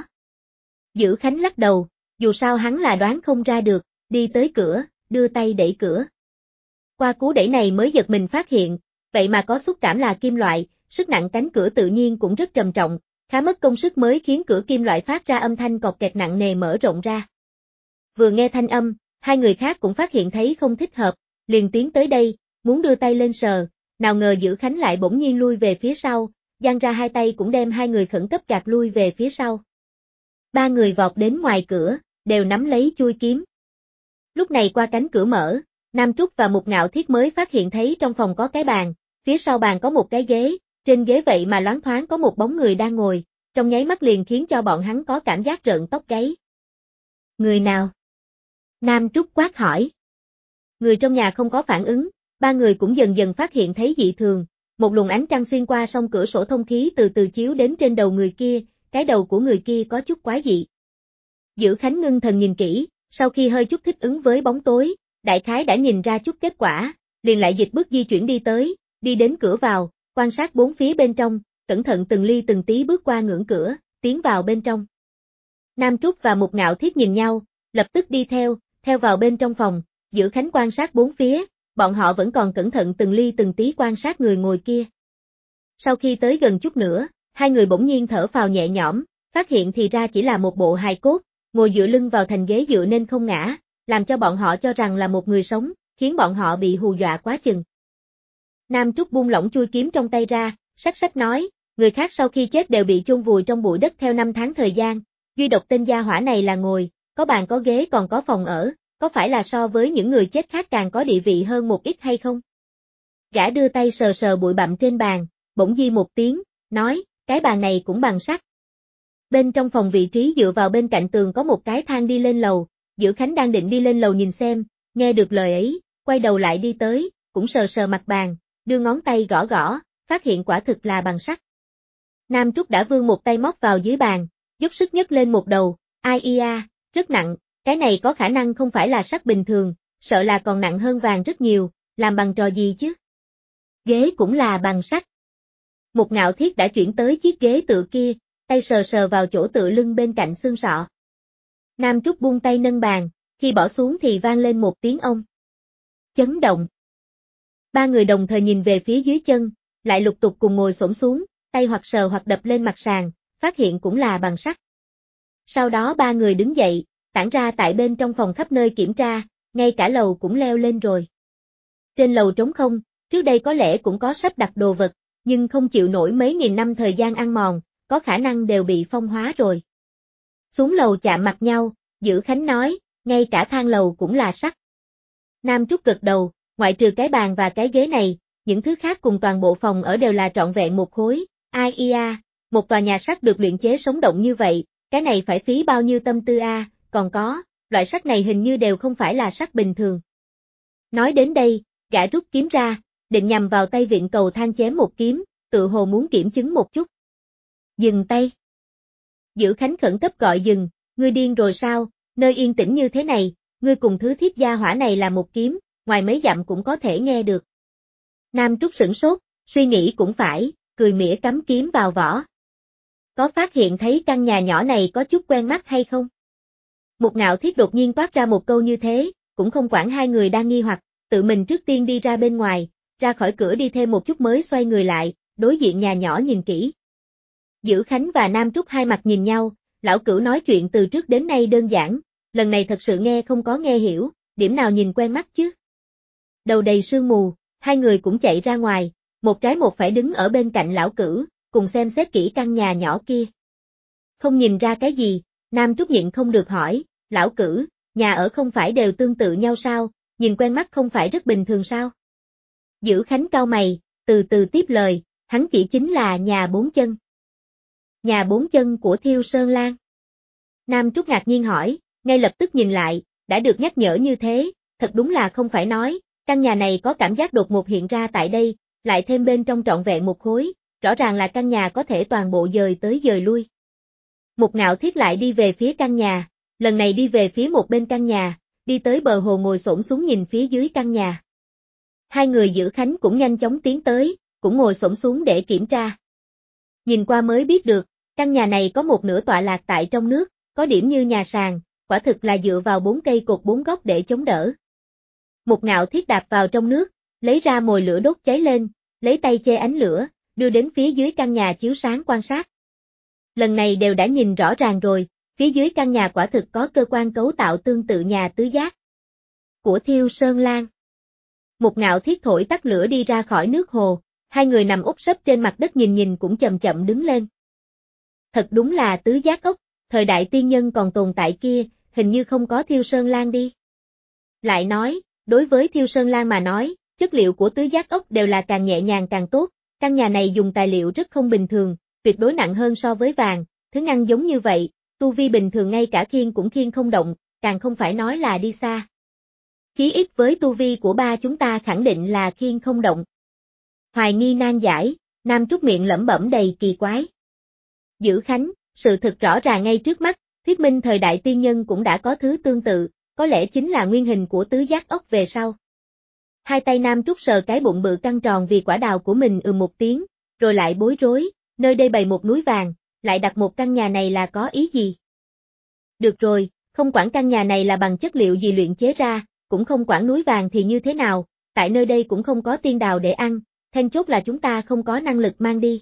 Dữ Khánh lắc đầu, dù sao hắn là đoán không ra được, đi tới cửa, đưa tay đẩy cửa. Qua cú đẩy này mới giật mình phát hiện, vậy mà có xúc cảm là kim loại, sức nặng cánh cửa tự nhiên cũng rất trầm trọng, khá mất công sức mới khiến cửa kim loại phát ra âm thanh cọt kẹt nặng nề mở rộng ra. Vừa nghe thanh âm, hai người khác cũng phát hiện thấy không thích hợp, liền tiến tới đây, muốn đưa tay lên sờ, nào ngờ Dữ Khánh lại bỗng nhiên lui về phía sau, giang ra hai tay cũng đem hai người khẩn cấp gạt lui về phía sau. Ba người vọt đến ngoài cửa, đều nắm lấy chuôi kiếm. Lúc này qua cánh cửa mở, Nam Trúc và Mục Ngạo Thiết mới phát hiện thấy trong phòng có cái bàn, phía sau bàn có một cái ghế, trên ghế vậy mà loáng thoáng có một bóng người đang ngồi, trong nháy mắt liền khiến cho bọn hắn có cảm giác rợn tóc gáy. Người nào? Nam Trúc quát hỏi. Người trong nhà không có phản ứng, ba người cũng dần dần phát hiện thấy dị thường, một luồng ánh trăng xuyên qua song cửa sổ thông khí từ từ chiếu đến trên đầu người kia, cái đầu của người kia có chút quái dị. Dữ Khánh ngưng thần nhìn kỹ, sau khi hơi chút thích ứng với bóng tối, đại khái đã nhìn ra chút kết quả, liền lại dịch bước di chuyển đi tới, đi đến cửa vào, quan sát bốn phía bên trong, cẩn thận từng ly từng tí bước qua ngưỡng cửa, tiến vào bên trong. Nam Trúc và Mục Ngạo Thiết nhìn nhau, lập tức đi theo vào bên trong phòng, Dữ Khánh quan sát bốn phía, bọn họ vẫn còn cẩn thận từng ly từng tí quan sát người ngồi kia. Sau khi tới gần chút nữa, hai người bỗng nhiên thở phào nhẹ nhõm, phát hiện thì ra chỉ là một bộ hài cốt, ngồi dựa lưng vào thành ghế dựa nên không ngã, làm cho bọn họ cho rằng là một người sống, khiến bọn họ bị hù dọa quá chừng. Nam Trúc buông lỏng chuôi kiếm trong tay ra, sách sách nói, người khác sau khi chết đều bị chôn vùi trong bụi đất theo 5 tháng thời gian, duy độc tên gia hỏa này là ngồi, có bàn có ghế còn có phòng ở, có phải là so với những người chết khác càng có địa vị hơn một ít hay không? Gã đưa tay sờ sờ bụi bặm trên bàn, bỗng di một tiếng, nói, cái bàn này cũng bằng sắt. Bên trong phòng vị trí dựa vào bên cạnh tường có một cái thang đi lên lầu, Dữ Khánh đang định đi lên lầu nhìn xem, nghe được lời ấy, quay đầu lại đi tới, cũng sờ sờ mặt bàn, đưa ngón tay gõ gõ, phát hiện quả thực là bằng sắt. Nam Trúc đã vươn một tay móc vào dưới bàn, dốc sức nhấc lên một đầu, ai ia, rất nặng, cái này có khả năng không phải là sắt bình thường, sợ là còn nặng hơn vàng rất nhiều, làm bằng trò gì chứ? Ghế cũng là bằng sắt. Mục Ngạo Thiết đã chuyển tới chiếc ghế tựa kia, tay sờ sờ vào chỗ tựa lưng bên cạnh xương sọ. Nam Trúc buông tay nâng bàn, khi bỏ xuống thì vang lên một tiếng ông. Chấn động. Ba người đồng thời nhìn về phía dưới chân, lại lục tục cùng ngồi xổm xuống, tay hoặc sờ hoặc đập lên mặt sàn, phát hiện cũng là bằng sắt. Sau đó ba người đứng dậy, tản ra tại bên trong phòng khắp nơi kiểm tra, ngay cả lầu cũng leo lên rồi. Trên lầu trống không, trước đây có lẽ cũng có sắp đặt đồ vật, nhưng không chịu nổi mấy nghìn năm thời gian ăn mòn, có khả năng đều bị phong hóa rồi. Xuống lầu chạm mặt nhau, Dữ Khánh nói, ngay cả thang lầu cũng là sắt. Nam Trúc gật đầu, ngoại trừ cái bàn và cái ghế này, những thứ khác cùng toàn bộ phòng ở đều là trọn vẹn một khối, ai ia, một tòa nhà sắt được luyện chế sống động như vậy, cái này phải phí bao nhiêu tâm tư a, còn có, loại sắt này hình như đều không phải là sắt bình thường. Nói đến đây, gã rút kiếm ra, định nhằm vào tay vịn cầu thang chém một kiếm, tự hồ muốn kiểm chứng một chút. Dừng tay. Dữ Khánh khẩn cấp gọi dừng, ngươi điên rồi sao, nơi yên tĩnh như thế này, ngươi cùng thứ thiết gia hỏa này là một kiếm, ngoài mấy dặm cũng có thể nghe được. Nam Trúc sửng sốt, suy nghĩ cũng phải, cười mỉa cắm kiếm vào vỏ. Có phát hiện thấy căn nhà nhỏ này có chút quen mắt hay không? Mục Ngạo Thiết đột nhiên toát ra một câu như thế, cũng không quản hai người đang nghi hoặc, tự mình trước tiên đi ra bên ngoài, ra khỏi cửa đi thêm một chút mới xoay người lại, đối diện nhà nhỏ nhìn kỹ. Dữ Khánh và Nam Trúc hai mặt nhìn nhau, lão Cửu nói chuyện từ trước đến nay đơn giản, lần này thật sự nghe không có nghe hiểu, điểm nào nhìn quen mắt chứ. Đầu đầy sương mù, hai người cũng chạy ra ngoài, một trái một phải đứng ở bên cạnh lão Cửu, cùng xem xét kỹ căn nhà nhỏ kia. Không nhìn ra cái gì, Nam Trúc nhịn không được hỏi, lão Cửu, nhà ở không phải đều tương tự nhau sao, nhìn quen mắt không phải rất bình thường sao? Dữ Khánh cau mày, từ từ tiếp lời, hắn chỉ chính là nhà bốn chân. Nhà bốn chân của Thiêu Sơn Lan. Nam Trúc ngạc nhiên hỏi, ngay lập tức nhìn lại, đã được nhắc nhở như thế, thật đúng là không phải nói, căn nhà này có cảm giác đột ngột hiện ra tại đây, lại thêm bên trong trọn vẹn một khối, rõ ràng là căn nhà có thể toàn bộ dời tới dời lui. Mục Ngạo Thiết lại đi về phía căn nhà, lần này đi về phía một bên căn nhà, đi tới bờ hồ ngồi xổm xuống nhìn phía dưới căn nhà. Hai người Dữ Khánh cũng nhanh chóng tiến tới, cũng ngồi xổm xuống để kiểm tra. Nhìn qua mới biết được, căn nhà này có một nửa tọa lạc tại trong nước, có điểm như nhà sàn, quả thực là dựa vào 4 cây cột 4 góc để chống đỡ. Mục Ngạo Thiết đạp vào trong nước, lấy ra mồi lửa đốt cháy lên, lấy tay che ánh lửa, đưa đến phía dưới căn nhà chiếu sáng quan sát. Lần này đều đã nhìn rõ ràng rồi, phía dưới căn nhà quả thực có cơ quan cấu tạo tương tự nhà tứ giác của Thiêu Sơn Lan. Mục Ngạo Thiết thổi tắt lửa đi ra khỏi nước hồ, hai người nằm úp sấp trên mặt đất nhìn cũng chậm chậm đứng lên. Thật đúng là tứ giác ốc, thời đại tiên nhân còn tồn tại kia, hình như không có Thiêu Sơn Lan đi. Lại nói, đối với Thiêu Sơn Lan mà nói, chất liệu của tứ giác ốc đều là càng nhẹ nhàng càng tốt, căn nhà này dùng tài liệu rất không bình thường, tuyệt đối nặng hơn so với vàng, thứ ngăn giống như vậy, tu vi bình thường ngay cả khiêng cũng khiêng không động, càng không phải nói là đi xa. Chí ít với tu vi của ba chúng ta khẳng định là khiêng không động. Hoài nghi nan giải, Nam Trúc miệng lẩm bẩm đầy kỳ quái. Dữ Khánh, sự thực rõ ràng ngay trước mắt, thuyết minh thời đại tiên nhân cũng đã có thứ tương tự, có lẽ chính là nguyên hình của tứ giác ốc về sau. Hai tay Nam Trúc sờ cái bụng bự căng tròn vì quả đào của mình một tiếng, rồi lại bối rối, nơi đây bày một núi vàng, lại đặt một căn nhà này là có ý gì? Được rồi, không quản căn nhà này là bằng chất liệu gì luyện chế ra, cũng không quản núi vàng thì như thế nào, tại nơi đây cũng không có tiên đào để ăn, then chốt là chúng ta không có năng lực mang đi.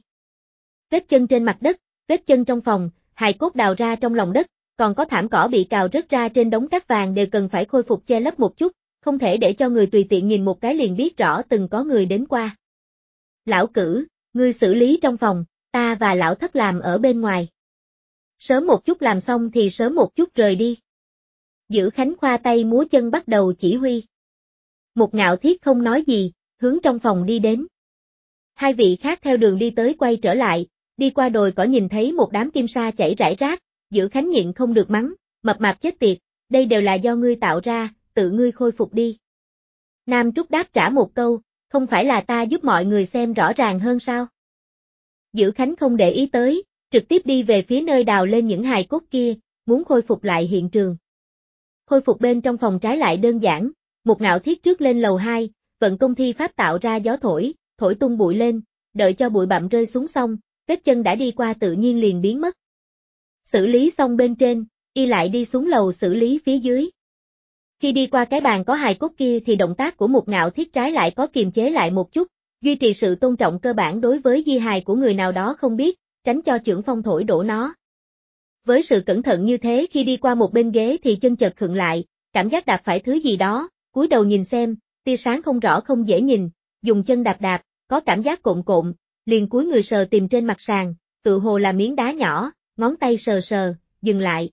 Vết chân trên mặt đất, vết chân trong phòng, hài cốt đào ra trong lòng đất, còn có thảm cỏ bị cào rớt ra trên đống cát vàng đều cần phải khôi phục che lấp một chút, không thể để cho người tùy tiện nhìn một cái liền biết rõ từng có người đến qua. Lão Cử, ngươi xử lý trong phòng, ta và lão Thất làm ở bên ngoài. Sớm một chút làm xong thì sớm một chút rời đi. Dữ Khánh khoa tay múa chân bắt đầu chỉ huy. Mục Ngạo Thiết không nói gì, hướng trong phòng đi đến. Hai vị khác theo đường đi tới quay trở lại, đi qua đồi cỏ nhìn thấy một đám kim sa chảy rải rác, Dữ Khánh nhịn không được mắng, mập mạp chết tiệt, đây đều là do ngươi tạo ra, tự ngươi khôi phục đi. Nam Trúc đáp trả một câu, không phải là ta giúp mọi người xem rõ ràng hơn sao? Dữ Khánh không để ý tới, trực tiếp đi về phía nơi đào lên những hài cốt kia, muốn khôi phục lại hiện trường. Khôi phục bên trong phòng trái lại đơn giản, Mục Ngạo Thiết trước lên lầu 2, vận công thi pháp tạo ra gió thổi tung bụi lên, đợi cho bụi bặm rơi xuống xong, vết chân đã đi qua tự nhiên liền biến mất. Xử lý xong bên trên, y lại đi xuống lầu xử lý phía dưới. Khi đi qua cái bàn có hài cốt kia thì động tác của Mục Ngạo Thiết trái lại có kiềm chế lại một chút, duy trì sự tôn trọng cơ bản đối với di hài của người nào đó không biết, tránh cho chưởng phong thổi đổ nó. Với sự cẩn thận như thế khi đi qua một bên ghế thì chân chợt khựng lại, cảm giác đạp phải thứ gì đó, cúi đầu nhìn xem, tia sáng không rõ không dễ nhìn, dùng chân đạp, có cảm giác cộn, liền cúi người sờ tìm trên mặt sàn, tự hồ là miếng đá nhỏ, ngón tay sờ, dừng lại.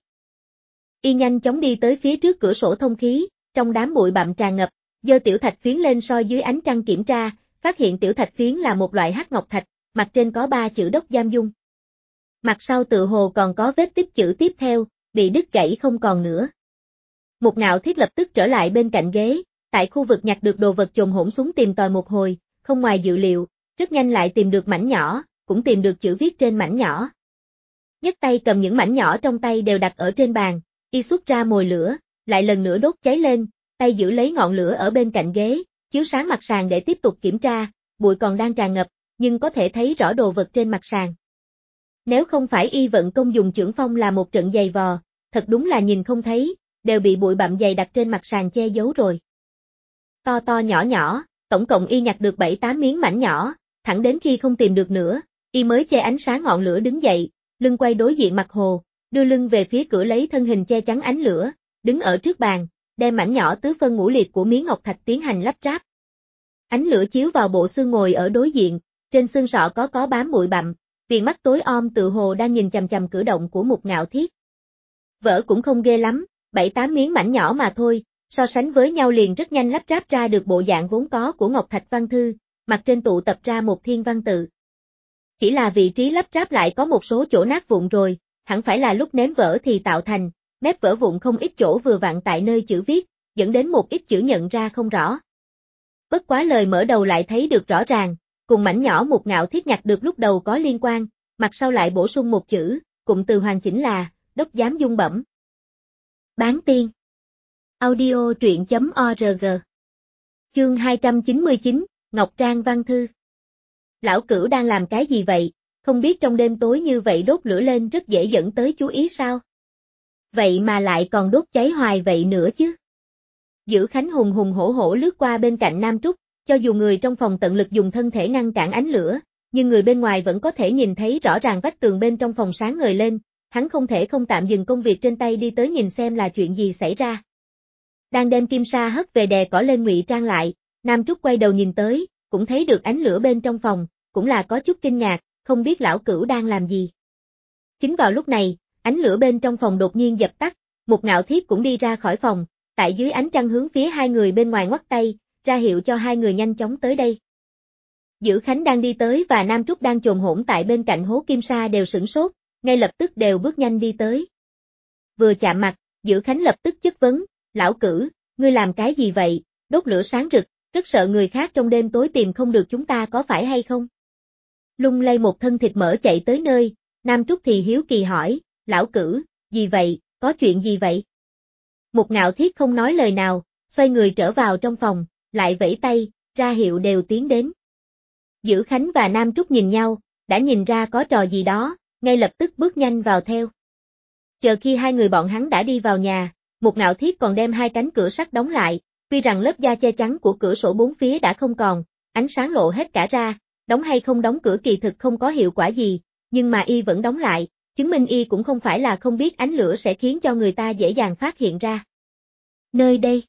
Y nhanh chóng đi tới phía trước cửa sổ thông khí, trong đám bụi bặm tràn ngập, giơ tiểu thạch phiến lên soi dưới ánh trăng kiểm tra, phát hiện tiểu thạch phiến là một loại hắc ngọc thạch, mặt trên có 3 chữ Đốc Giam Dung. Mặt sau tự hồ còn có vết tích chữ tiếp theo, bị đứt gãy không còn nữa. Một Ngạo Thiết lập tức trở lại bên cạnh ghế, tại khu vực nhặt được đồ vật chồn hổn xuống tìm tòi một hồi, không ngoài dự liệu, rất nhanh lại tìm được mảnh nhỏ, cũng tìm được chữ viết trên mảnh nhỏ. Nhấc tay cầm những mảnh nhỏ trong tay đều đặt ở trên bàn, y xuất ra mồi lửa, lại lần nữa đốt cháy lên, tay giữ lấy ngọn lửa ở bên cạnh ghế, chiếu sáng mặt sàn để tiếp tục kiểm tra, bụi còn đang tràn ngập, nhưng có thể thấy rõ đồ vật trên mặt sàn. Nếu không phải y vận công dùng chưởng phong là một trận dày vò, thật đúng là nhìn không thấy, đều bị bụi bặm dày đặc trên mặt sàn che giấu rồi. To to nhỏ nhỏ, tổng cộng y nhặt được 7-8 miếng mảnh nhỏ, thẳng đến khi không tìm được nữa, y mới che ánh sáng ngọn lửa đứng dậy, lưng quay đối diện mặt hồ, đưa lưng về phía cửa lấy thân hình che chắn ánh lửa, đứng ở trước bàn, đem mảnh nhỏ tứ phân ngũ liệt của miếng ngọc thạch tiến hành lắp ráp. Ánh lửa chiếu vào bộ xương ngồi ở đối diện, trên xương sọ có bám bụi bặm, viền mắt tối om tự hồ đang nhìn chằm chằm cử động của Một Ngạo Thiết. Vỡ cũng không ghê lắm, 7-8 miếng mảnh nhỏ mà thôi, so sánh với nhau liền rất nhanh lắp ráp ra được bộ dạng vốn có của Ngọc Thạch Văn Thư, mặt trên tụ tập ra một thiên văn tự. Chỉ là vị trí lắp ráp lại có một số chỗ nát vụn rồi, hẳn phải là lúc ném vỡ thì tạo thành, mép vỡ vụn không ít chỗ vừa vặn tại nơi chữ viết, dẫn đến một ít chữ nhận ra không rõ. Bất quá lời mở đầu lại thấy được rõ ràng, cùng mảnh nhỏ Một Ngạo Thiết nhặt được lúc đầu có liên quan, mặt sau lại bổ sung một chữ, cụm từ hoàn chỉnh là, đốc giám dung bẩm. Bán tiên. Audio truyện.org. Chương 299, Ngọc Trang Văn Thư. Lão Cửu đang làm cái gì vậy, không biết trong đêm tối như vậy đốt lửa lên rất dễ dẫn tới chú ý sao? Vậy mà lại còn đốt cháy hoài vậy nữa chứ? Dữ Khánh hùng hùng hổ hổ lướt qua bên cạnh Nam Trúc, cho dù người trong phòng tận lực dùng thân thể ngăn cản ánh lửa, nhưng người bên ngoài vẫn có thể nhìn thấy rõ ràng vách tường bên trong phòng sáng ngời lên, hắn không thể không tạm dừng công việc trên tay đi tới nhìn xem là chuyện gì xảy ra. Đang đem kim sa hất về đè cỏ lên ngụy trang lại, Nam Trúc quay đầu nhìn tới, cũng thấy được ánh lửa bên trong phòng, cũng là có chút kinh ngạc, không biết lão Cửu đang làm gì. Chính vào lúc này, ánh lửa bên trong phòng đột nhiên dập tắt, Một Ngạo Thiết cũng đi ra khỏi phòng, tại dưới ánh trăng hướng phía hai người bên ngoài ngoắc tay, ra hiệu cho hai người nhanh chóng tới đây. Dữ Khánh đang đi tới và Nam Trúc đang chồn hổn tại bên cạnh hố kim sa đều sửng sốt, ngay lập tức đều bước nhanh đi tới. Vừa chạm mặt, Dữ Khánh lập tức chất vấn, lão Cửu, ngươi làm cái gì vậy, đốt lửa sáng rực, rất sợ người khác trong đêm tối tìm không được chúng ta có phải hay không? Lung lay một thân thịt mỡ chạy tới nơi, Nam Trúc thì hiếu kỳ hỏi, lão Cửu, gì vậy, có chuyện gì vậy? Một Ngạo Thiết không nói lời nào, xoay người trở vào trong phòng, lại vẫy tay, ra hiệu đều tiến đến. Dữ Khánh và Nam Trúc nhìn nhau, đã nhìn ra có trò gì đó, ngay lập tức bước nhanh vào theo. Chờ khi hai người bọn hắn đã đi vào nhà, Một Ngạo Thiết còn đem hai cánh cửa sắt đóng lại, tuy rằng lớp da che chắn của cửa sổ bốn phía đã không còn, ánh sáng lộ hết cả ra, đóng hay không đóng cửa kỳ thực không có hiệu quả gì, nhưng mà y vẫn đóng lại, chứng minh y cũng không phải là không biết ánh lửa sẽ khiến cho người ta dễ dàng phát hiện ra. Nơi đây.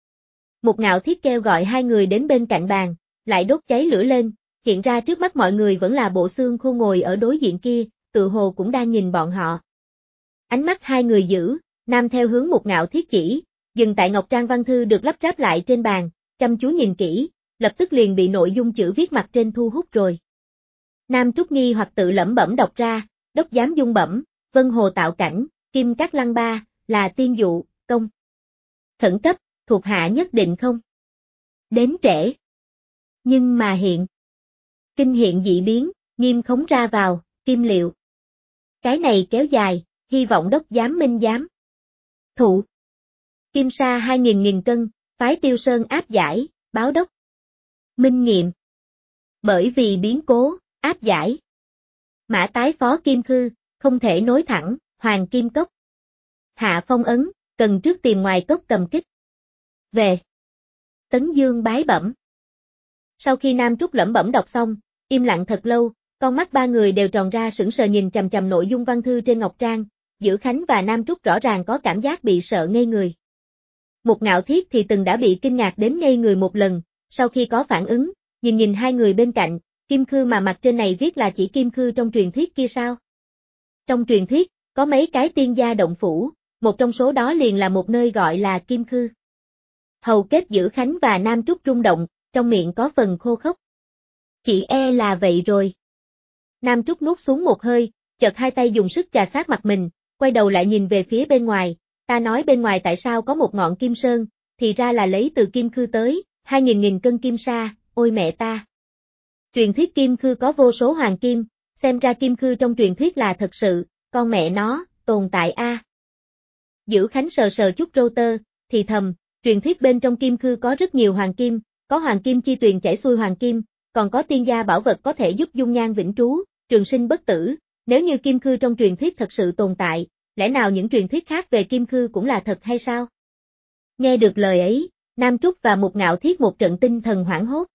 Một Ngạo Thiết kêu gọi hai người đến bên cạnh bàn, lại đốt cháy lửa lên, hiện ra trước mắt mọi người vẫn là bộ xương khô ngồi ở đối diện kia, tự hồ cũng đang nhìn bọn họ. Ánh mắt hai người giữ, Nam theo hướng Một Ngạo Thiết chỉ, dừng tại Ngọc Trang Văn Thư được lắp ráp lại trên bàn, chăm chú nhìn kỹ, lập tức liền bị nội dung chữ viết mặt trên thu hút rồi. Nam Trúc nghi hoặc tự lẩm bẩm đọc ra, đốc giám dung bẩm, vân hồ tạo cảnh, kim cát lăng ba, là tiên dụ, công. Khẩn cấp, thuộc hạ nhất định không. Đến trễ. Nhưng mà hiện. Kinh hiện dị biến, nghiêm khống ra vào, kim liệu. Cái này kéo dài, hy vọng đốc giám minh giám. Thụ. Kim sa 2.000 cân, phái Tiêu Sơn áp giải, báo đốc. Minh nghiệm. Bởi vì biến cố, áp giải. Mã tái phó Kim Khư, không thể nối thẳng, Hoàng Kim Cốc. Hạ phong ấn, cần trước tìm ngoài cốc cầm kích. Về. Tấn Dương bái bẩm. Sau khi Nam Trúc lẩm bẩm đọc xong, im lặng thật lâu, con mắt ba người đều tròn ra sững sờ nhìn chằm chằm nội dung văn thư trên ngọc trang, Dữ Khánh và Nam Trúc rõ ràng có cảm giác bị sợ ngây người. Một Ngạo Thiết thì từng đã bị kinh ngạc đến ngây người một lần, sau khi có phản ứng, nhìn hai người bên cạnh, Kim Khư mà mặt trên này viết là chỉ Kim Khư trong truyền thuyết kia sao? Trong truyền thuyết, có mấy cái tiên gia động phủ, một trong số đó liền là một nơi gọi là Kim Khư. Hầu kết Dữ Khánh và Nam Trúc rung động, trong miệng có phần khô khốc. Chỉ e là vậy rồi. Nam Trúc nuốt xuống một hơi, chợt hai tay dùng sức chà sát mặt mình, quay đầu lại nhìn về phía bên ngoài, ta nói bên ngoài tại sao có một ngọn kim sơn, thì ra là lấy từ kim khư tới, 2.000 cân kim sa, ôi mẹ ta. Truyền thuyết kim khư có vô số hoàng kim, xem ra kim khư trong truyền thuyết là thật sự, con mẹ nó, tồn tại a. Dữ Khánh sờ sờ chút râu tơ, thì thầm, truyền thuyết bên trong kim khư có rất nhiều hoàng kim, có hoàng kim chi tuyền chảy xuôi hoàng kim, còn có tiên gia bảo vật có thể giúp dung nhan vĩnh trú, trường sinh bất tử, nếu như kim khư trong truyền thuyết thật sự tồn tại, lẽ nào những truyền thuyết khác về kim khư cũng là thật hay sao? Nghe được lời ấy, Nam Trúc và Mục Ngạo Thiết một trận tinh thần hoảng hốt.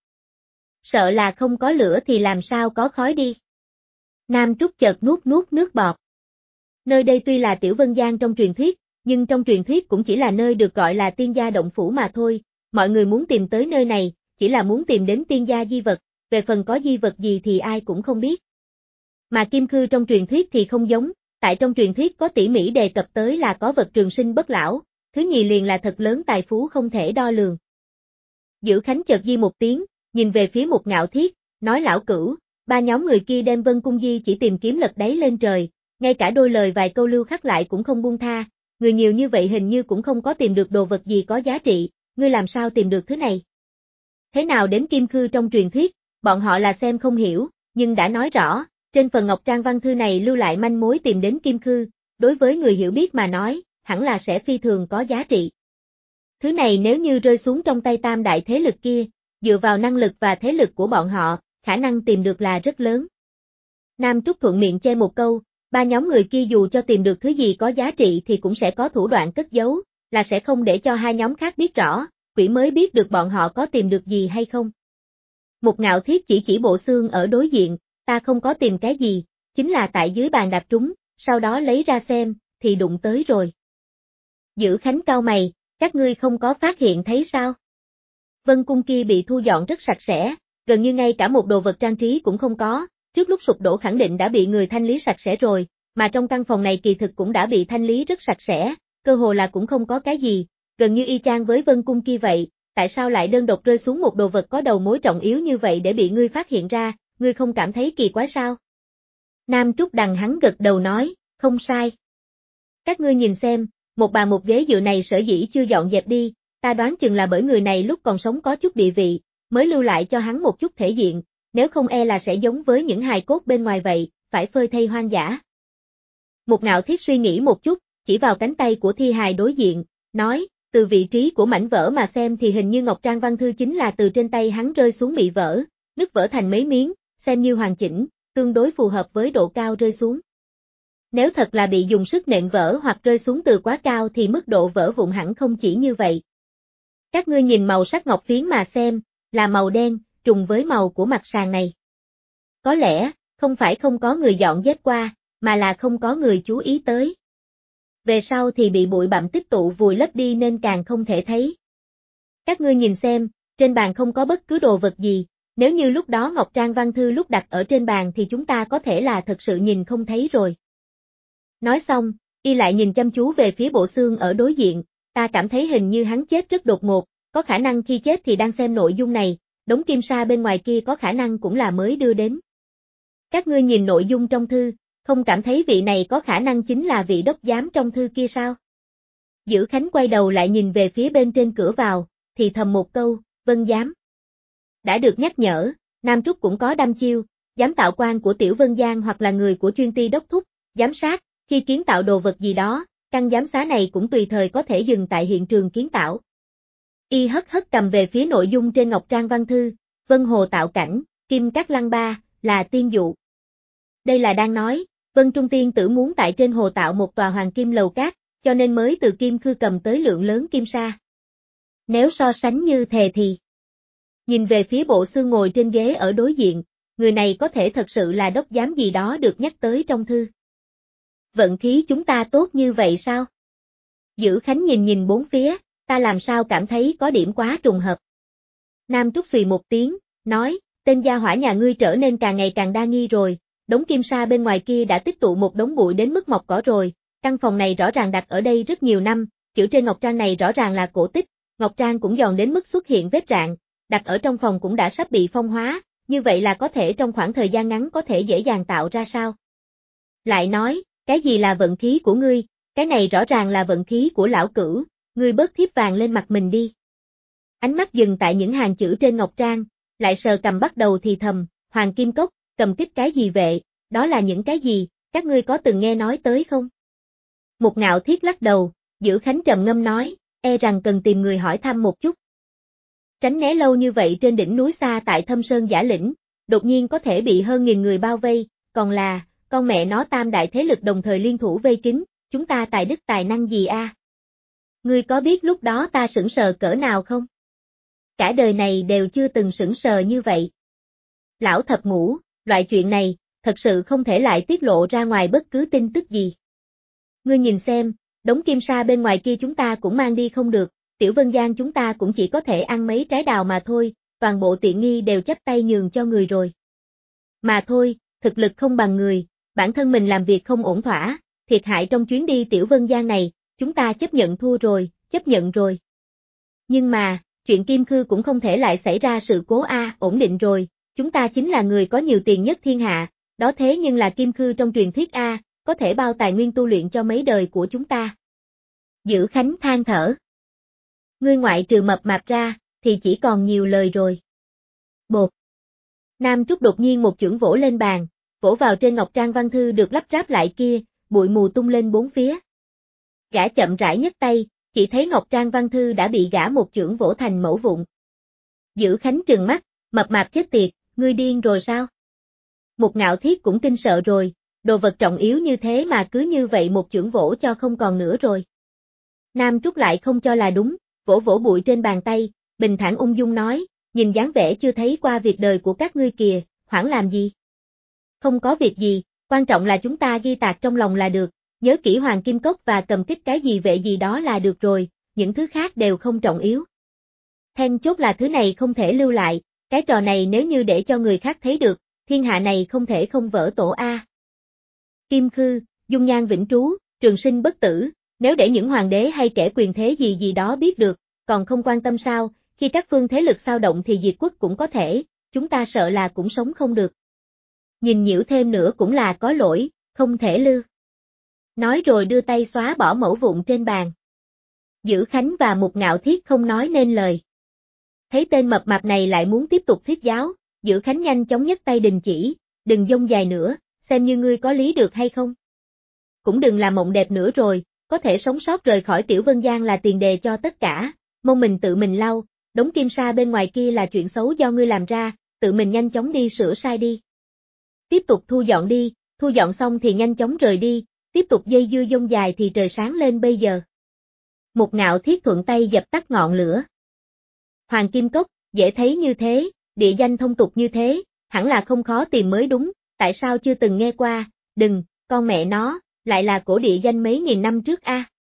Sợ là không có lửa thì làm sao có khói đi. Nam Trúc chợt nuốt nước bọt. Nơi đây tuy là Tiểu Vân Giang trong truyền thuyết, nhưng trong truyền thuyết cũng chỉ là nơi được gọi là tiên gia động phủ mà thôi, mọi người muốn tìm tới nơi này, chỉ là muốn tìm đến tiên gia di vật, về phần có di vật gì thì ai cũng không biết. Mà kim khư trong truyền thuyết thì không giống, tại trong truyền thuyết có tỉ mỉ đề cập tới là có vật trường sinh bất lão, thứ nhì liền là thật lớn tài phú không thể đo lường. Dữ Khánh chợt di một tiếng, nhìn về phía Mục Ngạo Thiết, nói lão cửu, ba nhóm người kia đem Vân Cung Di chỉ tìm kiếm lật đáy lên trời, ngay cả đôi lời vài câu lưu khắc lại cũng không buông tha, người nhiều như vậy hình như cũng không có tìm được đồ vật gì có giá trị, ngươi làm sao tìm được thứ này? Thế nào đến kim khư trong truyền thuyết, bọn họ là xem không hiểu, nhưng đã nói rõ, trên phần ngọc trang văn thư này lưu lại manh mối tìm đến kim khư, đối với người hiểu biết mà nói, hẳn là sẽ phi thường có giá trị. Thứ này nếu như rơi xuống trong tay tam đại thế lực kia, dựa vào năng lực và thế lực của bọn họ, khả năng tìm được là rất lớn. Nam Trúc thuận miệng che một câu, ba nhóm người kia dù cho tìm được thứ gì có giá trị thì cũng sẽ có thủ đoạn cất giấu, là sẽ không để cho hai nhóm khác biết rõ, quỷ mới biết được bọn họ có tìm được gì hay không. Mục Ngạo Thiết chỉ bộ xương ở đối diện, ta không có tìm cái gì, chính là tại dưới bàn đạp trúng, sau đó lấy ra xem, thì đụng tới rồi. Dữ Khánh cau mày, các ngươi không có phát hiện thấy sao? Vân cung kia bị thu dọn rất sạch sẽ, gần như ngay cả một đồ vật trang trí cũng không có, trước lúc sụp đổ khẳng định đã bị người thanh lý sạch sẽ rồi, mà trong căn phòng này kỳ thực cũng đã bị thanh lý rất sạch sẽ, cơ hồ là cũng không có cái gì, gần như y chang với Vân cung kia vậy, tại sao lại đơn độc rơi xuống một đồ vật có đầu mối trọng yếu như vậy để bị ngươi phát hiện ra, ngươi không cảm thấy kỳ quái sao? Nam Trúc đằng hắn gật đầu nói, không sai. Các ngươi nhìn xem, một bàn một ghế dựa này sở dĩ chưa dọn dẹp đi, ta đoán chừng là bởi người này lúc còn sống có chút địa vị, mới lưu lại cho hắn một chút thể diện, nếu không e là sẽ giống với những hài cốt bên ngoài vậy, phải phơi thây hoang dã. Mục Ngạo Thiết suy nghĩ một chút, chỉ vào cánh tay của thi hài đối diện, nói, từ vị trí của mảnh vỡ mà xem thì hình như Ngọc Trang văn thư chính là từ trên tay hắn rơi xuống bị vỡ, nứt vỡ thành mấy miếng, xem như hoàn chỉnh, tương đối phù hợp với độ cao rơi xuống. Nếu thật là bị dùng sức nện vỡ hoặc rơi xuống từ quá cao thì mức độ vỡ vụn hẳn không chỉ như vậy. Các ngươi nhìn màu sắc ngọc phiến mà xem, là màu đen, trùng với màu của mặt sàn này. Có lẽ, không phải không có người dọn dẹp qua, mà là không có người chú ý tới. Về sau thì bị bụi bặm tích tụ vùi lấp đi nên càng không thể thấy. Các ngươi nhìn xem, trên bàn không có bất cứ đồ vật gì, nếu như lúc đó Ngọc Trang văn thư lúc đặt ở trên bàn thì chúng ta có thể là thật sự nhìn không thấy rồi. Nói xong, y lại nhìn chăm chú về phía bộ xương ở đối diện, ta cảm thấy hình như hắn chết rất đột ngột, có khả năng khi chết thì đang xem nội dung này, đống kim sa bên ngoài kia có khả năng cũng là mới đưa đến. Các ngươi nhìn nội dung trong thư, không cảm thấy vị này có khả năng chính là vị đốc giám trong thư kia sao? Dữ Khánh quay đầu lại nhìn về phía bên trên cửa vào, thì thầm một câu, Vân giám. Đã được nhắc nhở, Nam Trúc cũng có đăm chiêu, giám tạo quan của Tiểu Vân Giang hoặc là người của chuyên ty đốc thúc, giám sát, khi kiến tạo đồ vật gì đó, căn giám xá này cũng tùy thời có thể dừng tại hiện trường kiến tạo. Y hất cầm về phía nội dung trên Ngọc Trang văn thư, Vân Hồ tạo cảnh, Kim Cát Lăng Ba, là tiên dụ. Đây là đang nói, Vân Trung Tiên tử muốn tại trên hồ tạo một tòa hoàng kim lầu cát, cho nên mới từ kim khư cầm tới lượng lớn kim sa. Nếu so sánh như thề thì, nhìn về phía bộ xương ngồi trên ghế ở đối diện, người này có thể thật sự là đốc giám gì đó được nhắc tới trong thư. Vận khí chúng ta tốt như vậy sao? Dữ Khánh nhìn bốn phía, ta làm sao cảm thấy có điểm quá trùng hợp. Nam Trúc xùy một tiếng, nói, tên gia hỏa nhà ngươi trở nên càng ngày càng đa nghi rồi, đống kim sa bên ngoài kia đã tích tụ một đống bụi đến mức mọc cỏ rồi, căn phòng này rõ ràng đặt ở đây rất nhiều năm, chữ trên ngọc trang này rõ ràng là cổ tích, ngọc trang cũng giòn đến mức xuất hiện vết rạn, đặt ở trong phòng cũng đã sắp bị phong hóa, như vậy là có thể trong khoảng thời gian ngắn có thể dễ dàng tạo ra sao? Lại nói, cái gì là vận khí của ngươi, Cái này rõ ràng là vận khí của lão cửu, ngươi bớt thiếp vàng lên mặt mình đi. Ánh mắt dừng tại những hàng chữ trên ngọc trang, lại sờ cầm bắt đầu thì thầm, Hoàng Kim Cốc, cầm kích cái gì vệ, đó là những cái gì, các ngươi có từng nghe nói tới không? Một Ngạo Thiết lắc đầu, Dữ Khánh trầm ngâm nói, e rằng cần tìm người hỏi thăm một chút. Tránh né lâu như vậy trên đỉnh núi xa tại Thâm Sơn Giả Lĩnh, đột nhiên có thể bị hơn 1000 người bao vây, còn là, con mẹ nó tam đại thế lực đồng thời liên thủ vây kín, chúng ta tài đức tài năng gì a? Ngươi có biết lúc đó ta sững sờ cỡ nào không? Cả đời này đều chưa từng sững sờ như vậy. Lão thập ngũ, loại chuyện này, thật sự không thể lại tiết lộ ra ngoài bất cứ tin tức gì. Ngươi nhìn xem, đống kim sa bên ngoài kia chúng ta cũng mang đi không được, Tiểu Vân Giang chúng ta cũng chỉ có thể ăn mấy trái đào mà thôi, toàn bộ tiện nghi đều chắp tay nhường cho người rồi. Mà thôi, thực lực không bằng người, bản thân mình làm việc không ổn thỏa, thiệt hại trong chuyến đi Tiểu Vân Giang này, chúng ta chấp nhận thua rồi, chấp nhận rồi. Nhưng mà, chuyện Kim Khư cũng không thể lại xảy ra sự cố ổn định rồi, chúng ta chính là người có nhiều tiền nhất thiên hạ, đó thế nhưng là Kim Khư trong truyền thuyết có thể bao tài nguyên tu luyện cho mấy đời của chúng ta. Dữ Khánh than thở. Ngươi ngoại trừ mập mạp ra, thì chỉ còn nhiều lời rồi. Bột. Nam Trúc đột nhiên một chưởng vỗ lên bàn, vỗ vào trên ngọc trang văn thư được lắp ráp lại kia, bụi mù tung lên bốn phía. Gã chậm rãi nhấc tay, chỉ thấy ngọc trang văn thư đã bị gã một chưởng vỗ thành mẩu vụn. Dữ Khánh trừng mắt, mập mạp chết tiệt, ngươi điên rồi sao? Một Ngạo Thiết cũng kinh sợ rồi, đồ vật trọng yếu như thế mà cứ như vậy một chưởng vỗ cho không còn nữa rồi. Nam Trúc lại không cho là đúng, vỗ vỗ bụi trên bàn tay, bình thản ung dung nói, nhìn dáng vẻ chưa thấy qua việc đời của các ngươi kìa, hoảng làm gì? Không có việc gì, quan trọng là chúng ta ghi tạc trong lòng là được, nhớ kỹ Hoàng Kim Cốc và cầm kích cái gì vệ gì đó là được rồi, những thứ khác đều không trọng yếu. Then chốt là thứ này không thể lưu lại, cái trò này nếu như để cho người khác thấy được, thiên hạ này không thể không vỡ tổ a. Kim Khư, dung nhan vĩnh trú, trường sinh bất tử, nếu để những hoàng đế hay kẻ quyền thế gì gì đó biết được, còn không quan tâm sao, khi các phương thế lực xao động thì diệt quốc cũng có thể, chúng ta sợ là cũng sống không được. Nhìn nhiễu thêm nữa cũng là có lỗi, không thể lưu. Nói rồi đưa tay xóa bỏ mẩu vụn trên bàn. Dữ Khánh và Một Ngạo Thiết không nói nên lời. Thấy tên mập mạp này lại muốn tiếp tục thuyết giáo, Dữ Khánh nhanh chóng nhấc tay đình chỉ, đừng dông dài nữa, xem như ngươi có lý được hay không. Cũng đừng làm mộng đẹp nữa rồi, có thể sống sót rời khỏi Tiểu Vân Giang là tiền đề cho tất cả, mong mình tự mình lau, đống kim sa bên ngoài kia là chuyện xấu do ngươi làm ra, tự mình nhanh chóng đi sửa sai đi. Tiếp tục thu dọn đi, thu dọn xong thì nhanh chóng rời đi, tiếp tục dây dưa dông dài thì trời sáng lên bây giờ. Một Ngạo Thiết thuận tay dập tắt ngọn lửa. Hoàng Kim Cốc, dễ thấy như thế, địa danh thông tục như thế, hẳn là không khó tìm mới đúng, tại sao chưa từng nghe qua, đừng, con mẹ nó, lại là cổ địa danh mấy nghìn năm trước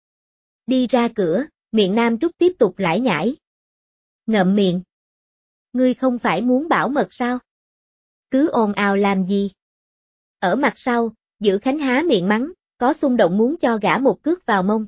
Đi ra cửa, miệng Nam Trúc tiếp tục lải nhải. Ngậm miệng. Ngươi không phải muốn bảo mật sao? Cứ ồn ào làm gì? Ở mặt sau, Dữ Khánh há miệng mắng, có xung động muốn cho gã một cước vào mông.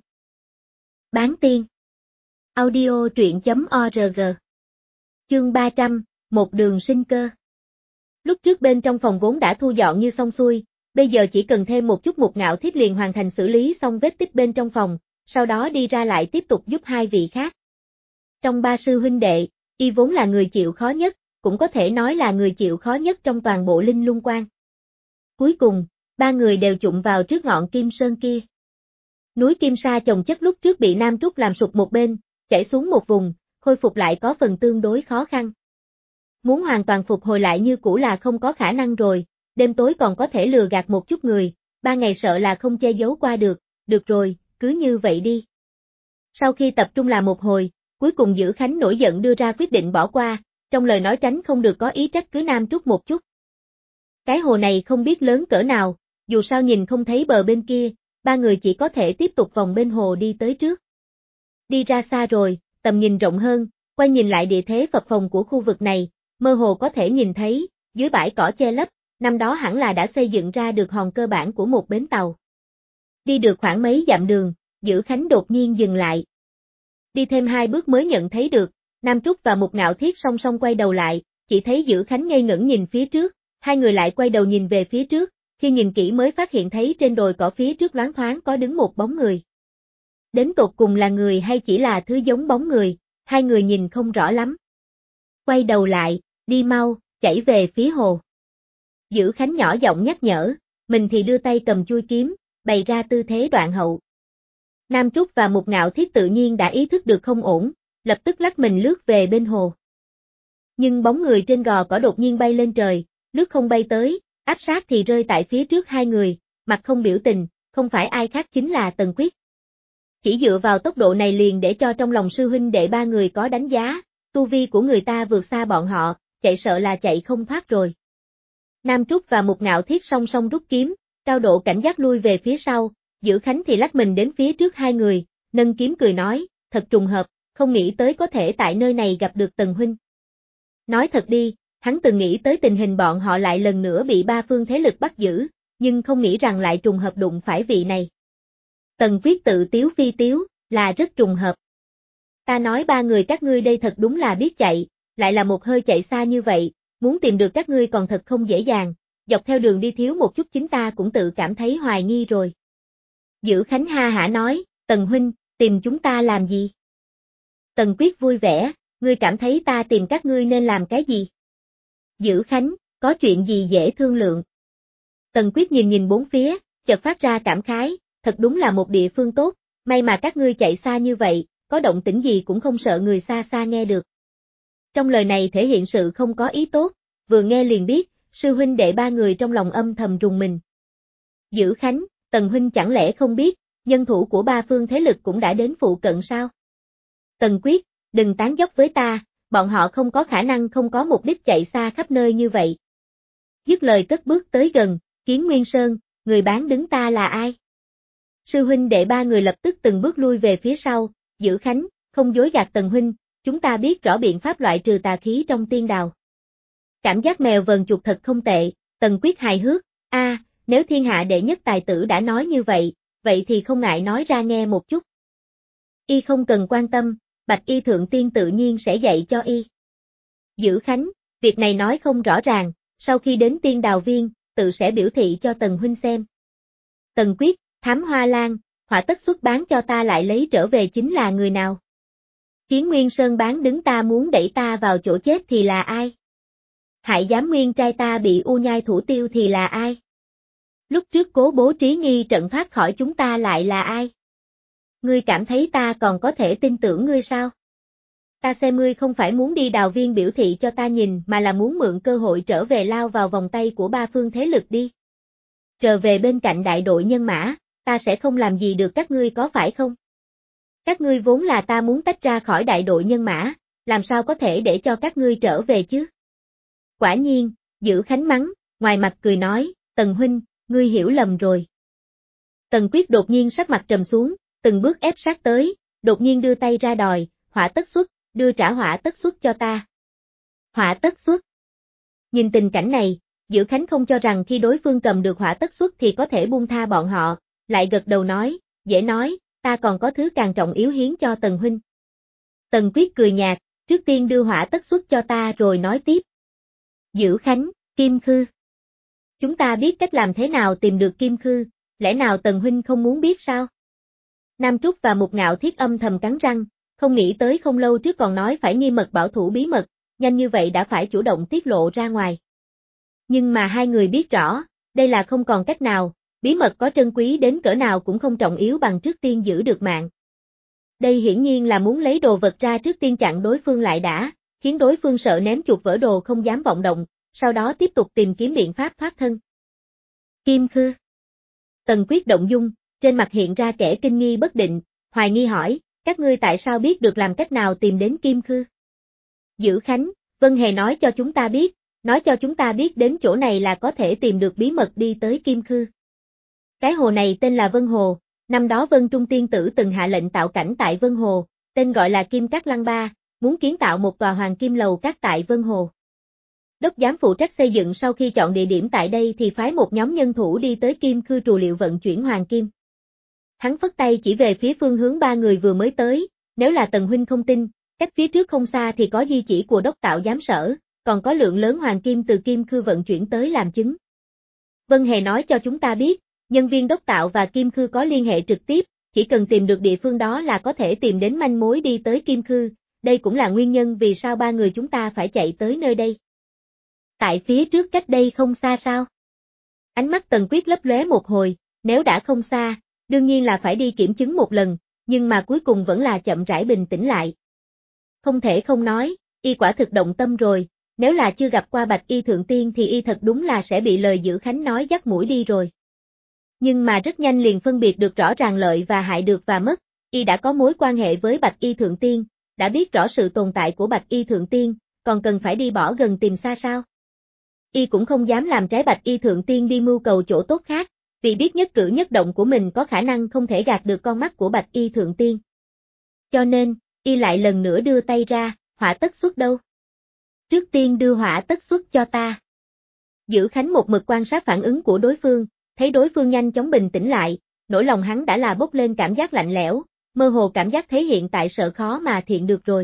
Bán tiên. Audio truyện.org. Chương 300, một đường sinh cơ. Lúc trước bên trong phòng vốn đã thu dọn như xong xuôi, bây giờ chỉ cần thêm một chút Một Ngạo Thiết liền hoàn thành xử lý xong vết tích bên trong phòng, sau đó đi ra lại tiếp tục giúp hai vị khác. Trong ba sư huynh đệ, y vốn là người chịu khó nhất, cũng có thể nói là người chịu khó nhất trong toàn bộ Linh Lung Quan. Cuối cùng, ba người đều chụm vào trước ngọn Kim Sơn kia. Núi Kim Sa chồng chất lúc trước bị Nam Trúc làm sụp một bên, chảy xuống một vùng, khôi phục lại có phần tương đối khó khăn. Muốn hoàn toàn phục hồi lại như cũ là không có khả năng rồi, đêm tối còn có thể lừa gạt một chút người, 3 ngày sợ là không che giấu qua được rồi, cứ như vậy đi. Sau khi tập trung làm một hồi, cuối cùng Dữ Khánh nổi giận đưa ra quyết định bỏ qua, trong lời nói tránh không được có ý trách cứ Nam Trúc một chút. Cái hồ này không biết lớn cỡ nào, dù sao nhìn không thấy bờ bên kia, ba người chỉ có thể tiếp tục vòng bên hồ đi tới trước. Đi ra xa rồi, tầm nhìn rộng hơn, quay nhìn lại địa thế phập phồng của khu vực này, mơ hồ có thể nhìn thấy, dưới bãi cỏ che lấp, năm đó hẳn là đã xây dựng ra được hòn cơ bản của một bến tàu. Đi được khoảng mấy dặm đường, Dữ Khánh đột nhiên dừng lại. Đi thêm 2 bước mới nhận thấy được, Nam Trúc và Một Ngạo Thiết song song quay đầu lại, chỉ thấy Dữ Khánh ngây ngẩn nhìn phía trước, hai người lại quay đầu nhìn về phía trước, khi nhìn kỹ mới phát hiện thấy trên đồi cỏ phía trước loáng thoáng có đứng một bóng người. Đến tột cùng là người hay chỉ là thứ giống bóng người, hai người nhìn không rõ lắm. Quay đầu lại, đi mau, chảy về phía hồ. Dữ Khánh nhỏ giọng nhắc nhở, mình thì đưa tay cầm chuôi kiếm, bày ra tư thế đoạn hậu. Nam Trúc và Mục Ngạo Thiết tự nhiên đã ý thức được không ổn, lập tức lách mình lướt về bên hồ. Nhưng bóng người trên gò cỏ đột nhiên bay lên trời, lướt không bay tới, áp sát thì rơi tại phía trước hai người, mặt không biểu tình, không phải ai khác chính là Tần Quyết. Chỉ dựa vào tốc độ này liền để cho trong lòng sư huynh đệ ba người có đánh giá, tu vi của người ta vượt xa bọn họ, chạy sợ là chạy không thoát rồi. Nam Trúc và Mục Ngạo Thiết song song rút kiếm, cao độ cảnh giác lui về phía sau, Dữ Khánh thì lách mình đến phía trước hai người, nâng kiếm cười nói, thật trùng hợp, không nghĩ tới có thể tại nơi này gặp được Tần huynh. Nói thật đi, hắn từng nghĩ tới tình hình bọn họ lại lần nữa bị ba phương thế lực bắt giữ, nhưng không nghĩ rằng lại trùng hợp đụng phải vị này. Tần Quyết tự tiếu phi tiếu, là rất trùng hợp. Ta nói ba người các ngươi đây thật đúng là biết chạy, lại là một hơi chạy xa như vậy, muốn tìm được các ngươi còn thật không dễ dàng, dọc theo đường đi thiếu một chút chính ta cũng tự cảm thấy hoài nghi rồi. Dữ Khánh ha hả nói, Tần huynh, tìm chúng ta làm gì? Tần Quyết vui vẻ, ngươi cảm thấy ta tìm các ngươi nên làm cái gì? Dữ Khánh, có chuyện gì dễ thương lượng? Tần Quyết nhìn bốn phía, chợt phát ra cảm khái, thật đúng là một địa phương tốt, may mà các ngươi chạy xa như vậy, có động tĩnh gì cũng không sợ người xa xa nghe được. Trong lời này thể hiện sự không có ý tốt, vừa nghe liền biết, sư huynh đệ ba người trong lòng âm thầm rùng mình. Dữ Khánh, Tần huynh chẳng lẽ không biết, nhân thủ của ba phương thế lực cũng đã đến phụ cận sao? Tần Quyết, đừng tán dóc với ta, bọn họ không có khả năng không có mục đích chạy xa khắp nơi như vậy. Dứt lời cất bước tới gần, Kiến Nguyên Sơn, người bán đứng ta là ai? Sư huynh đệ ba người lập tức từng bước lui về phía sau, Dữ Khánh, không dối gạt Tần huynh, chúng ta biết rõ biện pháp loại trừ tà khí trong tiên đào. Cảm giác mèo vờn chuột thật không tệ, Tần Quyết hài hước, nếu thiên hạ đệ nhất tài tử đã nói như vậy, vậy thì không ngại nói ra nghe một chút. Y không cần quan tâm, Bạch Y Thượng Tiên tự nhiên sẽ dạy cho y. Dữ Khánh, việc này nói không rõ ràng, sau khi đến tiên đào viên, tự sẽ biểu thị cho Tần huynh xem. Tần Quyết, Thám Hoa Lan, hỏa tất xuất bán cho ta lại lấy trở về chính là người nào? Kiến Nguyên Sơn bán đứng ta muốn đẩy ta vào chỗ chết thì là ai? Hại giám nguyên trai ta bị u nhai thủ tiêu thì là ai? Lúc trước cố bố trí nghi trận thoát khỏi chúng ta lại là ai? Ngươi cảm thấy ta còn có thể tin tưởng ngươi sao? Ta xem ngươi không phải muốn đi đào viên biểu thị cho ta nhìn mà là muốn mượn cơ hội trở về lao vào vòng tay của ba phương thế lực đi. Trở về bên cạnh đại đội nhân mã, ta sẽ không làm gì được các ngươi có phải không? Các ngươi vốn là ta muốn tách ra khỏi đại đội nhân mã, làm sao có thể để cho các ngươi trở về chứ? Quả nhiên, Dữ Khánh mắng, ngoài mặt cười nói, Tần huynh, ngươi hiểu lầm rồi. Tần Quyết đột nhiên sắc mặt trầm xuống, từng bước ép sát tới, đột nhiên đưa tay ra đòi, hỏa tất xuất, đưa trả hỏa tất xuất cho ta. Hỏa tất xuất. Nhìn tình cảnh này, Dữ Khánh không cho rằng khi đối phương cầm được hỏa tất xuất thì có thể buông tha bọn họ, lại gật đầu nói, dễ nói, ta còn có thứ càng trọng yếu hiến cho Tần huynh. Tần Quyết cười nhạt, trước tiên đưa hỏa tất xuất cho ta rồi nói tiếp. Dữ Khánh, Kim Khư. Chúng ta biết cách làm thế nào tìm được Kim Khư, lẽ nào Tần huynh không muốn biết sao? Nam Trúc và Mục Ngạo Thiết âm thầm cắn răng, không nghĩ tới không lâu trước còn nói phải nghiêm mật bảo thủ bí mật, nhanh như vậy đã phải chủ động tiết lộ ra ngoài. Nhưng mà hai người biết rõ, đây là không còn cách nào, bí mật có trân quý đến cỡ nào cũng không trọng yếu bằng trước tiên giữ được mạng. Đây hiển nhiên là muốn lấy đồ vật ra trước tiên chặn đối phương lại đã, khiến đối phương sợ ném chuột vỡ đồ không dám vọng động, sau đó tiếp tục tìm kiếm biện pháp thoát thân. Kim Khư. Tần Quyết động dung, trên mặt hiện ra kẻ kinh nghi bất định, hoài nghi hỏi, các ngươi tại sao biết được làm cách nào tìm đến Kim Khư? Dữ Khánh, Vân Hề nói cho chúng ta biết, nói cho chúng ta biết đến chỗ này là có thể tìm được bí mật đi tới Kim Khư. Cái hồ này tên là Vân Hồ, năm đó Vân Trung Tiên Tử từng hạ lệnh tạo cảnh tại Vân Hồ, tên gọi là Kim Cát Lăng Ba, muốn kiến tạo một tòa hoàng kim lầu cát tại Vân Hồ. Đốc giám phụ trách xây dựng sau khi chọn địa điểm tại đây thì phái một nhóm nhân thủ đi tới Kim Khư trù liệu vận chuyển hoàng kim. Hắn phất tay chỉ về phía phương hướng ba người vừa mới tới, nếu là Tần huynh không tin, cách phía trước không xa thì có di chỉ của đốc tạo giám sở, còn có lượng lớn hoàng kim từ Kim Khư vận chuyển tới làm chứng. Vân Hề nói cho chúng ta biết, nhân viên đốc tạo và Kim Khư có liên hệ trực tiếp, chỉ cần tìm được địa phương đó là có thể tìm đến manh mối đi tới Kim Khư, đây cũng là nguyên nhân vì sao ba người chúng ta phải chạy tới nơi đây. Tại phía trước cách đây không xa sao? Ánh mắt Tần Quyết lấp lóe một hồi, nếu đã không xa, đương nhiên là phải đi kiểm chứng một lần, nhưng mà cuối cùng vẫn là chậm rãi bình tĩnh lại. Không thể không nói, y quả thực động tâm rồi, nếu là chưa gặp qua Bạch Y Thượng Tiên thì y thật đúng là sẽ bị lời Dữ Khánh nói dắt mũi đi rồi. Nhưng mà rất nhanh liền phân biệt được rõ ràng lợi và hại được và mất, y đã có mối quan hệ với Bạch Y Thượng Tiên, đã biết rõ sự tồn tại của Bạch Y Thượng Tiên, còn cần phải đi bỏ gần tìm xa sao? Y cũng không dám làm trái Bạch Y Thượng Tiên đi mưu cầu chỗ tốt khác, vì biết nhất cử nhất động của mình có khả năng không thể gạt được con mắt của Bạch Y Thượng Tiên. Cho nên, y lại lần nữa đưa tay ra, hỏa tất xuất đâu? Trước tiên đưa hỏa tất xuất cho ta. Dữ Khánh một mực quan sát phản ứng của đối phương, thấy đối phương nhanh chóng bình tĩnh lại, nỗi lòng hắn đã là bốc lên cảm giác lạnh lẽo, mơ hồ cảm giác thế hiện tại sợ khó mà thiện được rồi.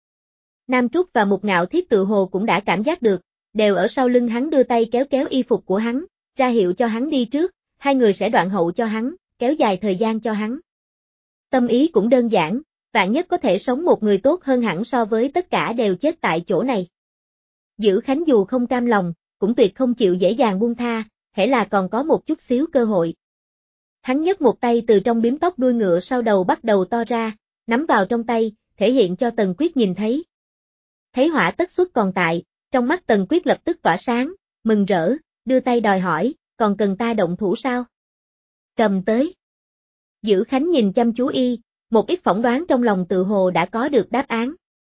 Nam Trúc và Mục Ngạo Thiết tự hồ cũng đã cảm giác được, đều ở sau lưng hắn đưa tay kéo kéo y phục của hắn, ra hiệu cho hắn đi trước, hai người sẽ đoạn hậu cho hắn, kéo dài thời gian cho hắn. Tâm ý cũng đơn giản, vạn nhất có thể sống một người tốt hơn hẳn so với tất cả đều chết tại chỗ này. Dữ Khánh dù không cam lòng, cũng tuyệt không chịu dễ dàng buông tha, hễ là còn có một chút xíu cơ hội. Hắn nhấc một tay từ trong bím tóc đuôi ngựa sau đầu bắt đầu to ra, nắm vào trong tay, thể hiện cho Tần Quyết nhìn thấy. Thấy hỏa tất xuất còn tại, trong mắt Tần Quyết lập tức tỏa sáng, mừng rỡ, đưa tay đòi hỏi, còn cần ta động thủ sao? Cầm tới. Dữ Khánh nhìn chăm chú y, một ít phỏng đoán trong lòng tự hồ đã có được đáp án.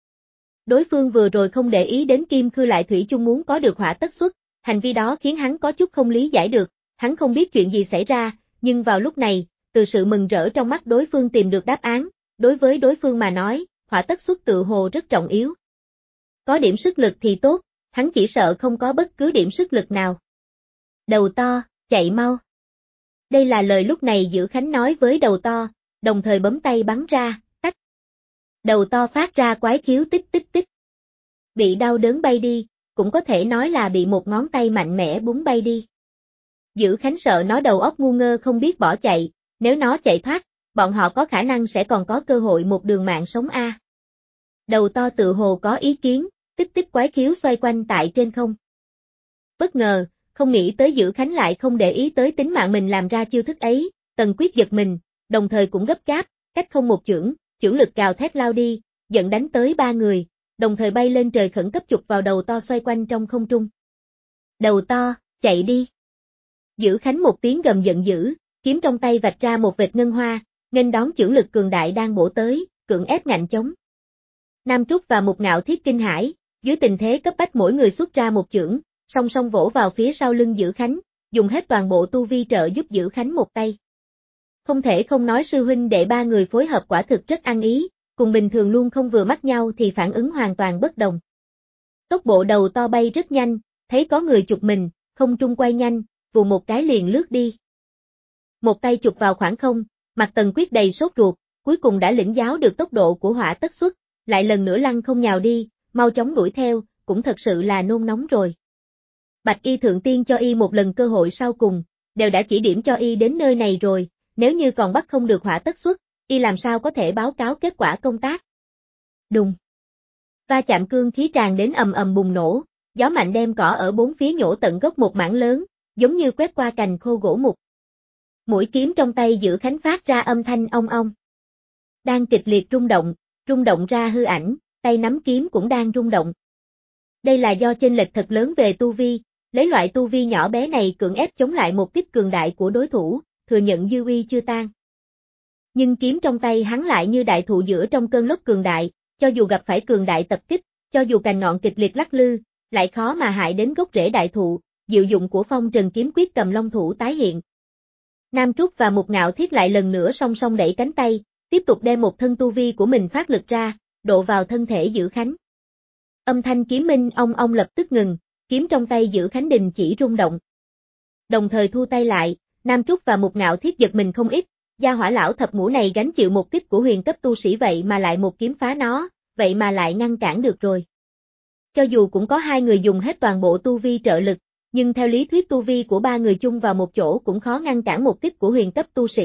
Đối phương vừa rồi không để ý đến Kim Khư lại thủy chung muốn có được hỏa tất xuất, hành vi đó khiến hắn có chút không lý giải được, hắn không biết chuyện gì xảy ra, nhưng vào lúc này, từ sự mừng rỡ trong mắt đối phương tìm được đáp án, đối với đối phương mà nói, hỏa tất xuất tự hồ rất trọng yếu. Có điểm sức lực thì tốt, hắn chỉ sợ không có bất cứ điểm sức lực nào. Đầu to, chạy mau. Đây là lời lúc này Dữ Khánh nói với đầu to, đồng thời bấm tay bắn ra, tách. Đầu to phát ra quái khiếu tích tích tích. Bị đau đớn bay đi, cũng có thể nói là bị một ngón tay mạnh mẽ búng bay đi. Dữ Khánh sợ nó đầu óc ngu ngơ không biết bỏ chạy, nếu nó chạy thoát, bọn họ có khả năng sẽ còn có cơ hội một đường mạng sống a. Đầu to tự hồ có ý kiến, tích tích quái khiếu xoay quanh tại trên không. Bất ngờ, không nghĩ tới Dữ Khánh lại không để ý tới tính mạng mình làm ra chiêu thức ấy, Tần Quyết giật mình, đồng thời cũng gấp gáp, cách không một chưởng lực gào thét lao đi, giận đánh tới ba người, đồng thời bay lên trời khẩn cấp chụp vào đầu to xoay quanh trong không trung. Đầu to, chạy đi. Dữ Khánh một tiếng gầm giận dữ, kiếm trong tay vạch ra một vệt ngân hoa, nghênh đón chưởng lực cường đại đang bổ tới, cưỡng ép ngạnh chống. Nam Trúc và Mục Ngạo Thiết kinh hãi, dưới tình thế cấp bách mỗi người xuất ra một chưởng, song song vỗ vào phía sau lưng Dữ Khánh, dùng hết toàn bộ tu vi trợ giúp Dữ Khánh một tay. Không thể không nói sư huynh đệ ba người phối hợp quả thực rất ăn ý, cùng bình thường luôn không vừa mắt nhau thì phản ứng hoàn toàn bất đồng. Tốc bộ đầu to bay rất nhanh, thấy có người chụp mình, không trung quay nhanh, vù một cái liền lướt đi. Một tay chụp vào khoảng không, mặt Tần Quyết đầy sốt ruột, cuối cùng đã lĩnh giáo được tốc độ của hỏa tất xuất, lại lần nữa lăn không nhào đi, mau chóng đuổi theo, cũng thật sự là nôn nóng rồi. Bạch Y Thượng Tiên cho y một lần cơ hội sau cùng, đều đã chỉ điểm cho y đến nơi này rồi, nếu như còn bắt không được hỏa tất xuất, y làm sao có thể báo cáo kết quả công tác. Đùng. Va chạm cương khí tràn đến ầm ầm bùng nổ, gió mạnh đem cỏ ở bốn phía nhổ tận gốc một mảng lớn, giống như quét qua cành khô gỗ mục. Mũi kiếm trong tay Dữ Khánh phát ra âm thanh ong ong. Đang kịch liệt rung động ra hư ảnh, tay nắm kiếm cũng đang rung động. Đây là do chênh lệch thật lớn về tu vi, lấy loại tu vi nhỏ bé này cưỡng ép chống lại một kích cường đại của đối thủ, thừa nhận dư uy chưa tan. Nhưng kiếm trong tay hắn lại như đại thụ giữa trong cơn lốc cường đại, cho dù gặp phải cường đại tập kích, cho dù cành ngọn kịch liệt lắc lư, lại khó mà hại đến gốc rễ đại thụ, diệu dụng của Phong Trần kiếm quyết cầm long thủ tái hiện. Nam Trúc và Mục Ngạo Thiết lại lần nữa song song đẩy cánh tay, tiếp tục đem một thân tu vi của mình phát lực ra, độ vào thân thể Dữ Khánh. Âm thanh kiếm minh ong ong lập tức ngừng, kiếm trong tay Dữ Khánh đình chỉ rung động. Đồng thời thu tay lại, Nam Trúc và Mục Ngạo Thiết giật mình không ít, gia hỏa lão thập ngũ này gánh chịu một kích của huyền cấp tu sĩ vậy mà lại một kiếm phá nó, vậy mà lại ngăn cản được rồi. Cho dù cũng có hai người dùng hết toàn bộ tu vi trợ lực, nhưng theo lý thuyết tu vi của ba người chung vào một chỗ cũng khó ngăn cản một kích của huyền cấp tu sĩ,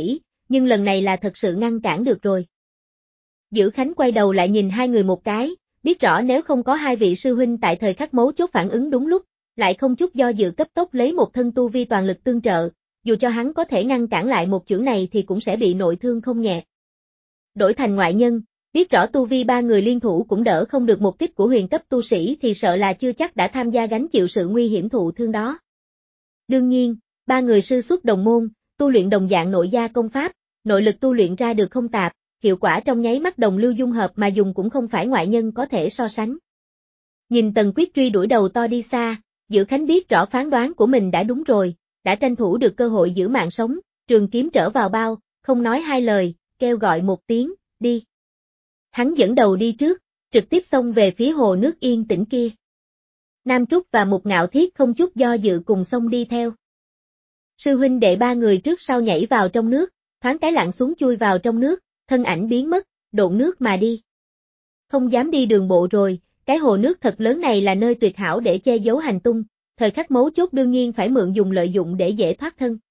nhưng lần này là thật sự ngăn cản được rồi. Dữ Khánh quay đầu lại nhìn hai người một cái, biết rõ nếu không có hai vị sư huynh tại thời khắc mấu chốt phản ứng đúng lúc, lại không chút do dự cấp tốc lấy một thân tu vi toàn lực tương trợ, dù cho hắn có thể ngăn cản lại một chưởng này thì cũng sẽ bị nội thương không nhẹ. Đổi thành ngoại nhân, biết rõ tu vi ba người liên thủ cũng đỡ không được một kích của huyền cấp tu sĩ thì sợ là chưa chắc đã tham gia gánh chịu sự nguy hiểm thụ thương đó. Đương nhiên, ba người sư xuất đồng môn, tu luyện đồng dạng nội gia công pháp, nội lực tu luyện ra được không tạp, hiệu quả trong nháy mắt đồng lưu dung hợp mà dùng cũng không phải ngoại nhân có thể so sánh. Nhìn Tần Quyết truy đuổi đầu to đi xa, Dữ Khánh biết rõ phán đoán của mình đã đúng rồi, đã tranh thủ được cơ hội giữ mạng sống, trường kiếm trở vào bao, không nói hai lời, kêu gọi một tiếng, đi. Hắn dẫn đầu đi trước, trực tiếp xông về phía hồ nước yên tĩnh kia. Nam Trúc và Mục Ngạo Thiết không chút do dự cùng xông đi theo. Sư huynh đệ ba người trước sau nhảy vào trong nước, thoáng cái lặn xuống chui vào trong nước, thân ảnh biến mất, độn nước mà đi. Không dám đi đường bộ rồi, cái hồ nước thật lớn này là nơi tuyệt hảo để che giấu hành tung, thời khắc mấu chốt đương nhiên phải mượn dùng lợi dụng để dễ thoát thân.